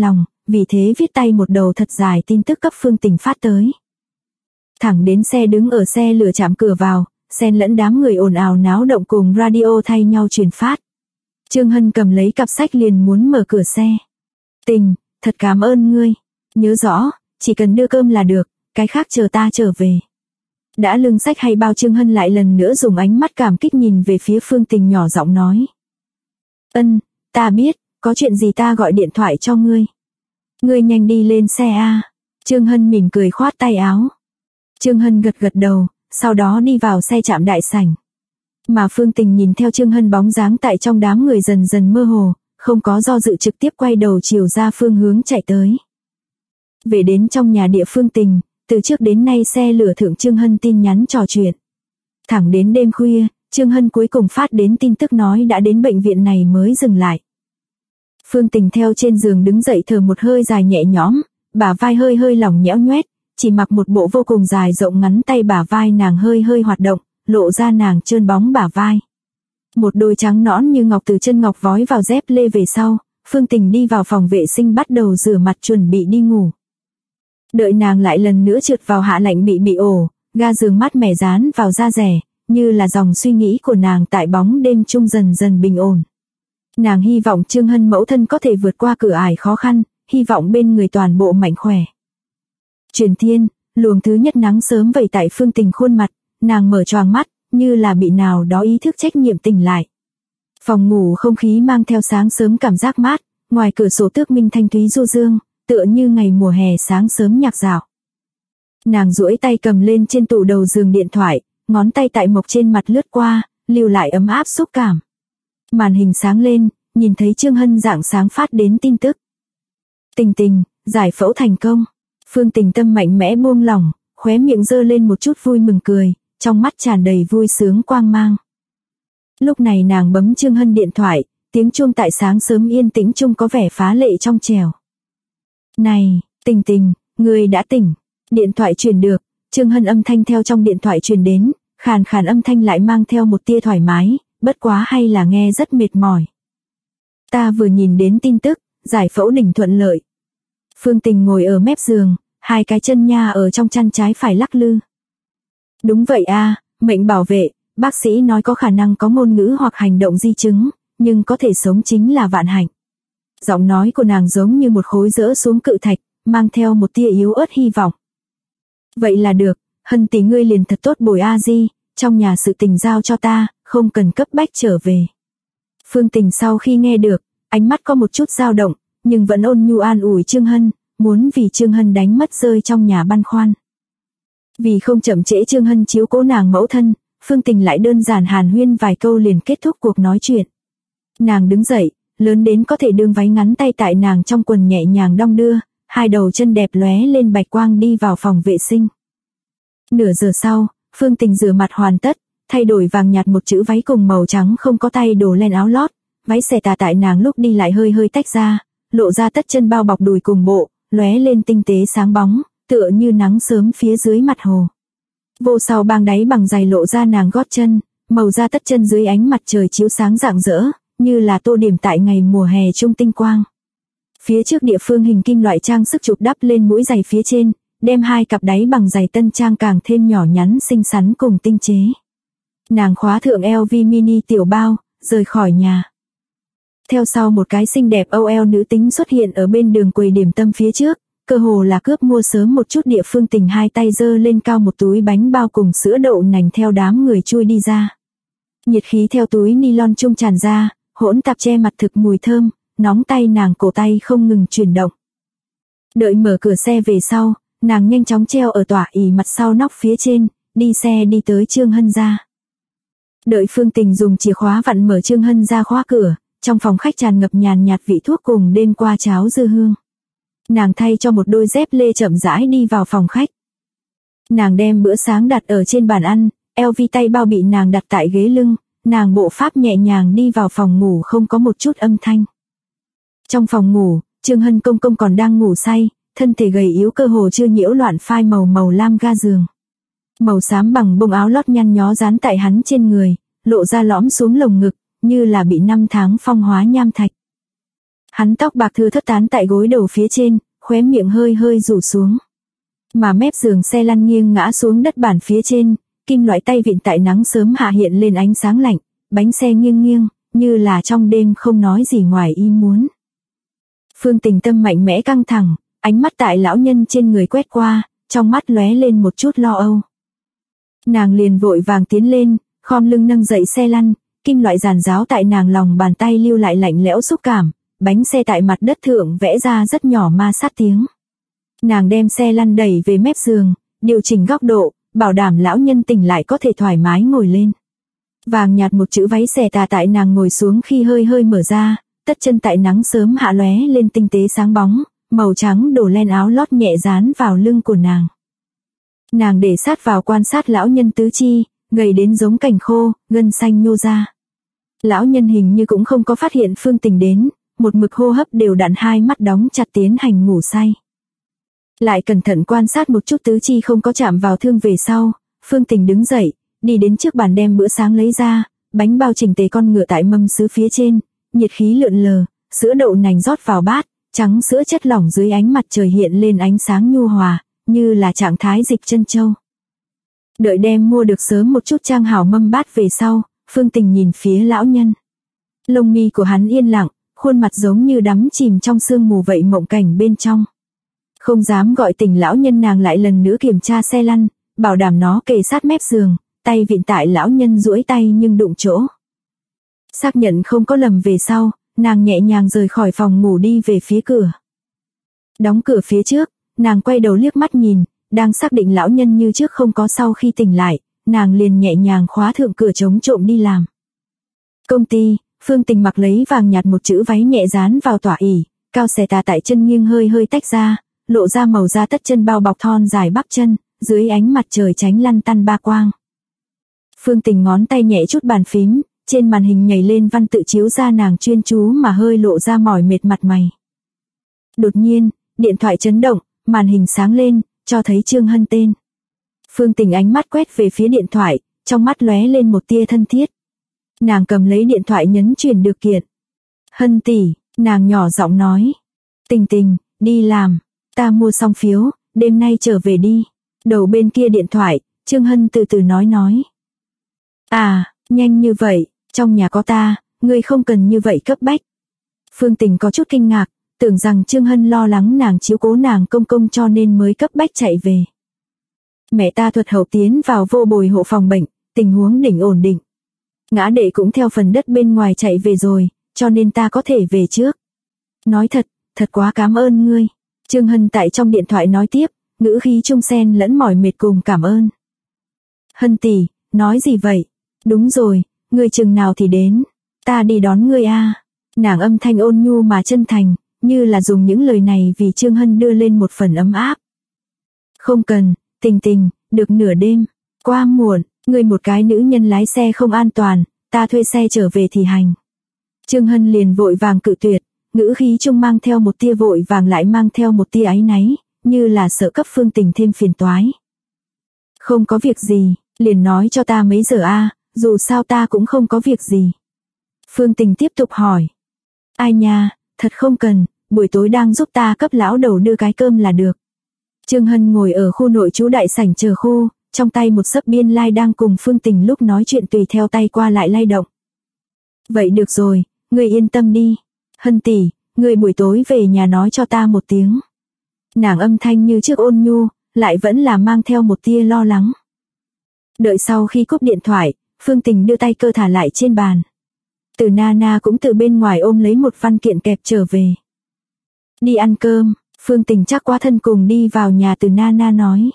vì thế viết tay một đầu thật dài tin tức cấp Phương Tình phát tới. Thẳng đến xe đứng ở xe lửa trạm cửa vào, xen lẫn đám người ồn ào náo động cùng radio thay nhau truyền phát. Trương Hân cầm lấy cặp sách liền muốn mở cửa xe. Tình, thật cảm ơn ngươi. Nhớ rõ, chỉ cần đưa cơm là được, cái khác chờ ta trở về. Đã lưng sách hay bao Trương Hân lại lần nữa dùng ánh mắt cảm kích nhìn về phía Phương Tình nhỏ giọng nói. Ta biết, có chuyện gì ta gọi điện thoại cho ngươi. Ngươi nhanh đi lên xe a. Trương Hân mỉm cười khoát tay áo. Trương Hân gật gật đầu, sau đó đi vào xe trạm đại sảnh. Mà Phương Tình nhìn theo Trương Hân bóng dáng tại trong đám người dần dần mơ hồ, không có do dự trực tiếp quay đầu chiều ra phương hướng chạy tới. Về đến trong nhà địa Phương Tình, từ trước đến nay xe lửa thượng Trương Hân tin nhắn trò chuyện. Thẳng đến đêm khuya, Trương Hân cuối cùng phát đến tin tức nói đã đến bệnh viện này mới dừng lại. Phương Tình theo trên giường đứng dậy thở một hơi dài nhẹ nhõm, bả vai hơi hơi lỏng nhẽo nhoét, chỉ mặc một bộ vô cùng dài rộng ngắn tay bả vai nàng hơi hơi hoạt động, lộ ra nàng trơn bóng bả vai. Một đôi trắng nõn như ngọc từ chân ngọc vói vào dép lê về sau, Phương Tình đi vào phòng vệ sinh bắt đầu rửa mặt chuẩn bị đi ngủ. Đợi nàng lại lần nữa trượt vào hạ lạnh bị ổ, ga giường mát mẻ dán vào da rẻ, như là dòng suy nghĩ của nàng tại bóng đêm chung dần dần bình ổn. Nàng hy vọng Trương Hân mẫu thân có thể vượt qua cửa ải khó khăn, hy vọng bên người toàn bộ mạnh khỏe. Truyền thiên, luồng thứ nhất nắng sớm vẩy tại Phương Tình khuôn mặt, nàng mở choàng mắt, như là bị nào đó ý thức trách nhiệm tỉnh lại. Phòng ngủ không khí mang theo sáng sớm cảm giác mát, ngoài cửa sổ tước minh thanh thúy du dương, tựa như ngày mùa hè sáng sớm nhạc dạo. Nàng duỗi tay cầm lên trên tủ đầu giường điện thoại, ngón tay tại mộc trên mặt lướt qua, lưu lại ấm áp xúc cảm. Màn hình sáng lên, nhìn thấy Trương Hân rạng sáng phát đến tin tức. Tình, giải phẫu thành công. Phương Tình tâm mạnh mẽ buông lỏng, khóe miệng giơ lên một chút vui mừng cười, trong mắt tràn đầy vui sướng quang mang. Lúc này nàng bấm Trương Hân điện thoại, tiếng chuông tại sáng sớm yên tĩnh chung có vẻ phá lệ trong trẻo. Này, Tình, ngươi đã tỉnh. Điện thoại truyền được, Trương Hân âm thanh theo trong điện thoại truyền đến, khàn khàn âm thanh lại mang theo một tia thoải mái, bất quá hay là nghe rất mệt mỏi. Ta vừa nhìn đến tin tức, giải phẫu đỉnh thuận lợi. Phương Tình ngồi ở mép giường, hai cái chân nha ở trong chăn trái phải lắc lư. Đúng vậy a, mệnh bảo vệ, bác sĩ nói có khả năng có ngôn ngữ hoặc hành động di chứng, nhưng có thể sống chính là vạn hạnh. Giọng nói của nàng giống như một khối dỡ xuống cự thạch, mang theo một tia yếu ớt hy vọng. Vậy là được, Hân tỷ ngươi liền thật tốt bồi a di, trong nhà sự tình giao cho ta, không cần cấp bách trở về. Phương Tình sau khi nghe được, ánh mắt có một chút dao động, nhưng vẫn ôn nhu an ủi Trương Hân, muốn vì Trương Hân đánh mất rơi trong nhà băn khoăn. Vì không chậm trễ Trương Hân chiếu cố nàng mẫu thân, Phương Tình lại đơn giản hàn huyên vài câu liền kết thúc cuộc nói chuyện. Nàng đứng dậy, lớn đến có thể đương váy ngắn tay tại nàng trong quần nhẹ nhàng đong đưa, hai đầu chân đẹp lóe lên bạch quang đi vào phòng vệ sinh. Nửa giờ sau, Phương Tình rửa mặt hoàn tất, thay đổi vàng nhạt một chữ váy cùng màu trắng không có tay đồ len áo lót, váy xẻ tà tại nàng lúc đi lại hơi hơi tách ra, lộ ra tất chân bao bọc đùi cùng bộ, lóe lên tinh tế sáng bóng, tựa như nắng sớm phía dưới mặt hồ. Vô sau bang đáy bằng giày lộ ra nàng gót chân, màu da tất chân dưới ánh mặt trời chiếu sáng rạng rỡ, như là tô điểm tại ngày mùa hè trung tinh quang. Phía trước địa phương hình kim loại trang sức chụp đắp lên mũi giày phía trên, đem hai cặp đáy bằng giày tân trang càng thêm nhỏ nhắn xinh xắn cùng tinh chế. Nàng khóa thượng LV mini tiểu bao, rời khỏi nhà. Theo sau một cái xinh đẹp OL nữ tính xuất hiện ở bên đường quầy điểm tâm phía trước, cơ hồ là cướp mua sớm một chút địa Phương Tình hai tay giơ lên cao một túi bánh bao cùng sữa đậu nành theo đám người chui đi ra. Nhiệt khí theo túi nylon trung tràn ra, hỗn tạp che mặt thực mùi thơm, nóng tay nàng cổ tay không ngừng chuyển động. Đợi mở cửa xe về sau, nàng nhanh chóng treo ở tỏa ỉ mặt sau nóc phía trên, đi xe đi tới Trương Hân ra. Đợi Phương Tình dùng chìa khóa vặn mở Trương Hân ra khóa cửa, trong phòng khách tràn ngập nhàn nhạt vị thuốc cùng đêm qua cháo dưa hương. Nàng thay cho một đôi dép lê chậm rãi đi vào phòng khách. Nàng đem bữa sáng đặt ở trên bàn ăn, LV tay bao bị nàng đặt tại ghế lưng, nàng bộ pháp nhẹ nhàng đi vào phòng ngủ không có một chút âm thanh. Trong phòng ngủ, Trương Hân công công còn đang ngủ say, thân thể gầy yếu cơ hồ chưa nhiễu loạn phai màu lam ga giường. Màu xám bằng bông áo lót nhăn nhó dán tại hắn trên người, lộ ra lõm xuống lồng ngực, như là bị 5 tháng phong hóa nham thạch. Hắn tóc bạc thưa thớt tán tại gối đầu phía trên, khóe miệng hơi hơi rủ xuống. Mà mép giường xe lăn nghiêng ngã xuống đất bàn phía trên, kim loại tay vịn tại nắng sớm hạ hiện lên ánh sáng lạnh, bánh xe nghiêng nghiêng, như là trong đêm không nói gì ngoài ý muốn. Phương Tình tâm mạnh mẽ căng thẳng, ánh mắt tại lão nhân trên người quét qua, trong mắt lóe lên một chút lo âu. Nàng liền vội vàng tiến lên, khom lưng nâng dậy xe lăn, kim loại giàn giáo tại nàng lòng bàn tay lưu lại lạnh lẽo xúc cảm, bánh xe tại mặt đất thượng vẽ ra rất nhỏ ma sát tiếng. Nàng đem xe lăn đẩy về mép giường, điều chỉnh góc độ, bảo đảm lão nhân tỉnh lại có thể thoải mái ngồi lên. Vàng nhạt một chữ váy xẻ tà tại nàng ngồi xuống khi hơi hơi mở ra, tất chân tại nắng sớm hạ lóe lên tinh tế sáng bóng, màu trắng đổ len áo lót nhẹ dán vào lưng của nàng. Nàng để sát vào quan sát lão nhân tứ chi, gầy đến giống cành khô, gân xanh nhô ra. Lão nhân hình như cũng không có phát hiện Phương Tình đến, một mực hô hấp đều đặn, hai mắt đóng chặt tiến hành ngủ say. Lại cẩn thận quan sát một chút tứ chi không có chạm vào thương về sau, Phương Tình đứng dậy, đi đến trước bàn đem bữa sáng lấy ra, bánh bao chỉnh tề con ngựa tại mâm sứ phía trên, nhiệt khí lượn lờ, sữa đậu nành rót vào bát, trắng sữa chất lỏng dưới ánh mặt trời hiện lên ánh sáng nhu hòa, như là trạng thái dịch chân châu. Đợi đem mua được sớm một chút trang hảo mâm bát về sau, Phương Tình nhìn phía lão nhân. Lông mi của hắn yên lặng, khuôn mặt giống như đắm chìm trong sương mù vậy mộng cảnh bên trong. Không dám gọi tỉnh lão nhân, nàng lại lần nữa kiểm tra xe lăn, bảo đảm nó kề sát mép giường, tay vịn tại lão nhân duỗi tay nhưng đụng chỗ. Xác nhận không có lầm về sau, nàng nhẹ nhàng rời khỏi phòng ngủ đi về phía cửa. Đóng cửa phía trước, nàng quay đầu liếc mắt nhìn, đang xác định lão nhân như trước không có sau khi tỉnh lại, nàng liền nhẹ nhàng khóa thượng cửa chống trộm đi làm. Công ty, Phương Tình mặc lấy vàng nhạt một chữ váy nhẹ dán vào tỏa ỉ, cao xẻ tà tại chân nghiêng hơi hơi tách ra, lộ ra màu da tất chân bao bọc thon dài bắp chân, dưới ánh mặt trời tránh lăn tăn ba quang. Phương Tình ngón tay nhẹ chút bàn phím, trên màn hình nhảy lên văn tự chiếu ra nàng chuyên chú mà hơi lộ ra mỏi mệt mặt mày. Đột nhiên, điện thoại chấn động, màn hình sáng lên, cho thấy Trương Hân tên. Phương Tình ánh mắt quét về phía điện thoại, trong mắt lóe lên một tia thân thiết. Nàng cầm lấy điện thoại nhấn chuyển được kiện. Hân tỷ, nàng nhỏ giọng nói. Tình Tình, đi làm, ta mua xong phiếu, đêm nay trở về đi. Đầu bên kia điện thoại, Trương Hân từ từ nói. À, nhanh như vậy, trong nhà có ta, ngươi không cần như vậy cấp bách. Phương Tình có chút kinh ngạc, tưởng rằng Trương Hân lo lắng nàng chiếu cố nàng công công cho nên mới cấp bách chạy về. Mẹ ta thuật hậu tiến vào vô bồi hộ phòng bệnh, tình huống đỉnh ổn định. Ngã đệ cũng theo phần đất bên ngoài chạy về rồi, cho nên ta có thể về trước. Nói thật quá cảm ơn ngươi. Trương Hân tại trong điện thoại nói tiếp, ngữ khí trung xen lẫn mỏi mệt cùng cảm ơn. Hân tỷ, nói gì vậy? Đúng rồi, ngươi chừng nào thì đến, ta đi đón ngươi a. Nàng âm thanh ôn nhu mà chân thành, như là dùng những lời này vì Trương Hân đưa lên một phần ấm áp. Không cần, Tình Tình, được nửa đêm, quá muộn, ngươi một cái nữ nhân lái xe không an toàn, ta thuê xe trở về thì hành. Trương Hân liền vội vàng cự tuyệt, ngữ khí trung mang theo một tia vội vàng lại mang theo một tia áy náy, như là sợ cấp Phương Tình thêm phiền toái. Không có việc gì, liền nói cho ta mấy giờ a, dù sao ta cũng không có việc gì. Phương Tình tiếp tục hỏi. Ai nha, thật không cần, buổi tối đang giúp ta cấp lão đầu đưa cái cơm là được. Trương Hân ngồi ở khu nội trú đại sảnh chờ khu, trong tay một sấp biên lai like đang cùng Phương Tình lúc nói chuyện tùy theo tay qua lại lay động. Vậy được rồi, ngươi yên tâm đi. Hân tỷ, ngươi buổi tối về nhà nói cho ta một tiếng. Nàng âm thanh như trước ôn nhu, lại vẫn là mang theo một tia lo lắng. Đợi sau khi cúp điện thoại, Phương Tình đưa tay cơ thả lại trên bàn. Từ Nana cũng từ bên ngoài ôm lấy một văn kiện kẹp trở về. Đi ăn cơm, Phương Tình chắc quá thân cùng đi vào nhà Từ Nana nói.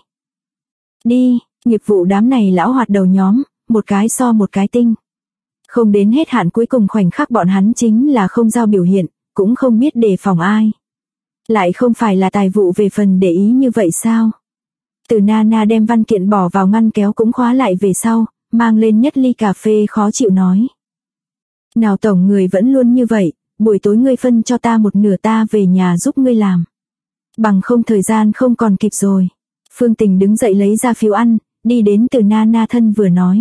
Đi, nghiệp vụ đám này lão hoạt đầu nhóm, một cái so một cái tinh. Không đến hết hạn cuối cùng khoảnh khắc bọn hắn chính là không giao biểu hiện, cũng không biết đề phòng ai. Lại không phải là tài vụ về phần để ý như vậy sao? Từ Nana đem văn kiện bỏ vào ngăn kéo cũng khóa lại về sau, mang lên nhất ly cà phê khó chịu nói. Nào tổng người vẫn luôn như vậy, buổi tối ngươi phân cho ta một nửa ta về nhà giúp ngươi làm. Bằng không thời gian không còn kịp rồi. Phương Tình đứng dậy lấy ra phiếu ăn, đi đến Từ Nana thân vừa nói.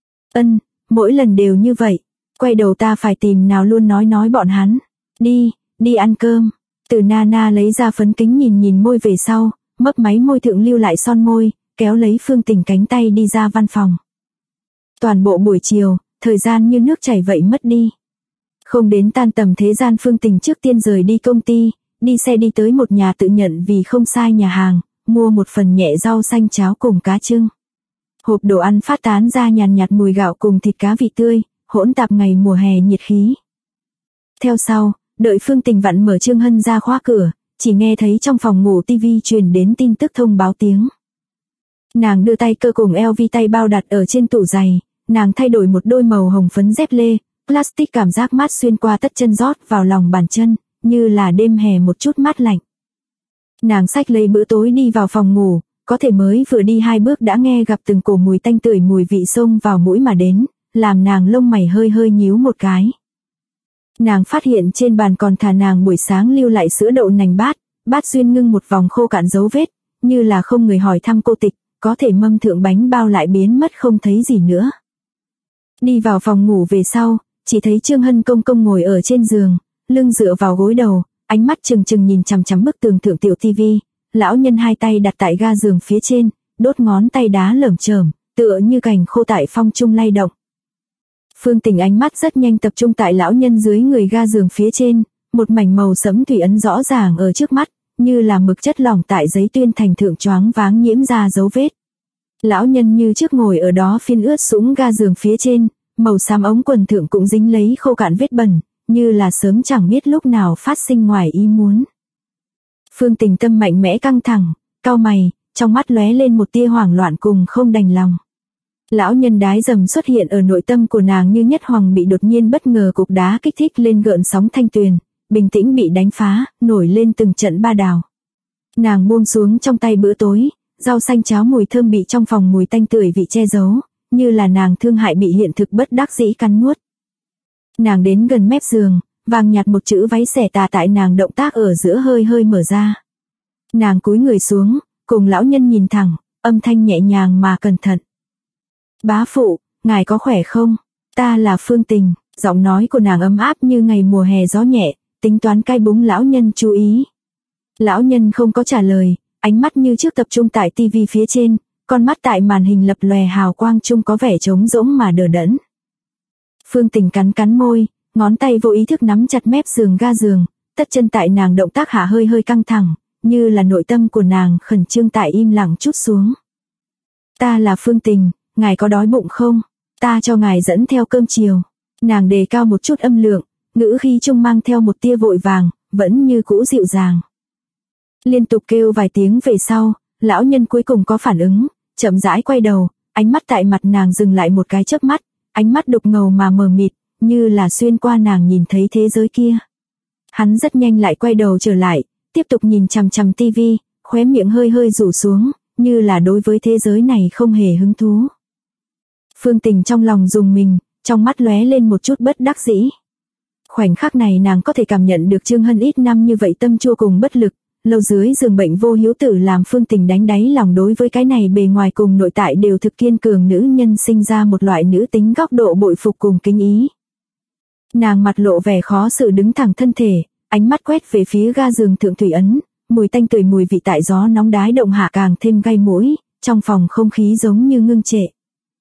Mỗi lần đều như vậy, quay đầu ta phải tìm nào luôn nói bọn hắn. Đi, đi ăn cơm. Từ Nana lấy ra phấn kính nhìn môi về sau, mấp máy môi thượng lưu lại son môi, kéo lấy Phương Tình cánh tay đi ra văn phòng. Toàn bộ buổi chiều, thời gian như nước chảy vậy mất đi. Không đến tan tầm thế gian, Phương Tình trước tiên rời đi công ty, đi xe đi tới một nhà tự nhận vì không sai nhà hàng, mua một phần nhẹ rau xanh cháo cùng cá trưng. Hộp đồ ăn phát tán ra nhàn nhạt mùi gạo cùng thịt cá vị tươi, hỗn tạp ngày mùa hè nhiệt khí. Theo sau, đợi Phương Tình vặn mở Trương Hân ra khóa cửa, chỉ nghe thấy trong phòng ngủ tivi truyền đến tin tức thông báo tiếng. Nàng đưa tay cơ cùng LV tay bao đặt ở trên tủ giày, nàng thay đổi một đôi màu hồng phấn dép lê, plastic cảm giác mát xuyên qua tất chân rót vào lòng bàn chân, như là đêm hè một chút mát lạnh. Nàng xách lấy bữa tối đi vào phòng ngủ, có thể mới vừa đi 2 bước đã nghe gặp từng cổ mùi tanh tưởi mùi vị xông vào mũi mà đến, làm nàng lông mày hơi nhíu một cái. Nàng phát hiện trên bàn còn thả nàng buổi sáng lưu lại sữa đậu nành bát duyên ngưng một vòng khô cạn dấu vết, như là không người hỏi thăm cô tịch, có thể mâm thượng bánh bao lại biến mất không thấy gì nữa. Đi vào phòng ngủ về sau, chỉ thấy Trương Hân công công ngồi ở trên giường, lưng dựa vào gối đầu, ánh mắt trừng nhìn chằm chằm bức tường thượng tiểu tivi, lão nhân hai tay đặt tại ga giường phía trên, đốt ngón tay đá lởm chởm, tựa như cành khô tại phong trung lay động. Phương Tình ánh mắt rất nhanh tập trung tại lão nhân dưới người ga giường phía trên, một mảnh màu sẫm thủy ấn rõ ràng ở trước mắt, như là mực chất lỏng tại giấy tuyên thành thượng choáng váng nhiễm ra dấu vết. Lão nhân như trước ngồi ở đó phiên ướt sũng ga giường phía trên, màu xám ống quần thượng cũng dính lấy khô cạn vết bẩn, như là sớm chẳng biết lúc nào phát sinh ngoài ý muốn. Phương Tình tâm mạnh mẽ căng thẳng, cau mày, trong mắt lóe lên một tia hoảng loạn cùng không đành lòng. Lão nhân đái dầm xuất hiện ở nội tâm của nàng như nhất hoàng bị đột nhiên bất ngờ cục đá kích thích lên gợn sóng thanh tuyền, bình tĩnh bị đánh phá, nổi lên từng trận ba đào. Nàng buông xuống trong tay bữa tối, rau xanh cháo mùi thơm bị trong phòng mùi tanh tưởi vị che giấu, như là nàng thương hại bị hiện thực bất đắc dĩ cắn nuốt. Nàng đến gần mép giường, vàng nhạt một chữ váy xẻ tà tại nàng động tác ở giữa hơi mở ra. Nàng cúi người xuống, cùng lão nhân nhìn thẳng, âm thanh nhẹ nhàng mà cẩn thận. Bá phụ, ngài có khỏe không? Ta là Phương Tình, giọng nói của nàng ấm áp như ngày mùa hè gió nhẹ, tính toán cai búng lão nhân chú ý. Lão nhân không có trả lời, ánh mắt như trước tập trung tại tivi phía trên, con mắt tại màn hình lập lòe hào quang chung có vẻ trống rỗng mà đờ đẫn. Phương Tình cắn môi, ngón tay vô ý thức nắm chặt mép giường ga giường, tất chân tại nàng động tác hạ hơi căng thẳng, như là nội tâm của nàng khẩn trương tại im lặng chút xuống. Ta là Phương Tình, ngài có đói bụng không? Ta cho ngài dẫn theo cơm chiều. Nàng đề cao một chút âm lượng, ngữ khí trung mang theo một tia vội vàng, vẫn như cũ dịu dàng. Liên tục kêu vài tiếng về sau, lão nhân cuối cùng có phản ứng, chậm rãi quay đầu, ánh mắt tại mặt nàng dừng lại một cái chớp mắt, ánh mắt đục ngầu mà mờ mịt, như là xuyên qua nàng nhìn thấy thế giới kia. Hắn rất nhanh lại quay đầu trở lại, tiếp tục nhìn chằm chằm tivi, khóe miệng hơi rủ xuống, như là đối với thế giới này không hề hứng thú. Phương Tình trong lòng rùng mình, trong mắt lóe lên một chút bất đắc dĩ. Khoảnh khắc này nàng có thể cảm nhận được Trương Hân ít năm như vậy tâm chua cùng bất lực, lâu dưới giường bệnh vô hiếu tử làm Phương Tình đánh đáy lòng đối với cái này bề ngoài cùng nội tại đều thực kiên cường nữ nhân sinh ra một loại nữ tính góc độ bội phục cùng kính ý. Nàng mặt lộ vẻ khó xử đứng thẳng thân thể, ánh mắt quét về phía ga giường thượng thủy ấn, mùi tanh tưởi mùi vị tại gió nóng đái động hạ càng thêm gay mũi, trong phòng không khí giống như ngưng trệ.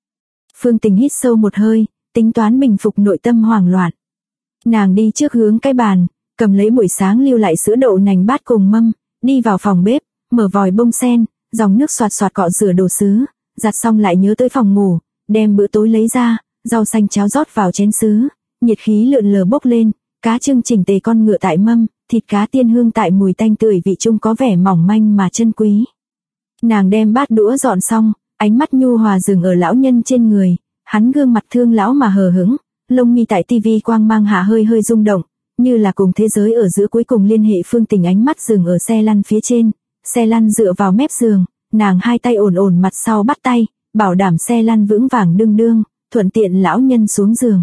Phương Tình hít sâu một hơi, tính toán bình phục nội tâm hoảng loạn. Nàng đi trước hướng cái bàn, cầm lấy buổi sáng lưu lại sữa đậu nành bát cùng mâm, đi vào phòng bếp, mở vòi bông sen, dòng nước xoạt cọ rửa đồ sứ, giặt xong lại nhớ tới phòng ngủ, đem bữa tối lấy ra, rau xanh cháo rót vào chén sứ, nhiệt khí lượn lờ bốc lên, cá trưng chỉnh tề con ngựa tại mâm, thịt cá tiên hương tại mùi tanh tưởi vị chung có vẻ mỏng manh mà chân quý. Nàng đem bát đũa dọn xong, ánh mắt nhu hòa dừng ở lão nhân trên người, hắn gương mặt thương lão mà hờ hững, lông mi tại tivi quang mang hạ hơi rung động, như là cùng thế giới ở giữa cuối cùng liên hệ. Phương Tình ánh mắt dừng ở xe lăn phía trên, xe lăn dựa vào mép giường, nàng hai tay ổn mặt sau bắt tay, bảo đảm xe lăn vững vàng đương, thuận tiện lão nhân xuống giường.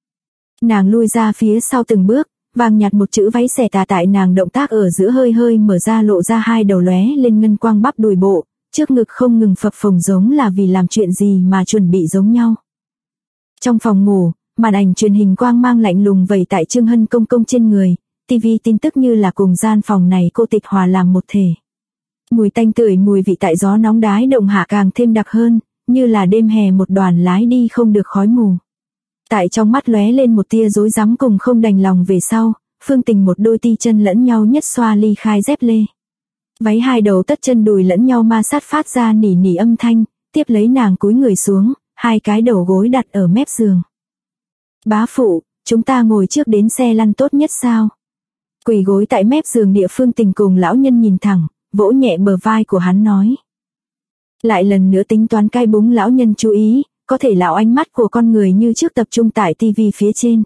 Nàng lui ra phía sau từng bước, vàng nhạt một chữ váy xẻ tà tại nàng động tác ở giữa hơi mở ra lộ ra hai đầu lóe lên ngân quang bắp đùi bộ, trước ngực không ngừng phập phồng giống là vì làm chuyện gì mà chuẩn bị giống nhau. Trong phòng ngủ, màn ảnh truyền hình quang mang lạnh lùng vẩy tại Trương Hân công công trên người, tivi tin tức như là cùng gian phòng này cô tịch hòa làm một thể. Mùi tanh tưởi mùi vị tại gió nóng đái động hạ càng thêm đặc hơn, như là đêm hè một đoàn lái đi không được khói mù. Tại trong mắt lóe lên một tia rối rắm cùng không đành lòng về sau, Phương Tình một đôi ti chân lẫn nhau nhất xoa ly khai dép lê. Váy hai đầu tất chân đùi lẫn nhau ma sát phát ra nỉ nỉ âm thanh, tiếp lấy nàng cúi người xuống, hai cái đầu gối đặt ở mép giường. Bá phụ, chúng ta ngồi trước đến xe lăn tốt nhất sao? Quỳ gối tại mép giường địa Phương Tình cùng lão nhân nhìn thẳng, vỗ nhẹ bờ vai của hắn nói. Lại lần nữa tính toán cai búng lão nhân chú ý, có thể lão ánh mắt của con người như trước tập trung tại tivi phía trên.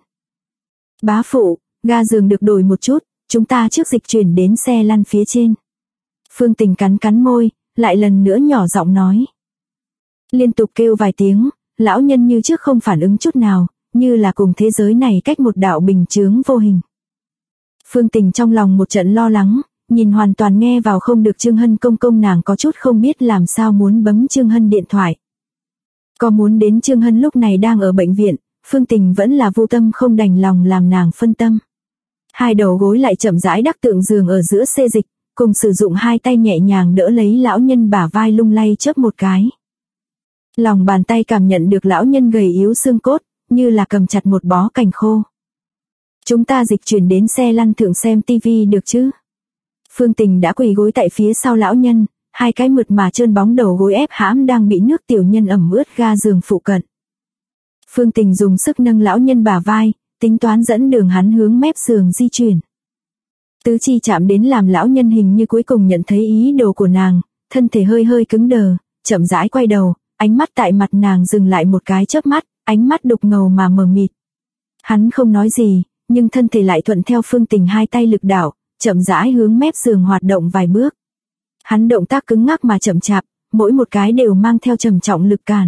Bá phụ, ga giường được đổi một chút, chúng ta trước dịch chuyển đến xe lăn phía trên. Phương Tình cắn cắn môi, lại lần nữa nhỏ giọng nói. Liên tục kêu vài tiếng, lão nhân như trước không phản ứng chút nào, như là cùng thế giới này cách một đạo bình chướng vô hình. Phương Tình trong lòng một trận lo lắng, nhìn hoàn toàn nghe vào không được Trương Hân công công, nàng có chút không biết làm sao muốn bấm Trương Hân điện thoại. Có muốn đến Trương Hân lúc này đang ở bệnh viện, Phương Tình vẫn là vô tâm không đành lòng làm nàng phân tâm. Hai đầu gối lại chậm rãi đắc tượng giường ở giữa xê dịch, cùng sử dụng hai tay nhẹ nhàng đỡ lấy lão nhân bả vai lung lay chớp một cái. Lòng bàn tay cảm nhận được lão nhân gầy yếu xương cốt, như là cầm chặt một bó cành khô. Chúng ta dịch chuyển đến xe lăn thượng xem tivi được chứ? Phương Tình đã quỳ gối tại phía sau lão nhân, hai cái mượt mà trơn bóng đầu gối ép hãm đang bị nước tiểu nhân ẩm ướt ga giường phụ cận. Phương Tình dùng sức nâng lão nhân bả vai, tính toán dẫn đường hắn hướng mép giường di chuyển. Tứ chi chạm đến làm lão nhân hình như cuối cùng nhận thấy ý đồ của nàng, thân thể hơi hơi cứng đờ, chậm rãi quay đầu, ánh mắt tại mặt nàng dừng lại một cái chớp mắt, ánh mắt đục ngầu mà mờ mịt. Hắn không nói gì, nhưng thân thể lại thuận theo Phương Tình hai tay lực đảo, chậm rãi hướng mép giường hoạt động vài bước. Hắn động tác cứng ngắc mà chậm chạp, mỗi một cái đều mang theo trầm trọng lực cản.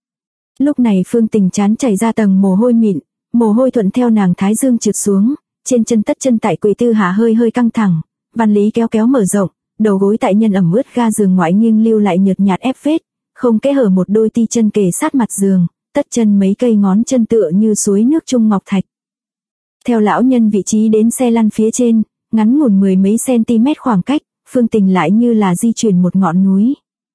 Lúc này Phương Tình chán chảy ra tầng mồ hôi mịn, mồ hôi thuận theo nàng thái dương trượt xuống, trên chân tất chân tại quỳ tư hạ hơi hơi căng thẳng, văn lý kéo kéo mở rộng, đầu gối tại nhân ẩm ướt ga giường ngoại nghiêng lưu lại nhợt nhạt ép vết, không kẽ hở một đôi ti chân kề sát mặt giường, tất chân mấy cây ngón chân tựa như suối nước trung ngọc thạch. Theo lão nhân vị trí đến xe lăn phía trên, ngắn ngủn mười mấy cm khoảng cách, Phương Tình lại như là di chuyển một ngọn núi.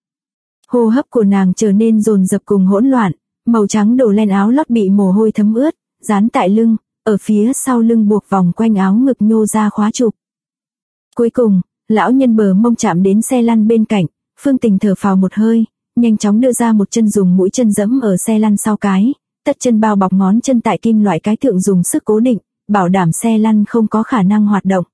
Hô hấp của nàng trở nên dồn dập cùng hỗn loạn, màu trắng đồ len áo lót bị mồ hôi thấm ướt, dán tại lưng, ở phía sau lưng buộc vòng quanh áo ngực nhô ra khóa chụp. Cuối cùng, lão nhân bờ mông chạm đến xe lăn bên cạnh, Phương Tình thở phào một hơi, nhanh chóng đưa ra một chân dùng mũi chân dẫm ở xe lăn sau cái, tất chân bao bọc ngón chân tại kim loại cái thượng dùng sức cố định, bảo đảm xe lăn không có khả năng hoạt động.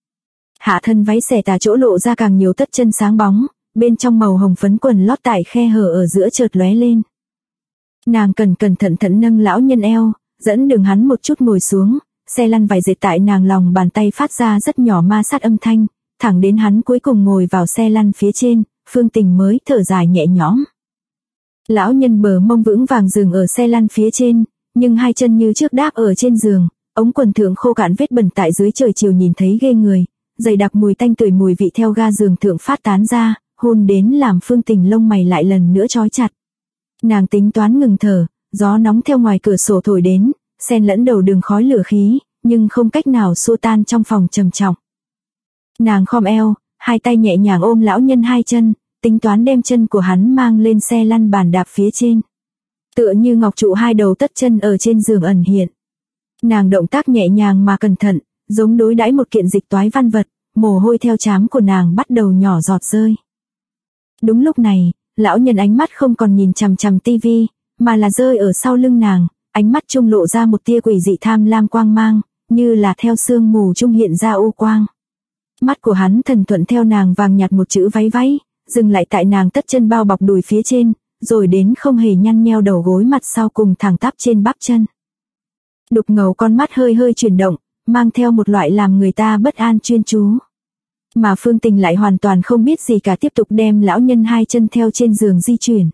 Hạ thân váy xẻ tà chỗ lộ ra càng nhiều tất chân sáng bóng, bên trong màu hồng phấn quần lót tại khe hở ở giữa chợt lóe lên. Nàng cẩn thận nâng lão nhân eo, dẫn đường hắn một chút ngồi xuống, xe lăn vải dệt tại nàng lòng bàn tay phát ra rất nhỏ ma sát âm thanh, thẳng đến hắn cuối cùng ngồi vào xe lăn phía trên, Phương Tình mới thở dài nhẹ nhõm. Lão nhân bờ mông vững vàng dừng ở xe lăn phía trên, nhưng hai chân như trước đáp ở trên giường, ống quần thượng khô cạn vết bẩn tại dưới trời chiều nhìn thấy ghê người, dày đặc mùi tanh tưởi mùi vị theo ga giường thượng phát tán ra, hôn đến làm Phương Tình lông mày lại lần nữa trói chặt. Nàng tính toán ngừng thở, gió nóng theo ngoài cửa sổ thổi đến, xen lẫn đầu đường khói lửa khí, nhưng không cách nào xua tan trong phòng trầm trọng. Nàng khom eo, hai tay nhẹ nhàng ôm lão nhân hai chân, tính toán đem chân của hắn mang lên xe lăn bàn đạp phía trên. Tựa như ngọc trụ hai đầu tất chân ở trên giường ẩn hiện. Nàng động tác nhẹ nhàng mà cẩn thận, giống đối đãi một kiện dịch toái văn vật, mồ hôi theo trán của nàng bắt đầu nhỏ giọt rơi. Đúng lúc này, lão nhân ánh mắt không còn nhìn chằm chằm tivi, mà là rơi ở sau lưng nàng, ánh mắt trung lộ ra một tia quỷ dị tham lam quang mang, như là theo sương mù trung hiện ra u quang. Mắt của hắn thần thuận theo nàng vàng nhạt một chữ váy, dừng lại tại nàng tất chân bao bọc đùi phía trên, rồi đến không hề nhăn nheo đầu gối mặt sau cùng thẳng tắp trên bắp chân. Đục ngầu con mắt hơi hơi chuyển động, mang theo một loại làm người ta bất an chuyên chú. Mà Phương Tình lại hoàn toàn không biết gì cả, tiếp tục đem lão nhân hai chân theo trên giường di chuyển.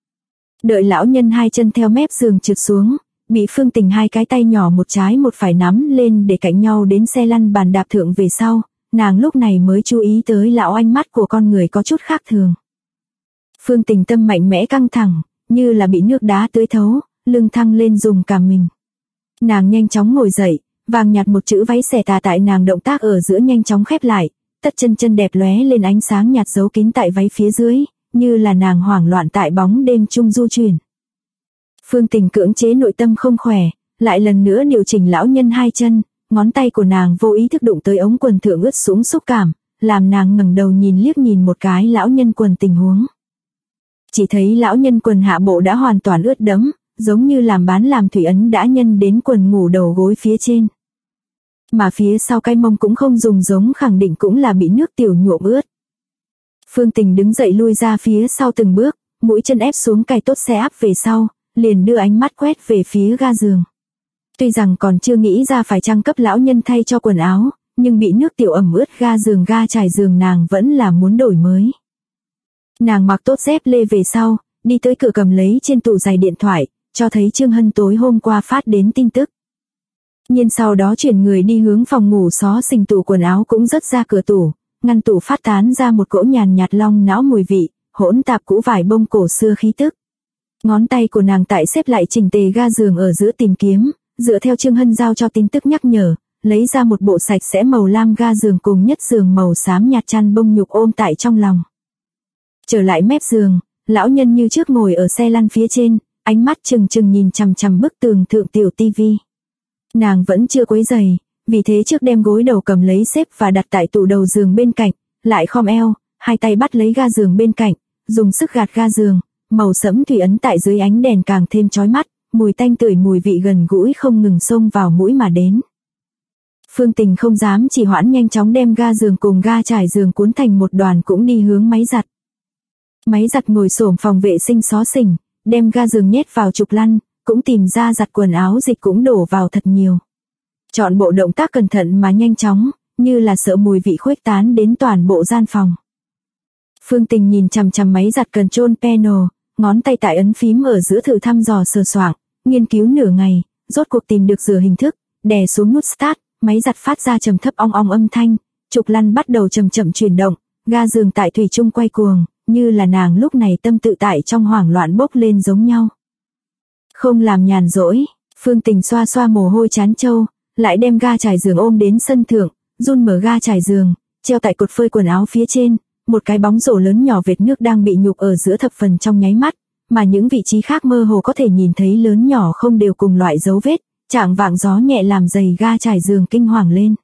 Đợi lão nhân hai chân theo mép giường trượt xuống, bị Phương Tình hai cái tay nhỏ một trái một phải nắm lên để cạnh nhau đến xe lăn bàn đạp thượng về sau, nàng lúc này mới chú ý tới lão ánh mắt của con người có chút khác thường. Phương Tình tâm mạnh mẽ căng thẳng, như là bị nước đá tưới thấu, lưng thăng lên dùng cả mình. Nàng nhanh chóng ngồi dậy, vàng nhạt một chữ váy xẻ tà tại nàng động tác ở giữa nhanh chóng khép lại, tất chân chân đẹp lóe lên ánh sáng nhạt giấu kín tại váy phía dưới, như là nàng hoảng loạn tại bóng đêm trung du chuyển. Phương Tình cưỡng chế nội tâm không khỏe, lại lần nữa điều chỉnh lão nhân hai chân, ngón tay của nàng vô ý thức đụng tới ống quần thượng ướt sũng xúc cảm, làm nàng ngẩng đầu liếc nhìn một cái lão nhân quần tình huống. Chỉ thấy lão nhân quần hạ bộ đã hoàn toàn ướt đẫm, giống như làm thủy ấn đã nhân đến quần ngủ đầu gối phía trên. Mà phía sau cái mông cũng không dùng giống, khẳng định cũng là bị nước tiểu nhuộm ướt. Phương Tình đứng dậy lui ra phía sau từng bước, mũi chân ép xuống cài tốt xe áp về sau, liền đưa ánh mắt quét về phía ga giường. Tuy rằng còn chưa nghĩ ra phải chăng cấp lão nhân thay cho quần áo, nhưng bị nước tiểu ẩm ướt ga giường ga trải giường nàng vẫn là muốn đổi mới. Nàng mặc tốt dép lê về sau, đi tới cửa cầm lấy trên tủ giày điện thoại, cho thấy Trương Hân tối hôm qua phát đến tin tức. Nhưng sau đó chuyển người đi hướng phòng ngủ, xó xình tủ quần áo cũng rớt ra cửa tủ, ngăn tủ phát tán ra một cỗ nhàn nhạt long não mùi vị, hỗn tạp cũ vải bông cổ xưa khí tức. Ngón tay của nàng tại xếp lại chỉnh tề ga giường ở giữa tìm kiếm, dựa theo Trương Hân giao cho tin tức nhắc nhở, lấy ra một bộ sạch sẽ màu lam ga giường cùng nhất giường màu xám nhạt chăn bông nhục ôm tại trong lòng. Trở lại mép giường, lão nhân như trước ngồi ở xe lăn phía trên, ánh mắt trừng trừng nhìn chằm chằm bức tường thượng tiểu tivi. Nàng vẫn chưa quấy giày, vì thế trước đem gối đầu cầm lấy xếp và đặt tại tủ đầu giường bên cạnh, lại khom eo, hai tay bắt lấy ga giường bên cạnh, dùng sức gạt ga giường, màu sẫm thủy ấn tại dưới ánh đèn càng thêm chói mắt, mùi tanh tưởi mùi vị gần gũi không ngừng xông vào mũi mà đến. Phương Tình không dám trì hoãn, nhanh chóng đem ga giường cùng ga trải giường cuốn thành một đoàn cũng đi hướng máy giặt. Máy giặt ngồi xổm phòng vệ sinh xó xỉnh, đem ga giường nhét vào trục lăn, cũng tìm ra giặt quần áo dịch cũng đổ vào thật nhiều. Chọn bộ động tác cẩn thận mà nhanh chóng, như là sợ mùi vị khuếch tán đến toàn bộ gian phòng. Phương Tình nhìn chằm chằm máy giặt control panel, ngón tay tại ấn phím ở giữa thử thăm dò sờ soạng, nghiên cứu nửa ngày, rốt cuộc tìm được rửa hình thức, đè xuống nút start, máy giặt phát ra trầm thấp ong ong âm thanh, trục lăn bắt đầu chậm chậm chuyển động, ga giường tại thủy chung quay cuồng, như là nàng lúc này tâm tự tại trong hoảng loạn bốc lên giống nhau. Không làm nhàn rỗi, Phương Tình xoa xoa mồ hôi chán trâu, lại đem ga trải giường ôm đến sân thượng, run mở ga trải giường, treo tại cột phơi quần áo phía trên, một cái bóng rổ lớn nhỏ vệt nước đang bị nhục ở giữa thập phần trong nháy mắt, mà những vị trí khác mơ hồ có thể nhìn thấy lớn nhỏ không đều cùng loại dấu vết, chạng vạng gió nhẹ làm dày ga trải giường kinh hoàng lên.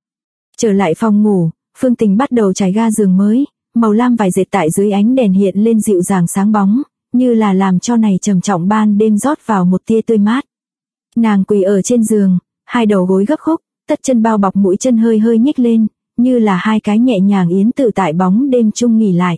Trở lại phòng ngủ, Phương Tình bắt đầu trải ga giường mới, màu lam vải dệt tại dưới ánh đèn hiện lên dịu dàng sáng bóng, như là làm cho này trầm trọng ban đêm rót vào một tia tươi mát. Nàng quỳ ở trên giường, hai đầu gối gấp khúc, tất chân bao bọc mũi chân hơi hơi nhích lên, như là hai cái nhẹ nhàng yến tử tại bóng đêm chung nghỉ lại.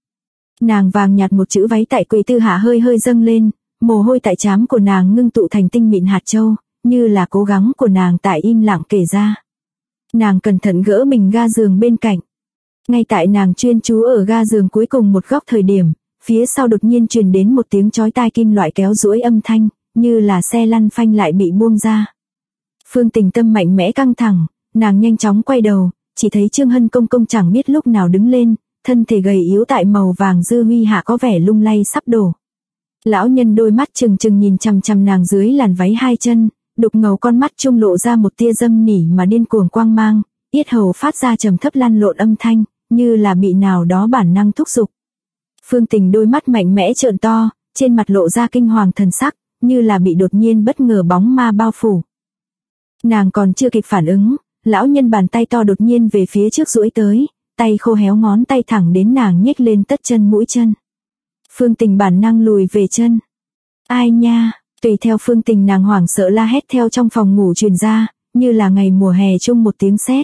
Nàng vàng nhạt một chữ váy tại quỳ tư hạ hơi hơi dâng lên, mồ hôi tại trán của nàng ngưng tụ thành tinh mịn hạt châu, như là cố gắng của nàng tại im lặng kể ra. Nàng cẩn thận gỡ bình ga giường bên cạnh. Ngay tại nàng chuyên chú ở ga giường cuối cùng một góc thời điểm, phía sau đột nhiên truyền đến một tiếng chói tai kim loại kéo duỗi âm thanh, như là xe lăn phanh lại bị buông ra. Phương Tình tâm mạnh mẽ căng thẳng, nàng nhanh chóng quay đầu, chỉ thấy Trương Hân công công chẳng biết lúc nào đứng lên, thân thể gầy yếu tại màu vàng dư huy hạ có vẻ lung lay sắp đổ. Lão nhân đôi mắt trừng trừng nhìn chằm chằm nàng dưới làn váy hai chân, đục ngầu con mắt trung lộ ra một tia dâm nỉ mà điên cuồng quang mang, yết hầu phát ra trầm thấp lăn lộn âm thanh, như là bị nào đó bản năng thúc giục. Phương Tình đôi mắt mạnh mẽ trợn to, trên mặt lộ ra kinh hoàng thần sắc, như là bị đột nhiên bất ngờ bóng ma bao phủ. Nàng còn chưa kịp phản ứng, lão nhân bàn tay to đột nhiên về phía trước duỗi tới, tay khô héo ngón tay thẳng đến nàng nhếch lên tất chân mũi chân. Phương Tình bản năng lùi về chân. Ai nha, tùy theo Phương Tình nàng hoảng sợ la hét theo trong phòng ngủ truyền ra, như là ngày mùa hè chung một tiếng sét.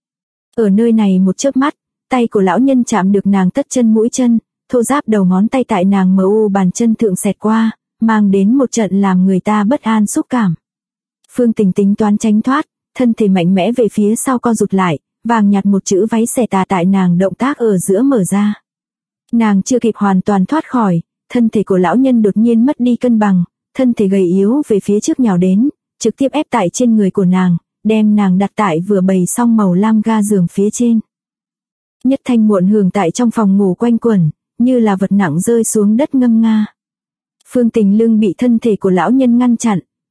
Ở nơi này một chớp mắt, tay của lão nhân chạm được nàng tất chân mũi chân, thô ráp đầu ngón tay tại nàng mờ u bàn chân thượng xẹt qua, mang đến một trận làm người ta bất an xúc cảm. Phương Tình tính toán tránh thoát, thân thể mạnh mẽ về phía sau co rụt lại, vàng nhạt một chữ váy xẻ tà tại nàng động tác ở giữa mở ra. Nàng chưa kịp hoàn toàn thoát khỏi, thân thể của lão nhân đột nhiên mất đi cân bằng, thân thể gầy yếu về phía trước nhào đến, trực tiếp ép tại trên người của nàng, đem nàng đặt tại vừa bày xong màu lam ga giường phía trên. Nhất thanh muộn hưởng tại trong phòng ngủ quanh quẩn, như là vật nặng rơi xuống đất ngâm nga. Phương Tình lưng bị thân thể của lão nhân ngăn chặn,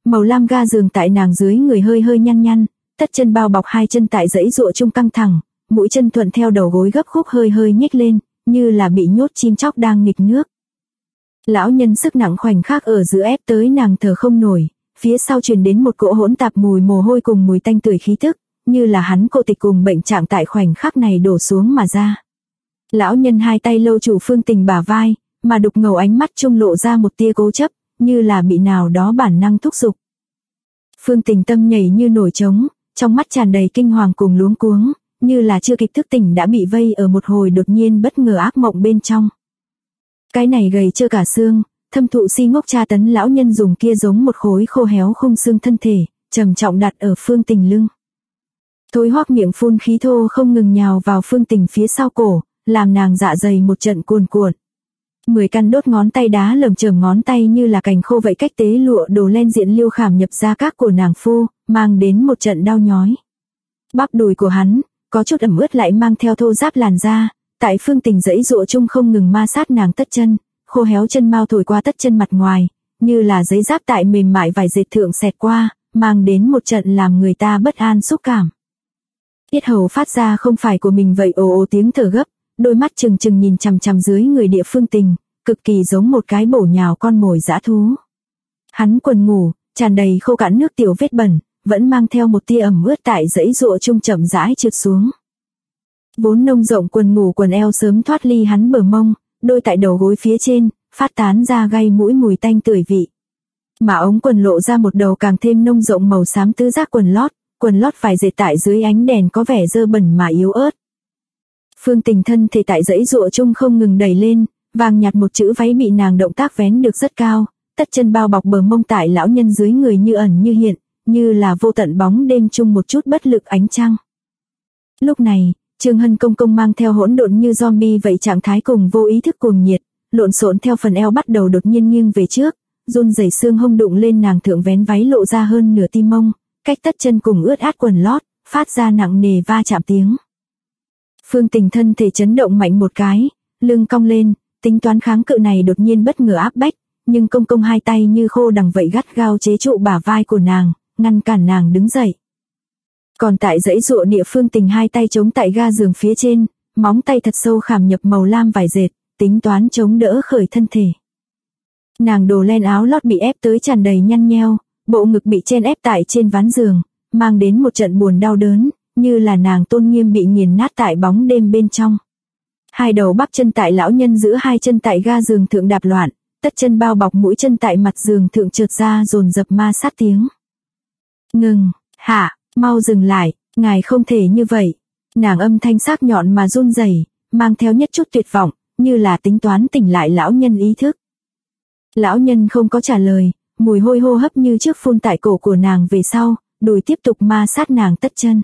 Màu lam ga giường tại nàng dưới người hơi hơi nhăn nhăn, tất chân bao bọc hai chân tại dãy dụa chung căng thẳng, mũi chân thuận theo đầu gối gấp khúc hơi hơi nhích lên, như là bị nhốt chim chóc đang nghịch nước. Lão nhân sức nặng khoảnh khắc ở giữa ép tới nàng thở không nổi, phía sau truyền đến một cỗ hỗn tạp mùi mồ hôi cùng mùi tanh tưởi khí tức, như là hắn cô tịch cùng bệnh trạng tại khoảnh khắc này đổ xuống mà ra. Lão nhân hai tay lâu chủ Phương Tình bả vai, mà đục ngầu ánh mắt trung lộ ra một tia cố chấp, như là bị nào đó bản năng thúc giục. Phương Tình tâm nhảy như nổi trống, trong mắt tràn đầy kinh hoàng cùng luống cuống, như là chưa kịp thức tỉnh đã bị vây ở một hồi đột nhiên bất ngờ ác mộng bên trong. Cái này gầy trơ cả xương, thâm thụ si ngốc tra tấn lão nhân dùng kia giống một khối khô héo khung xương thân thể, trầm trọng đặt ở Phương Tình lưng. Thối hoác miệng phun khí thô không ngừng nhào vào Phương Tình phía sau cổ, làm nàng dạ dày một trận cuồn cuộn. 10 căn đốt ngón tay đá lởm chởm ngón tay như là cành khô vậy cách tế lụa đồ len diện liêu khảm nhập ra các của nàng phu, mang đến một trận đau nhói. Bắp đùi của hắn, có chút ẩm ướt lại mang theo thô ráp làn da, tại Phương Tình dãy dụa chung không ngừng ma sát nàng tất chân, khô héo chân mao thổi qua tất chân mặt ngoài, như là giấy giáp tại mềm mại vải dệt thượng xẹt qua, mang đến một trận làm người ta bất an xúc cảm. Yết hầu phát ra không phải của mình vậy ồ ồ tiếng thở gấp, đôi mắt trừng trừng nhìn chằm chằm dưới người địa Phương Tình, cực kỳ giống một cái bổ nhào con mồi dã thú. Hắn quần ngủ, tràn đầy khô cạn nước tiểu vết bẩn, vẫn mang theo một tia ẩm ướt tại dãy dụa chung chậm rãi trượt xuống. Vốn nông rộng quần ngủ quần eo sớm thoát ly hắn bờ mông, đôi tại đầu gối phía trên, phát tán ra gây mũi mùi tanh tưởi vị. Mà ống quần lộ ra một đầu càng thêm nông rộng màu xám tứ giác quần lót vải dệt tại dưới ánh đèn có vẻ dơ bẩn mà yếu ớt. Phương Tình thân thể tại dãy dụa chung không ngừng đẩy lên, vàng nhạt một chữ váy bị nàng động tác vén được rất cao, tất chân bao bọc bờ mông tại lão nhân dưới người như ẩn như hiện, như là vô tận bóng đêm chung một chút bất lực ánh trăng. Lúc này, Trương Hân công công mang theo hỗn độn như zombie vậy trạng thái cùng vô ý thức cuồng nhiệt, lộn xộn theo phần eo bắt đầu đột nhiên nghiêng về trước, run rẩy xương hông đụng lên nàng thượng vén váy lộ ra hơn nửa tim mông, cách tất chân cùng ướt át quần lót, phát ra nặng nề va chạm tiếng. Phương Tình thân thể chấn động mạnh một cái, lưng cong lên, tính toán kháng cự này đột nhiên bất ngờ áp bách, nhưng công công hai tay như khô đằng vậy gắt gao chế trụ bả vai của nàng, ngăn cản nàng đứng dậy. Còn tại dãy dụa địa Phương Tình hai tay chống tại ga giường phía trên, móng tay thật sâu khảm nhập màu lam vải dệt, tính toán chống đỡ khởi thân thể. Nàng đồ len áo lót bị ép tới tràn đầy nhăn nheo, bộ ngực bị chen ép tại trên ván giường, mang đến một trận buồn đau đớn, như là nàng tôn nghiêm bị nghiền nát tại bóng đêm bên trong. Hai đầu bắp chân tại lão nhân giữ hai chân tại ga giường thượng đạp loạn, tất chân bao bọc mũi chân tại mặt giường thượng trượt ra dồn dập ma sát tiếng. Ngừng, hạ, mau dừng lại, ngài không thể như vậy. Nàng âm thanh sắc nhọn mà run rẩy, mang theo nhất chút tuyệt vọng, như là tính toán tỉnh lại lão nhân ý thức. Lão nhân không có trả lời, mùi hôi hô hấp như trước phun tại cổ của nàng về sau, đùi tiếp tục ma sát nàng tất chân.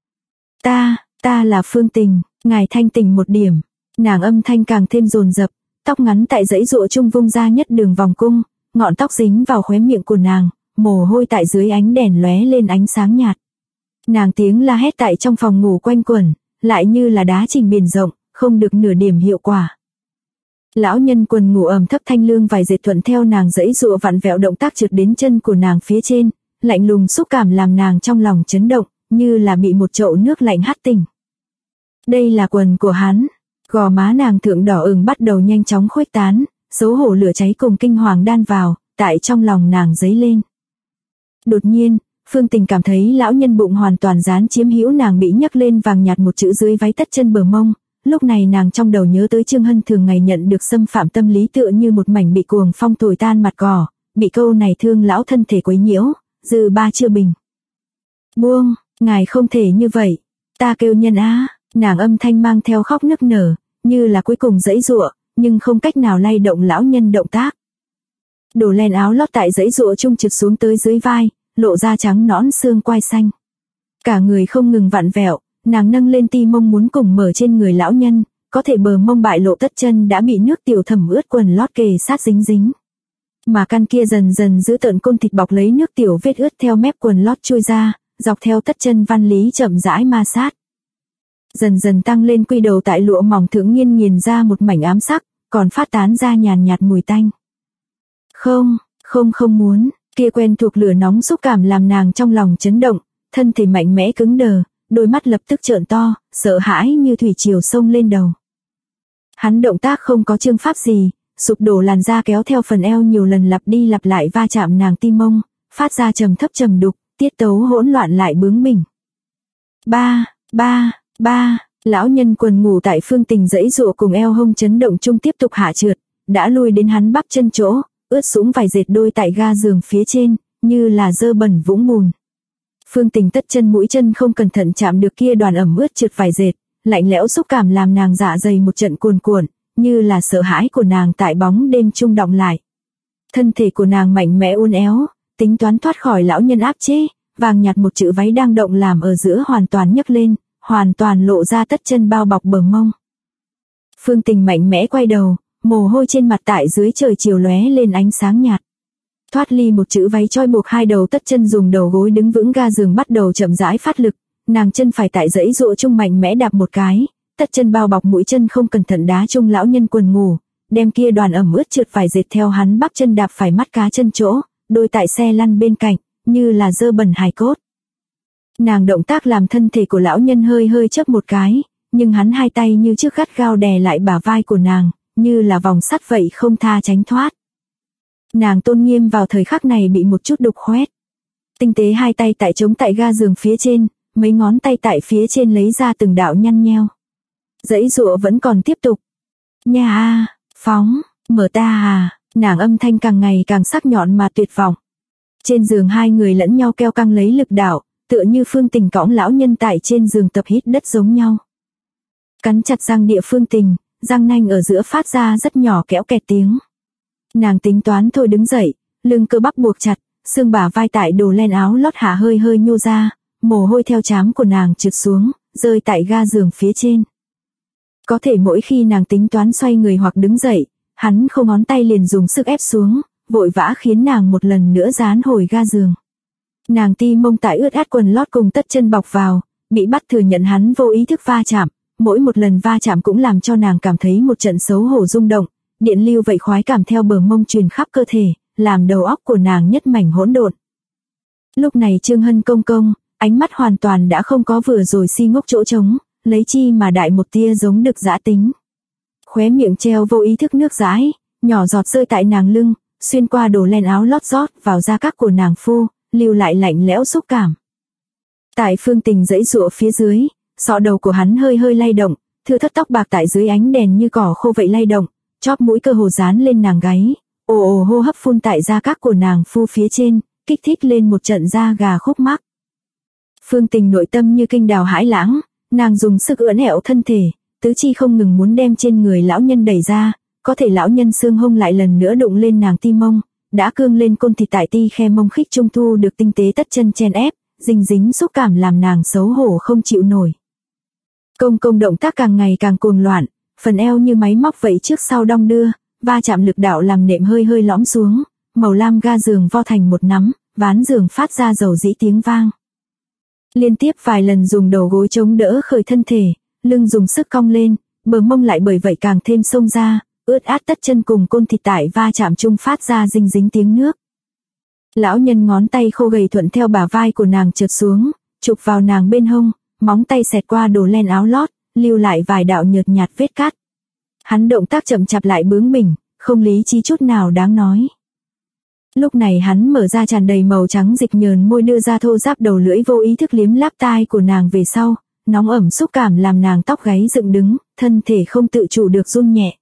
Ta là Phương Tình, ngài thanh tỉnh một điểm. Nàng âm thanh càng thêm dồn dập, tóc ngắn tại dãy dụa chung vung ra nhất đường vòng cung, ngọn tóc dính vào khóe miệng của nàng, mồ hôi tại dưới ánh đèn lóe lên ánh sáng nhạt. Nàng tiếng la hét tại trong phòng ngủ quanh quẩn, lại như là đá trình biển rộng, không được nửa điểm hiệu quả. Lão nhân quần ngủ ẩm thấp thanh lương vài dệt thuận theo nàng dãy dụa vặn vẹo động tác trượt đến chân của nàng phía trên, lạnh lùng xúc cảm làm nàng trong lòng chấn động, như là bị một chậu nước lạnh hắt tỉnh. Đây là quần của hắn. Gò má nàng thượng đỏ ửng bắt đầu nhanh chóng khuếch tán, xấu hổ lửa cháy cùng kinh hoàng đan vào, tại trong lòng nàng dấy lên. Đột nhiên, Phương Tình cảm thấy lão nhân bụng hoàn toàn dán chiếm hữu nàng bị nhấc lên vàng nhạt một chữ dưới váy tất chân bờ mông. Lúc này nàng trong đầu nhớ tới Trương Hân thường ngày nhận được xâm phạm tâm lý tựa như một mảnh bị cuồng phong thổi tan mặt cỏ, bị câu này thương lão thân thể quấy nhiễu, dư ba chưa bình. Buông, ngài không thể như vậy, ta kêu nhân á. Nàng âm thanh mang theo khóc nức nở, như là cuối cùng giãy giụa, nhưng không cách nào lay động lão nhân động tác. Đồ len áo lót tại giãy giụa trung trượt xuống tới dưới vai, lộ ra trắng nõn xương quai xanh. Cả người không ngừng vặn vẹo, nàng nâng lên ti mông muốn cùng mở trên người lão nhân, có thể bờ mông bại lộ tất chân đã bị nước tiểu thẩm ướt quần lót kề sát dính dính. Mà căn kia dần dần giữ tợn côn thịt bọc lấy nước tiểu vết ướt theo mép quần lót trôi ra, dọc theo tất chân văn lý chậm rãi ma sát. Dần dần tăng lên quy đầu tại lụa mỏng thượng nghiền ra một mảnh ám sắc, còn phát tán ra nhàn nhạt mùi tanh. Không muốn, Kia quen thuộc lửa nóng xúc cảm làm nàng trong lòng chấn động, thân thể mạnh mẽ cứng đờ, đôi mắt lập tức trợn to, sợ hãi như thủy triều sông lên đầu. Hắn động tác không có chương pháp gì, sụp đổ làn da kéo theo phần eo nhiều lần lặp đi lặp lại va chạm nàng tim mông, phát ra trầm thấp trầm đục, tiết tấu hỗn loạn lại bướng bỉnh. Ba, lão nhân quần ngủ tại Phương Tình giãy giụa cùng eo hông chấn động chung tiếp tục hạ trượt, đã lui đến hắn bắp chân chỗ, ướt sũng vài dệt đôi tại ga giường phía trên, như là dơ bẩn vũng bùn. Phương Tình tất chân mũi chân không cẩn thận chạm được kia đoàn ẩm ướt trượt vài dệt, lạnh lẽo xúc cảm làm nàng dạ dày một trận cuồn cuộn, như là sợ hãi của nàng tại bóng đêm trung động lại. Thân thể của nàng mạnh mẽ uốn éo, tính toán thoát khỏi lão nhân áp chế, vàng nhạt một chữ váy đang động làm ở giữa hoàn toàn nhấc lên, hoàn toàn lộ ra tất chân bao bọc bờ mông. Phương Tình mạnh mẽ quay đầu, mồ hôi trên mặt tại dưới trời chiều lóe lên ánh sáng nhạt. Thoát ly một chữ váy trói buộc hai đầu tất chân dùng đầu gối đứng vững ga giường bắt đầu chậm rãi phát lực, nàng chân phải tại giãy giụa chung mạnh mẽ đạp một cái, tất chân bao bọc mũi chân không cẩn thận đá chung lão nhân quần ngủ, đem kia đoàn ẩm ướt trượt vài dệt theo hắn bắp chân đạp phải mắt cá chân chỗ, đôi tại xe lăn bên cạnh, như là dơ bẩn hài cốt. Nàng động tác làm thân thể của lão nhân hơi hơi chớp một cái, nhưng hắn hai tay như trước gắt gao đè lại bả vai của nàng, như là vòng sắt vậy không tha tránh thoát. Nàng tôn nghiêm vào thời khắc này bị một chút đục khoét. Tinh tế hai tay tại chống tại ga giường phía trên, mấy ngón tay tại phía trên lấy ra từng đạo nhăn nheo. Giãy giụa vẫn còn tiếp tục. Nha a, phóng, mở ta à, nàng âm thanh càng ngày càng sắc nhọn mà tuyệt vọng. Trên giường hai người lẫn nhau keo căng lấy lực đạo, tựa như Phương Tình cõng lão nhân tại trên giường tập hít đất giống nhau. Cắn chặt răng địa Phương Tình, răng nanh ở giữa phát ra rất nhỏ kéo kẹt tiếng. Nàng tính toán thôi đứng dậy, lưng cơ bắp buộc chặt, xương bả vai tại đồ len áo lót hạ hơi hơi nhô ra, mồ hôi theo trán của nàng trượt xuống, rơi tại ga giường phía trên. Có thể mỗi khi nàng tính toán xoay người hoặc đứng dậy, hắn không ngón tay liền dùng sức ép xuống, vội vã khiến nàng một lần nữa dán hồi ga giường. Nàng ti mông tại ướt át quần lót cùng tất chân bọc vào, bị bắt thừa nhận hắn vô ý thức va chạm, mỗi một lần va chạm cũng làm cho nàng cảm thấy một trận xấu hổ rung động, điện lưu vậy khoái cảm theo bờ mông truyền khắp cơ thể, làm đầu óc của nàng nhất mảnh hỗn độn. Lúc này Trương Hân công công, ánh mắt hoàn toàn đã không có vừa rồi si ngốc chỗ trống, lấy chi mà đại một tia giống đực dã tính. Khóe miệng treo vô ý thức nước dãi, nhỏ giọt rơi tại nàng lưng, xuyên qua đồ len áo lót rót vào da các của nàng phu, lưu lại lạnh lẽo xúc cảm. Tại Phương Tình giãy giụa phía dưới, sọ đầu của hắn hơi hơi lay động, thưa thất tóc bạc tại dưới ánh đèn như cỏ khô vậy lay động, chóp mũi cơ hồ dán lên nàng gáy, ồ ồ hô hấp phun tại da các của nàng phu phía trên, kích thích lên một trận da gà khúc mắc. Phương Tình nội tâm như kinh đào hãi lãng, nàng dùng sức ưỡn ẹo thân thể, tứ chi không ngừng muốn đem trên người lão nhân đẩy ra, có thể lão nhân xương hông lại lần nữa đụng lên nàng ti mông, đã cương lên côn thịt tại ti khe mông khích trung thu được tinh tế tất chân chen ép, dính dính xúc cảm làm nàng xấu hổ không chịu nổi. Công công động tác càng ngày càng cuồng loạn, phần eo như máy móc vậy trước sau đong đưa, va chạm lực đạo làm nệm hơi hơi lõm xuống, màu lam ga giường vo thành một nắm, ván giường phát ra dầu dĩ tiếng vang. Liên tiếp vài lần dùng đầu gối chống đỡ khởi thân thể, lưng dùng sức cong lên, bờ mông lại bởi vậy càng thêm xông ra, ướt át tất chân cùng côn thịt tại va chạm chung phát ra dinh dính tiếng nước. Lão nhân ngón tay khô gầy thuận theo bả vai của nàng trượt xuống, chụp vào nàng bên hông, móng tay xẹt qua đồ len áo lót, lưu lại vài đạo nhợt nhạt vết cắt. Hắn động tác chậm chạp lại bướng bỉnh, không lý trí chút nào đáng nói. Lúc này hắn mở ra tràn đầy màu trắng dịch nhờn môi đưa ra thô ráp đầu lưỡi vô ý thức liếm láp tai của nàng về sau, nóng ẩm xúc cảm làm nàng tóc gáy dựng đứng, thân thể không tự chủ được run nhẹ.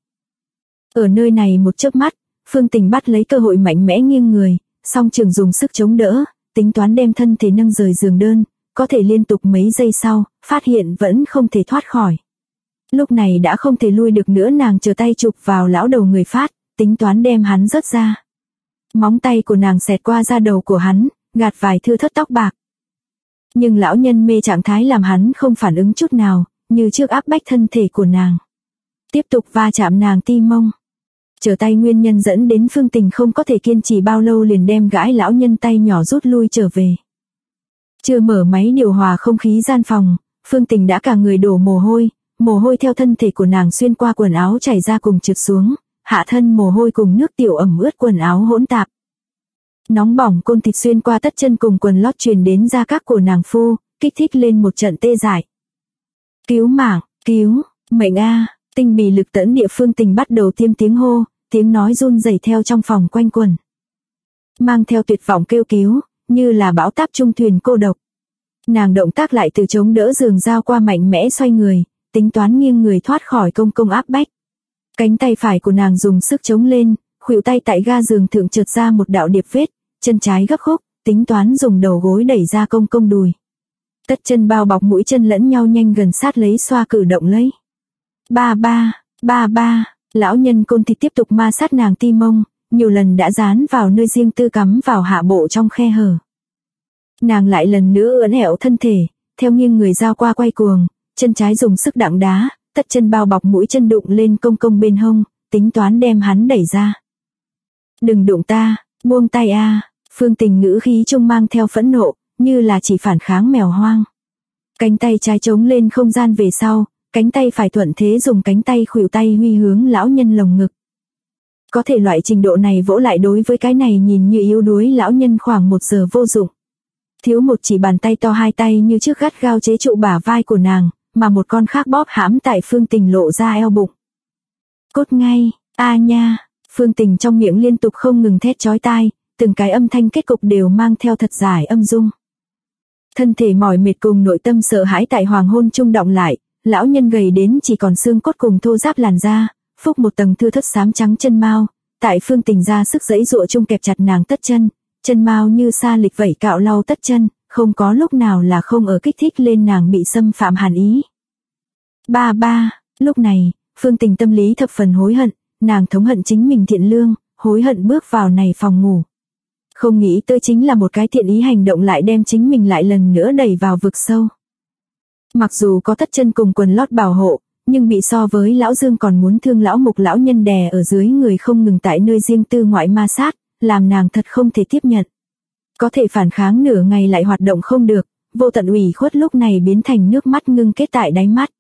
Ở nơi này một chớp mắt, Phương Tình bắt lấy cơ hội mạnh mẽ nghiêng người, song trường dùng sức chống đỡ, tính toán đem thân thể nâng rời giường đơn, có thể liên tục mấy giây sau, phát hiện vẫn không thể thoát khỏi. Lúc này đã không thể lui được nữa, nàng chờ tay chụp vào lão đầu người phát, tính toán đem hắn rớt ra. Móng tay của nàng xẹt qua da đầu của hắn, gạt vài thưa thất tóc bạc. Nhưng lão nhân mê trạng thái làm hắn không phản ứng chút nào, như trước áp bách thân thể của nàng. Tiếp tục va chạm nàng ti mông. Trở tay nguyên nhân dẫn đến Phương Tình không có thể kiên trì bao lâu liền đem gãi lão nhân tay nhỏ rút lui trở về. Chưa mở máy điều hòa không khí gian phòng, Phương Tình đã cả người đổ mồ hôi theo thân thể của nàng xuyên qua quần áo chảy ra cùng trượt xuống, hạ thân mồ hôi cùng nước tiểu ẩm ướt quần áo hỗn tạp. Nóng bỏng côn thịt xuyên qua tất chân cùng quần lót truyền đến da các của nàng phu, kích thích lên một trận tê dại. Cứu mạng, cứu, mệnh a, tinh bì lực tẫn địa Phương Tình bắt đầu tiêm tiếng hô, tiếng nói run rẩy theo trong phòng quanh quẩn. Mang theo tuyệt vọng kêu cứu, như là bão táp trung thuyền cô độc. Nàng động tác lại từ chống đỡ giường dao qua mạnh mẽ xoay người, tính toán nghiêng người thoát khỏi công công áp bách. Cánh tay phải của nàng dùng sức chống lên, khuỷu tay tại ga giường thượng trượt ra một đạo điệp vết, chân trái gấp khúc, tính toán dùng đầu gối đẩy ra công công đùi. Tất chân bao bọc mũi chân lẫn nhau nhanh gần sát lấy xoa cử động lấy. Ba, lão nhân côn thịt tiếp tục ma sát nàng ti mông, nhiều lần đã dán vào nơi riêng tư cắm vào hạ bộ trong khe hở. Nàng lại lần nữa ưỡn ẹo thân thể, theo nghiêng người dao qua quay cuồng, chân trái dùng sức đặng đá, tất chân bao bọc mũi chân đụng lên công công bên hông, tính toán đem hắn đẩy ra. Đừng đụng ta, buông tay a. Phương Tình ngữ khí trung mang theo phẫn nộ, như là chỉ phản kháng mèo hoang. Cánh tay trái chống lên không gian về sau, cánh tay phải thuận thế dùng cánh tay khuỷu tay huy hướng lão nhân lồng ngực. Có thể loại trình độ này vỗ lại đối với cái này nhìn như yếu đuối lão nhân khoảng 1 giờ vô dụng. Thiếu một chỉ bàn tay to hai tay như trước gắt gao chế trụ bả vai của nàng, mà một con khác bóp hãm tại Phương Tình lộ ra eo bụng. Cốt ngay, a nha, Phương Tình trong miệng liên tục không ngừng thét chói tai, từng cái âm thanh kết cục đều mang theo thật dài âm dung. Thân thể mỏi mệt cùng nội tâm sợ hãi tại hoàng hôn trung động lại, lão nhân gầy đến chỉ còn xương cốt cùng thô ráp làn da, phúc một tầng thưa thớt xám trắng chân mao, tại Phương Tình ra sức giãy giụa chung kẹp chặt nàng tất chân mao như sa lịch vẩy cạo lau tất chân, không có lúc nào là không ở kích thích lên nàng bị xâm phạm hàn ý. Lúc này, Phương Tình tâm lý thập phần hối hận, nàng thống hận chính mình thiện lương, hối hận bước vào này phòng ngủ. Không nghĩ tới chính là một cái thiện ý hành động lại đem chính mình lại lần nữa đẩy vào vực sâu. Mặc dù có tất chân cùng quần lót bảo hộ, nhưng bị so với lão Dương còn muốn thương lão mục lão nhân đè ở dưới người không ngừng tại nơi riêng tư ngoại ma sát, làm nàng thật không thể tiếp nhận. Có thể phản kháng nửa ngày lại hoạt động không được, vô tận ủy khuất lúc này biến thành nước mắt ngưng kết tại đáy mắt.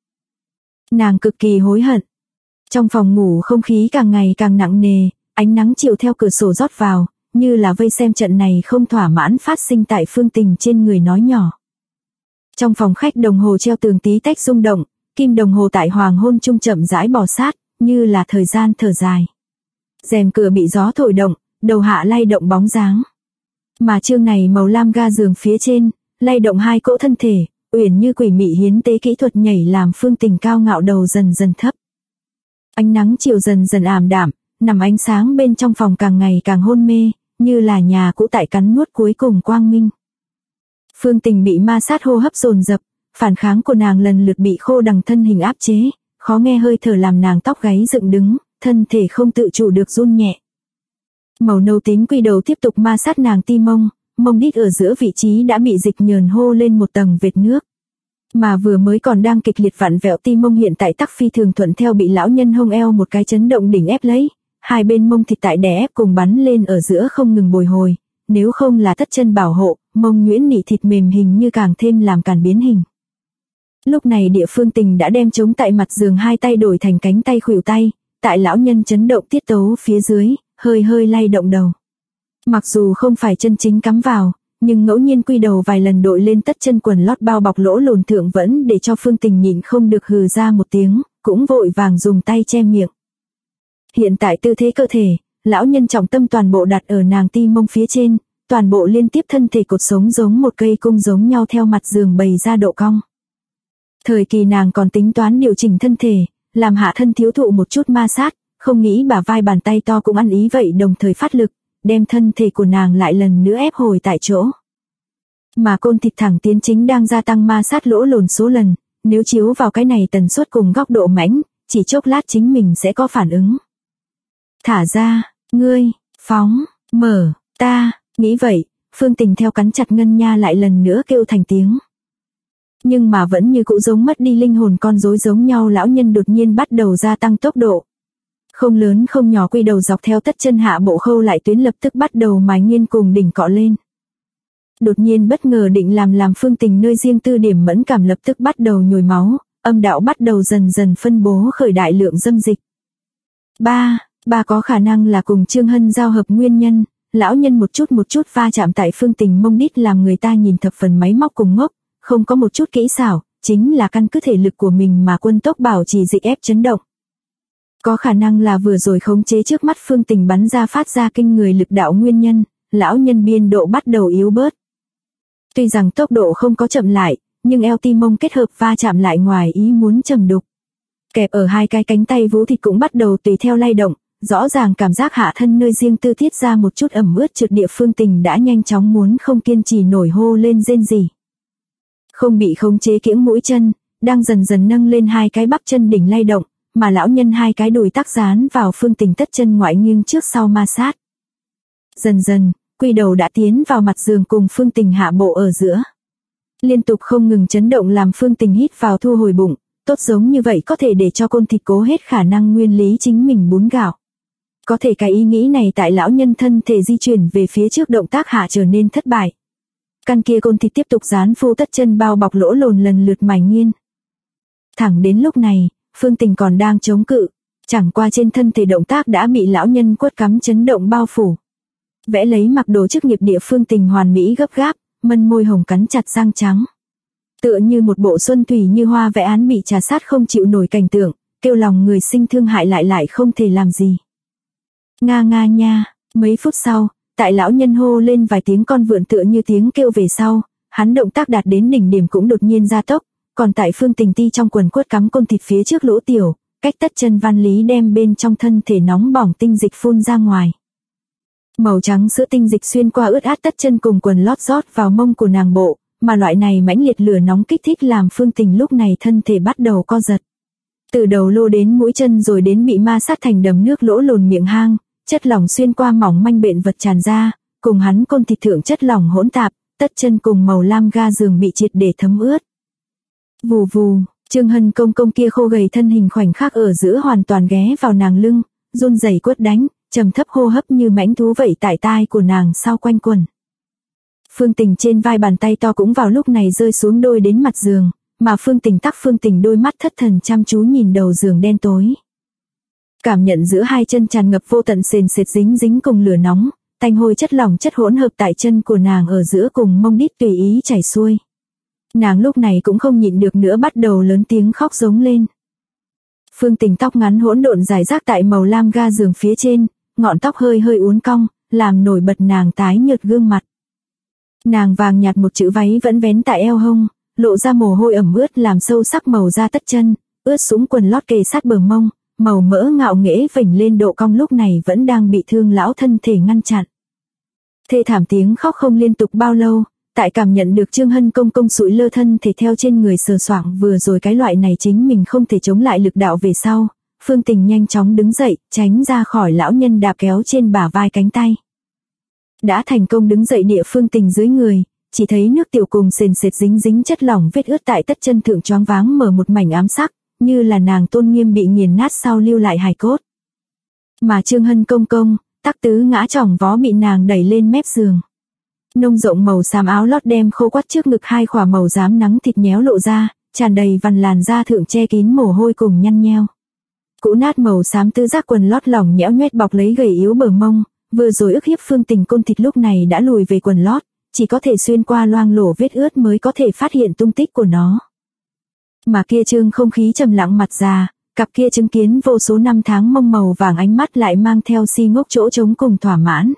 Nàng cực kỳ hối hận. Trong phòng ngủ không khí càng ngày càng nặng nề, ánh nắng chiều theo cửa sổ rót vào, như là vây xem trận này không thỏa mãn phát sinh tại Phương Tình trên người nói nhỏ. Trong phòng khách đồng hồ treo tường tí tách rung động, kim đồng hồ tại hoàng hôn trung chậm rãi bò sát, như là thời gian thở dài. Rèm cửa bị gió thổi động, đầu hạ lay động bóng dáng. Mà chương này màu lam ga giường phía trên, lay động hai cỗ thân thể, uyển như quỷ mị hiến tế kỹ thuật nhảy làm Phương Tình cao ngạo đầu dần dần thấp. Ánh nắng chiều dần dần ảm đạm, nằm ánh sáng bên trong phòng càng ngày càng hôn mê, như là nhà cũ tại cắn nuốt cuối cùng quang minh. Phương Tình bị ma sát hô hấp dồn dập, phản kháng của nàng lần lượt bị khô đằng thân hình áp chế, khó nghe hơi thở làm nàng tóc gáy dựng đứng, thân thể không tự chủ được run nhẹ. Màu nâu tím quy đầu tiếp tục ma sát nàng ti mông, mông đít ở giữa vị trí đã bị dịch nhờn hô lên một tầng vệt nước. Mà vừa mới còn đang kịch liệt vặn vẹo ti mông hiện tại tắc phi thường thuận theo bị lão nhân hông eo một cái chấn động đỉnh ép lấy, hai bên mông thịt tại đè ép cùng bắn lên ở giữa không ngừng bồi hồi, nếu không là tất chân bảo hộ, mông nhuyễn nị thịt mềm hình như càng thêm làm càn biến hình. Lúc này địa Phương Tình đã đem chống tại mặt giường hai tay đổi thành cánh tay khuỷu tay, tại lão nhân chấn động tiết tấu phía dưới, hơi hơi lay động đầu. Mặc dù không phải chân chính cắm vào, nhưng ngẫu nhiên quy đầu vài lần đội lên tất chân quần lót bao bọc lỗ lồn thượng vẫn để cho Phương Tình nhịn không được hừ ra một tiếng, cũng vội vàng dùng tay che miệng. Hiện tại tư thế cơ thể, lão nhân trọng tâm toàn bộ đặt ở nàng ti mông phía trên, toàn bộ liên tiếp thân thể cột sống giống một cây cung giống nhau theo mặt giường bày ra độ cong. Thời kỳ nàng còn tính toán điều chỉnh thân thể, làm hạ thân thiếu thụ một chút ma sát, không nghĩ bả vai bàn tay to cũng ăn ý vậy đồng thời phát lực, đem thân thể của nàng lại lần nữa ép hồi tại chỗ. Mà côn thịt thẳng tiến chính đang gia tăng ma sát lỗ lồn số lần, nếu chiếu vào cái này tần suất cùng góc độ mãnh, chỉ chốc lát chính mình sẽ có phản ứng. Thả ra, ngươi, phóng, mở, ta, nghĩ vậy, Phương Tình theo cắn chặt ngân nha lại lần nữa kêu thành tiếng. Nhưng mà vẫn như cũ giống mất đi linh hồn con rối giống nhau lão nhân đột nhiên bắt đầu gia tăng tốc độ. Không lớn không nhỏ quy đầu dọc theo tất chân hạ bộ khâu lại tuyến lập tức bắt đầu mài nghiên cùng đỉnh cọ lên. Đột nhiên bất ngờ định làm Phương Tình nơi riêng tư điểm mẫn cảm lập tức bắt đầu nhồi máu, âm đạo bắt đầu dần dần phân bố khởi đại lượng dâm dịch. Ba có khả năng là cùng Trương Hân giao hợp nguyên nhân, lão nhân một chút va chạm tại Phương Tình mông đít làm người ta nhìn thập phần máy móc cùng ngốc, không có một chút kỹ xảo, chính là căn cứ thể lực của mình mà quân tốc bảo trì dịch ép chấn động. Có khả năng là vừa rồi khống chế trước mắt Phương Tình bắn ra phát ra kinh người lực đạo nguyên nhân, lão nhân biên độ bắt đầu yếu bớt. Tuy rằng tốc độ không có chậm lại, nhưng eo ti mông kết hợp va chạm lại ngoài ý muốn trầm đục. Kẹp ở hai cái cánh tay vú thịt cũng bắt đầu tùy theo lay động, rõ ràng cảm giác hạ thân nơi riêng tư tiết ra một chút ẩm ướt trượt địa. Phương Tình đã nhanh chóng muốn không kiên trì nổi hô lên rên rỉ. Không bị khống chế kiễng mũi chân, đang dần dần nâng lên hai cái bắp chân đỉnh lay động, mà lão nhân hai cái đùi tắc dán vào Phương Tình tất chân ngoại nghiêng trước sau ma sát. Dần dần, quy đầu đã tiến vào mặt giường cùng Phương Tình hạ bộ ở giữa. Liên tục không ngừng chấn động làm Phương Tình hít vào thu hồi bụng, tốt giống như vậy có thể để cho côn thịt cố hết khả năng nguyên lý chính mình bún gạo. Có thể cái ý nghĩ này tại lão nhân thân thể di chuyển về phía trước động tác hạ trở nên thất bại. Căn kia côn thịt tiếp tục dán phu tất chân bao bọc lỗ lồn lần lượt mài nghiên. Thẳng đến lúc này, Phương Tình còn đang chống cự, chẳng qua trên thân thể động tác đã bị lão nhân quất cắm chấn động bao phủ. Vẽ lấy mặc đồ chức nghiệp địa Phương Tình hoàn mỹ gấp gáp, mân môi hồng cắn chặt răng trắng. Tựa như một bộ xuân thủy như hoa vẽ án bị trà sát không chịu nổi cảnh tượng, kêu lòng người sinh thương hại lại không thể làm gì. Nga nga nha, mấy phút sau, tại lão nhân hô lên vài tiếng con vượn tựa như tiếng kêu về sau, hắn động tác đạt đến đỉnh điểm cũng đột nhiên gia tốc, còn tại Phương Tình ti trong quần quất cắm côn thịt phía trước lỗ tiểu, cách tất chân van lý đem bên trong thân thể nóng bỏng tinh dịch phun ra ngoài. Màu trắng sữa tinh dịch xuyên qua ướt át tất chân cùng quần lót rót vào mông của nàng bộ, mà loại này mãnh liệt lửa nóng kích thích làm Phương Tình lúc này thân thể bắt đầu co giật. Từ đầu lô đến mũi chân rồi đến bị ma sát thành đầm nước lỗ lồn miệng hang, chất lỏng xuyên qua mỏng manh bện vật tràn ra, cùng hắn côn thịt thượng chất lỏng hỗn tạp, tất chân cùng màu lam ga giường bị triệt để thấm ướt. Vù vù, Trương Hân công công kia khô gầy thân hình khoảnh khắc ở giữa hoàn toàn ghé vào nàng lưng, run rẩy quất đánh, trầm thấp hô hấp như mãnh thú vậy tại tai của nàng sau quanh quần. Phương Tình trên vai bàn tay to cũng vào lúc này rơi xuống đôi đến mặt giường, mà Phương Tình đôi mắt thất thần chăm chú nhìn đầu giường đen tối. Cảm nhận giữa hai chân tràn ngập vô tận sền sệt dính cùng lửa nóng, tanh hôi chất lỏng chất hỗn hợp tại chân của nàng ở giữa cùng mông đít tùy ý chảy xuôi. Nàng lúc này cũng không nhịn được nữa bắt đầu lớn tiếng khóc giống lên. Phương Tình tóc ngắn hỗn độn rải rác tại màu lam ga giường phía trên, ngọn tóc hơi uốn cong, làm nổi bật nàng tái nhợt gương mặt. Nàng vàng nhạt một chữ váy vẫn vén tại eo hông, lộ ra mồ hôi ẩm ướt làm sâu sắc màu da tất chân, ướt sũng quần lót kề sát bờ mông, màu mỡ ngạo nghễ vểnh lên độ cong lúc này vẫn đang bị thương lão thân thể ngăn chặn. Thê thảm tiếng khóc không liên tục bao lâu, tại cảm nhận được Trương Hân công công sụi lơ thân thể theo trên người sờ soạng vừa rồi cái loại này chính mình không thể chống lại lực đạo về sau, Phương Tình nhanh chóng đứng dậy, tránh ra khỏi lão nhân đạp kéo trên bả vai cánh tay. Đã thành công đứng dậy địa Phương Tình dưới người, chỉ thấy nước tiểu cùng sền sệt dính chất lỏng vết ướt tại tất chân thượng choáng váng mở một mảnh ám sắc, như là nàng tôn nghiêm bị nghiền nát sau lưu lại hài cốt. Mà Trương Hân công công, tắc tứ ngã chỏng vó bị nàng đẩy lên mép giường. Nông rộng màu xám áo lót đem khô quắt trước ngực hai khỏa màu rám nắng thịt nhéo lộ ra, tràn đầy vằn làn da thượng che kín mồ hôi cùng nhăn nheo. Cũ nát màu xám tư giác quần lót lỏng nhẽo nhoét bọc lấy gầy yếu bờ mông, vừa rồi ức hiếp Phương Tình côn thịt lúc này đã lùi về quần lót, chỉ có thể xuyên qua loang lổ vết ướt mới có thể phát hiện tung tích của nó. Mà kia trương không khí trầm lặng mặt già, cặp kia chứng kiến vô số năm tháng mông màu vàng ánh mắt lại mang theo si ngốc chỗ trống cùng thỏa mãn.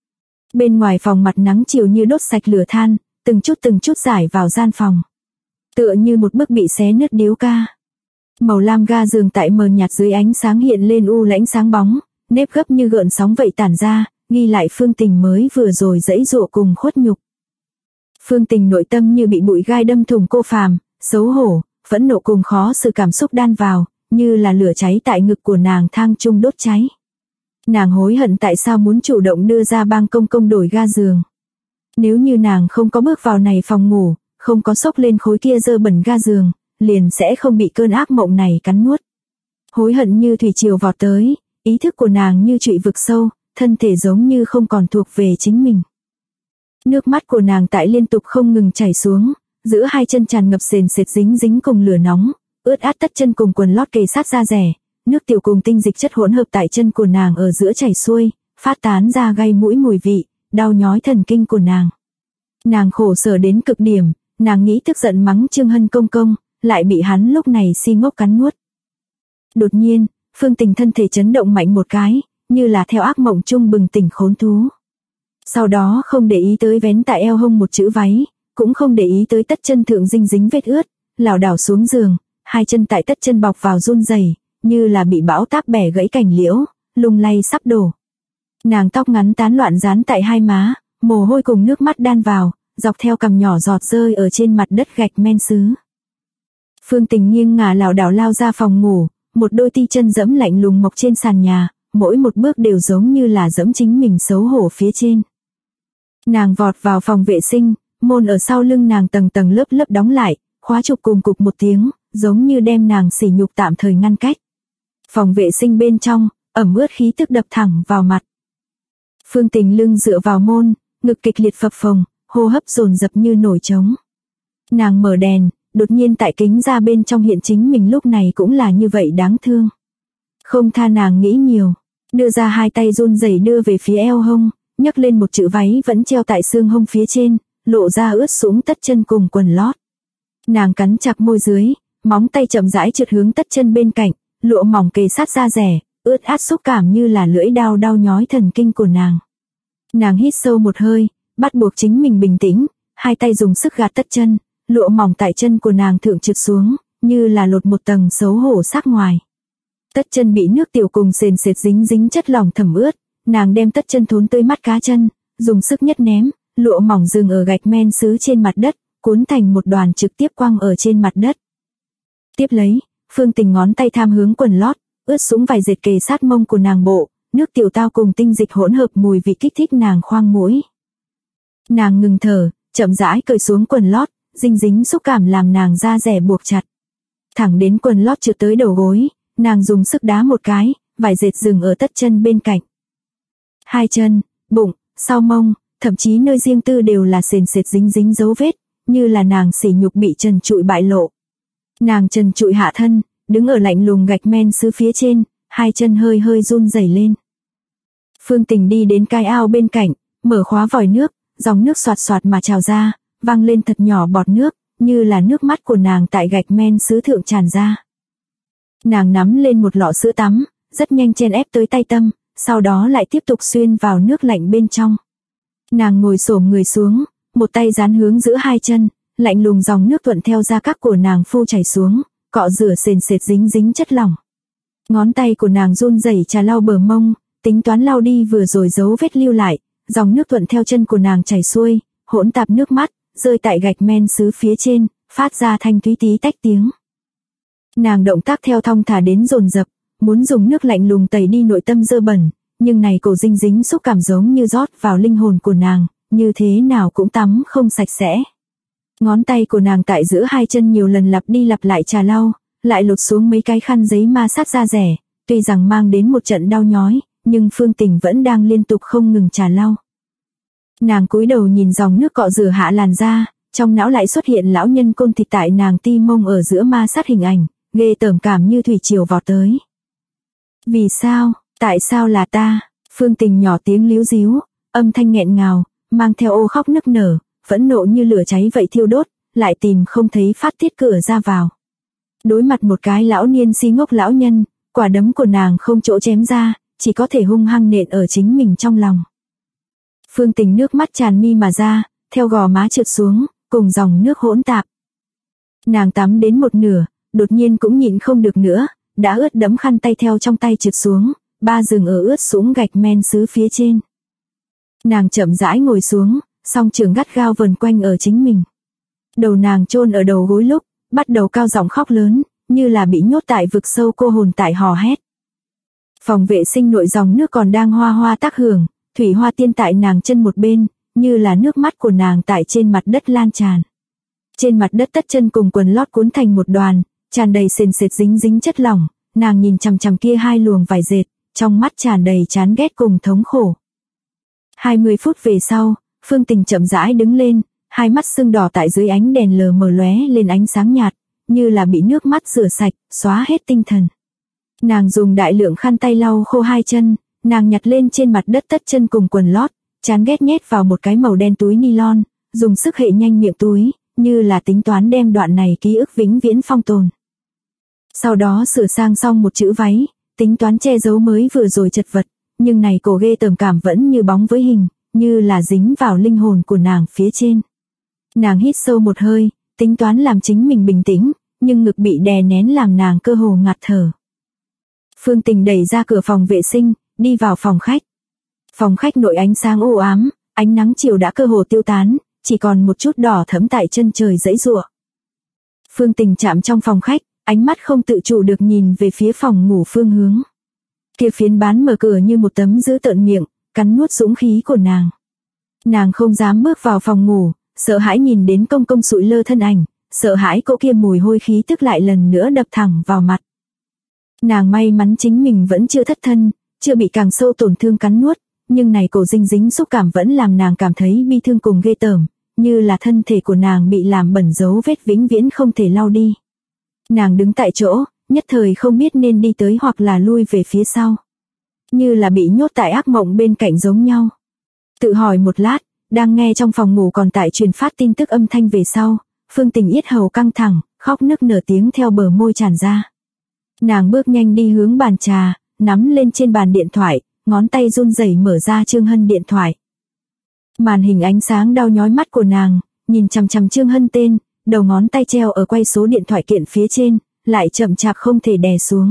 Bên ngoài phòng mặt nắng chiều như đốt sạch lửa than, từng chút rải vào gian phòng. Tựa như một bức bị xé nứt điếu ca. Màu lam ga giường tại mờ nhạt dưới ánh sáng hiện lên u lãnh sáng bóng, nếp gấp như gợn sóng vậy tản ra, ghi lại Phương Tình mới vừa rồi dãy dụa cùng khuất nhục. Phương Tình nội tâm như bị bụi gai đâm thủng cô phàm, xấu hổ, phẫn nộ cùng khó xử cảm xúc đan vào, như là lửa cháy tại ngực của nàng thang chung đốt cháy. Nàng hối hận tại sao muốn chủ động đưa ra bang công công đổi ga giường. Nếu như nàng không có bước vào này phòng ngủ, không có xốc lên khối kia dơ bẩn ga giường, liền sẽ không bị cơn ác mộng này cắn nuốt. Hối hận như thủy triều vọt tới, ý thức của nàng như trụy vực sâu, thân thể giống như không còn thuộc về chính mình. Nước mắt của nàng tại liên tục không ngừng chảy xuống, giữa hai chân tràn ngập sền sệt dính cùng lửa nóng, ướt át tất chân cùng quần lót kề sát da rẻ, nước tiểu cùng tinh dịch chất hỗn hợp tại chân của nàng ở giữa chảy xuôi, phát tán ra gây mũi mùi vị, đau nhói thần kinh của nàng. Nàng khổ sở đến cực điểm, nàng nghĩ tức giận mắng Trương Hân công công, lại bị hắn lúc này si ngốc cắn nuốt. Đột nhiên, Phương Tình thân thể chấn động mạnh một cái, như là theo ác mộng chung bừng tỉnh khốn thú. Sau đó không để ý tới vén tại eo hông một chữ váy, cũng không để ý tới tất chân thượng dính vết ướt, lảo đảo xuống giường, hai chân tại tất chân bọc vào run rẩy, như là bị bão táp bẻ gãy cành liễu, lung lay sắp đổ. Nàng tóc ngắn tán loạn dán tại hai má, mồ hôi cùng nước mắt đan vào, dọc theo cằm nhỏ giọt rơi ở trên mặt đất gạch men sứ. Phương Tình nghiêng ngả lảo đảo lao ra phòng ngủ, một đôi ti chân dẫm lạnh lùng mọc trên sàn nhà, mỗi một bước đều giống như là dẫm chính mình xấu hổ phía trên. Nàng vọt vào phòng vệ sinh, môn ở sau lưng nàng tầng tầng lớp lớp đóng lại, khóa chụp cùng cục một tiếng, giống như đem nàng sỉ nhục tạm thời ngăn cách. Phòng vệ sinh bên trong, ẩm ướt khí tức đập thẳng vào mặt. Phương Tình lưng dựa vào môn, ngực kịch liệt phập phồng, hô hấp dồn dập như nổi trống. Nàng mở đèn, đột nhiên tại kính ra bên trong hiện chính mình lúc này cũng là như vậy đáng thương. Không tha nàng nghĩ nhiều, đưa ra hai tay run rẩy đưa về phía eo hông, nhấc lên một chữ váy vẫn treo tại xương hông phía trên, lộ ra ướt sũng tất chân cùng quần lót. Nàng cắn chặt môi dưới, móng tay chậm rãi trượt hướng tất chân bên cạnh, lụa mỏng kề sát da rẻ, ướt át xúc cảm như là lưỡi dao đau nhói thần kinh của nàng. Nàng hít sâu một hơi, bắt buộc chính mình bình tĩnh, hai tay dùng sức gạt tất chân, lụa mỏng tại chân của nàng thượng trượt xuống, như là lột một tầng xấu hổ sắc ngoài. Tất chân bị nước tiểu cùng sền sệt dính chất lỏng thẩm ướt, nàng đem tất chân thốn tới mắt cá chân, dùng sức nhất ném, lụa mỏng dừng ở gạch men sứ trên mặt đất, cuốn thành một đoàn trực tiếp quăng ở trên mặt đất. Tiếp lấy, Phương Tình ngón tay tham hướng quần lót, ướt sũng vài dệt kề sát mông của nàng bộ, nước tiểu tao cùng tinh dịch hỗn hợp mùi vị kích thích nàng khoang mũi. Nàng ngừng thở, chậm rãi cởi xuống quần lót, dính xúc cảm làm nàng da rẻ buộc chặt. Thẳng đến quần lót trượt tới đầu gối, nàng dùng sức đá một cái, vải dệt dừng ở tất chân bên cạnh. Hai chân, bụng, sau mông, thậm chí nơi riêng tư đều là sền sệt dính dấu vết, như là nàng sỉ nhục bị trần trụi bại lộ. Nàng trần trụi hạ thân, đứng ở lạnh lùng gạch men sứ phía trên, hai chân hơi run rẩy lên. Phương Tình đi đến cái ao bên cạnh, mở khóa vòi nước, dòng nước xoạt mà trào ra, văng lên thật nhỏ bọt nước, như là nước mắt của nàng tại gạch men sứ thượng tràn ra. Nàng nắm lên một lọ sữa tắm, rất nhanh chen ép tới tay tâm, sau đó lại tiếp tục xuyên vào nước lạnh bên trong. Nàng ngồi xổm người xuống, một tay dán hướng giữa hai chân, lạnh lùng dòng nước thuận theo da các của nàng phô chảy xuống, cọ rửa sền sệt dính chất lỏng. Ngón tay của nàng run rẩy trà lau bờ mông, tính toán lau đi vừa rồi dấu vết lưu lại, dòng nước thuận theo chân của nàng chảy xuôi, hỗn tạp nước mắt, rơi tại gạch men sứ phía trên, phát ra thanh thúy tí tách tiếng. Nàng động tác theo thong thả đến dồn dập, muốn dùng nước lạnh lùng tẩy đi nội tâm dơ bẩn, nhưng này cổ dính xúc cảm giống như rót vào linh hồn của nàng, như thế nào cũng tắm không sạch sẽ. Ngón tay của nàng tại giữa hai chân nhiều lần lặp đi lặp lại trà lau, lại lột xuống mấy cái khăn giấy ma sát da rẻ, tuy rằng mang đến một trận đau nhói, nhưng Phương Tình vẫn đang liên tục không ngừng trà lau. Nàng cúi đầu nhìn dòng nước cọ rửa hạ làn da, trong não lại xuất hiện lão nhân côn thịt tại nàng ti mông ở giữa ma sát hình ảnh, ghê tởm cảm như thủy triều vọt tới. Vì sao, tại sao là ta? Phương Tình nhỏ tiếng líu díu, âm thanh nghẹn ngào, mang theo ô khóc nức nở, phẫn nộ như lửa cháy vậy thiêu đốt, lại tìm không thấy phát tiết cửa ra vào. Đối mặt một cái lão niên si ngốc lão nhân, quả đấm của nàng không chỗ chém ra, chỉ có thể hung hăng nện ở chính mình trong lòng. Phương Tình nước mắt tràn mi mà ra, theo gò má trượt xuống, cùng dòng nước hỗn tạp. Nàng tắm đến một nửa, đột nhiên cũng nhịn không được nữa, đã ướt đẫm khăn tay theo trong tay trượt xuống, ba dừng ở ướt sũng gạch men sứ phía trên. Nàng chậm rãi ngồi xuống, song trường gắt gao vần quanh ở chính mình. Đầu nàng chôn ở đầu gối lúc, bắt đầu cao giọng khóc lớn, như là bị nhốt tại vực sâu cô hồn tại hò hét. Phòng vệ sinh nội dòng nước còn đang hoa hoa tác hưởng, thủy hoa tiên tại nàng chân một bên, như là nước mắt của nàng tại trên mặt đất lan tràn. Trên mặt đất tất chân cùng quần lót cuốn thành một đoàn, tràn đầy sền sệt dính chất lỏng, nàng nhìn chằm chằm kia hai luồng vải dệt, trong mắt tràn đầy chán ghét cùng thống khổ. 20 phút về sau, Phương Tình chậm rãi đứng lên, hai mắt sưng đỏ tại dưới ánh đèn lờ mờ lóe lên ánh sáng nhạt, như là bị nước mắt rửa sạch, xóa hết tinh thần. Nàng dùng đại lượng khăn tay lau khô hai chân, Nàng nhặt lên trên mặt đất tất chân cùng quần lót, chán ghét nhét vào một cái màu đen túi nylon, dùng sức hệ nhanh miệng túi, như là tính toán đem đoạn này ký ức vĩnh viễn phong tồn. Sau đó sửa sang xong một chữ váy, tính toán che giấu mới vừa rồi chật vật, nhưng này cổ ghê tởm cảm vẫn như bóng với hình, như là dính vào linh hồn của nàng phía trên. Nàng hít sâu một hơi, tính toán làm chính mình bình tĩnh, nhưng ngực bị đè nén làm nàng cơ hồ ngạt thở. Phương Tình đẩy ra cửa phòng vệ sinh, đi vào phòng khách. Phòng khách nội ánh sáng u ám, ánh nắng chiều đã cơ hồ tiêu tán, chỉ còn một chút đỏ thẫm tại chân trời giãy giụa. Phương Tình chạm trong phòng khách, ánh mắt không tự chủ được nhìn về phía phòng ngủ phương hướng. Kia phiến bán mở cửa như một tấm dữ tợn miệng, cắn nuốt dũng khí của nàng. Nàng không dám bước vào phòng ngủ, sợ hãi nhìn đến công công sụi lơ thân ảnh, sợ hãi cỗ kia mùi hôi khí tức lại lần nữa đập thẳng vào mặt. Nàng may mắn chính mình vẫn chưa thất thân, chưa bị càng sâu tổn thương cắn nuốt, nhưng này cổ dinh dính xúc cảm vẫn làm nàng cảm thấy bi thương cùng ghê tởm, như là thân thể của nàng bị làm bẩn dấu vết vĩnh viễn không thể lau đi. Nàng đứng tại chỗ, nhất thời không biết nên đi tới hoặc là lui về phía sau. Như là bị nhốt tại ác mộng bên cạnh giống nhau. Tự hỏi một lát, đang nghe trong phòng ngủ còn tại truyền phát tin tức âm thanh về sau, Phương Tình yết hầu căng thẳng, khóc nức nở tiếng theo bờ môi tràn ra. Nàng bước nhanh đi hướng bàn trà, nắm lên trên bàn điện thoại, ngón tay run rẩy mở ra Trương Hân điện thoại. Màn hình ánh sáng đau nhói mắt của nàng, nhìn chằm chằm Trương Hân tên, đầu ngón tay treo ở quay số điện thoại kiện phía trên, lại chậm chạp không thể đè xuống.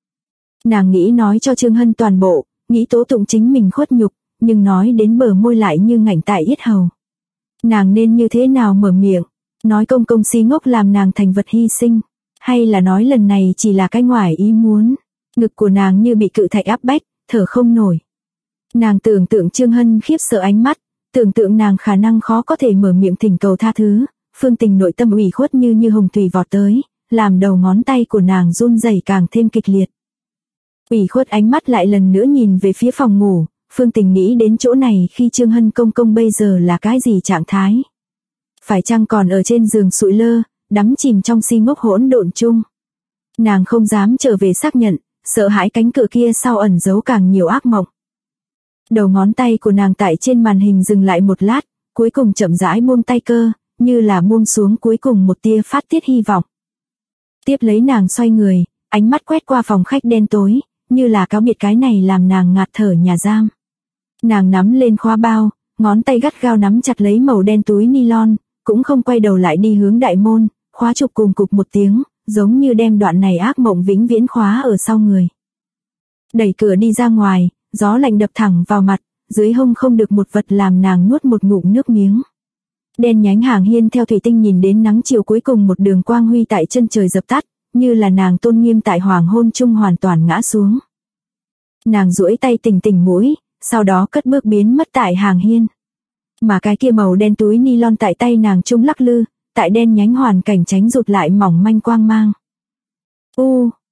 Nàng nghĩ nói cho Trương Hân toàn bộ, nghĩ tố tụng chính mình khuất nhục, nhưng nói đến bờ môi lại như ngạnh tại yết hầu. Nàng nên như thế nào mở miệng, nói công công si ngốc làm nàng thành vật hy sinh, hay là nói lần này chỉ là cái ngoài ý muốn. Ngực của nàng như bị cự thạch áp bách, thở không nổi. Nàng tưởng tượng Trương Hân khiếp sợ ánh mắt, tưởng tượng nàng khả năng khó có thể mở miệng thỉnh cầu tha thứ, Phương Tình nội tâm ủy khuất như hồng thủy vọt tới, làm đầu ngón tay của nàng run rẩy càng thêm kịch liệt. Ủy khuất ánh mắt lại lần nữa nhìn về phía phòng ngủ, Phương Tình nghĩ đến chỗ này khi Trương Hân công công bây giờ là cái gì trạng thái. Phải chăng còn ở trên giường sụi lơ, đắm chìm trong si ngốc hỗn độn chung. Nàng không dám trở về xác nhận, sợ hãi cánh cửa kia sau ẩn giấu càng nhiều ác mộng. Đầu ngón tay của nàng tại trên màn hình dừng lại một lát, cuối cùng chậm rãi buông tay cơ, như là buông xuống cuối cùng một tia phát tiết hy vọng. Tiếp lấy nàng xoay người, ánh mắt quét qua phòng khách đen tối, như là cáo biệt cái này làm nàng ngạt thở nhà giam. Nàng nắm lên khóa bao, ngón tay gắt gao nắm chặt lấy màu đen túi nylon, cũng không quay đầu lại đi hướng đại môn, khóa chụp cùng cục một tiếng, giống như đem đoạn này ác mộng vĩnh viễn khóa ở sau người. Đẩy cửa đi ra ngoài, gió lạnh đập thẳng vào mặt, dưới hông không được một vật làm nàng nuốt một ngụm nước miếng. Đen nhánh hàng hiên theo thủy tinh nhìn đến nắng chiều cuối cùng một đường quang huy tại chân trời dập tắt, như là nàng tôn nghiêm tại hoàng hôn chung hoàn toàn ngã xuống. Nàng duỗi tay tỉnh mũi, sau đó cất bước biến mất tại hàng hiên. Mà cái kia màu đen túi nylon tại tay nàng chung lắc lư, tại đen nhánh hoàn cảnh tránh rụt lại mỏng manh quang mang.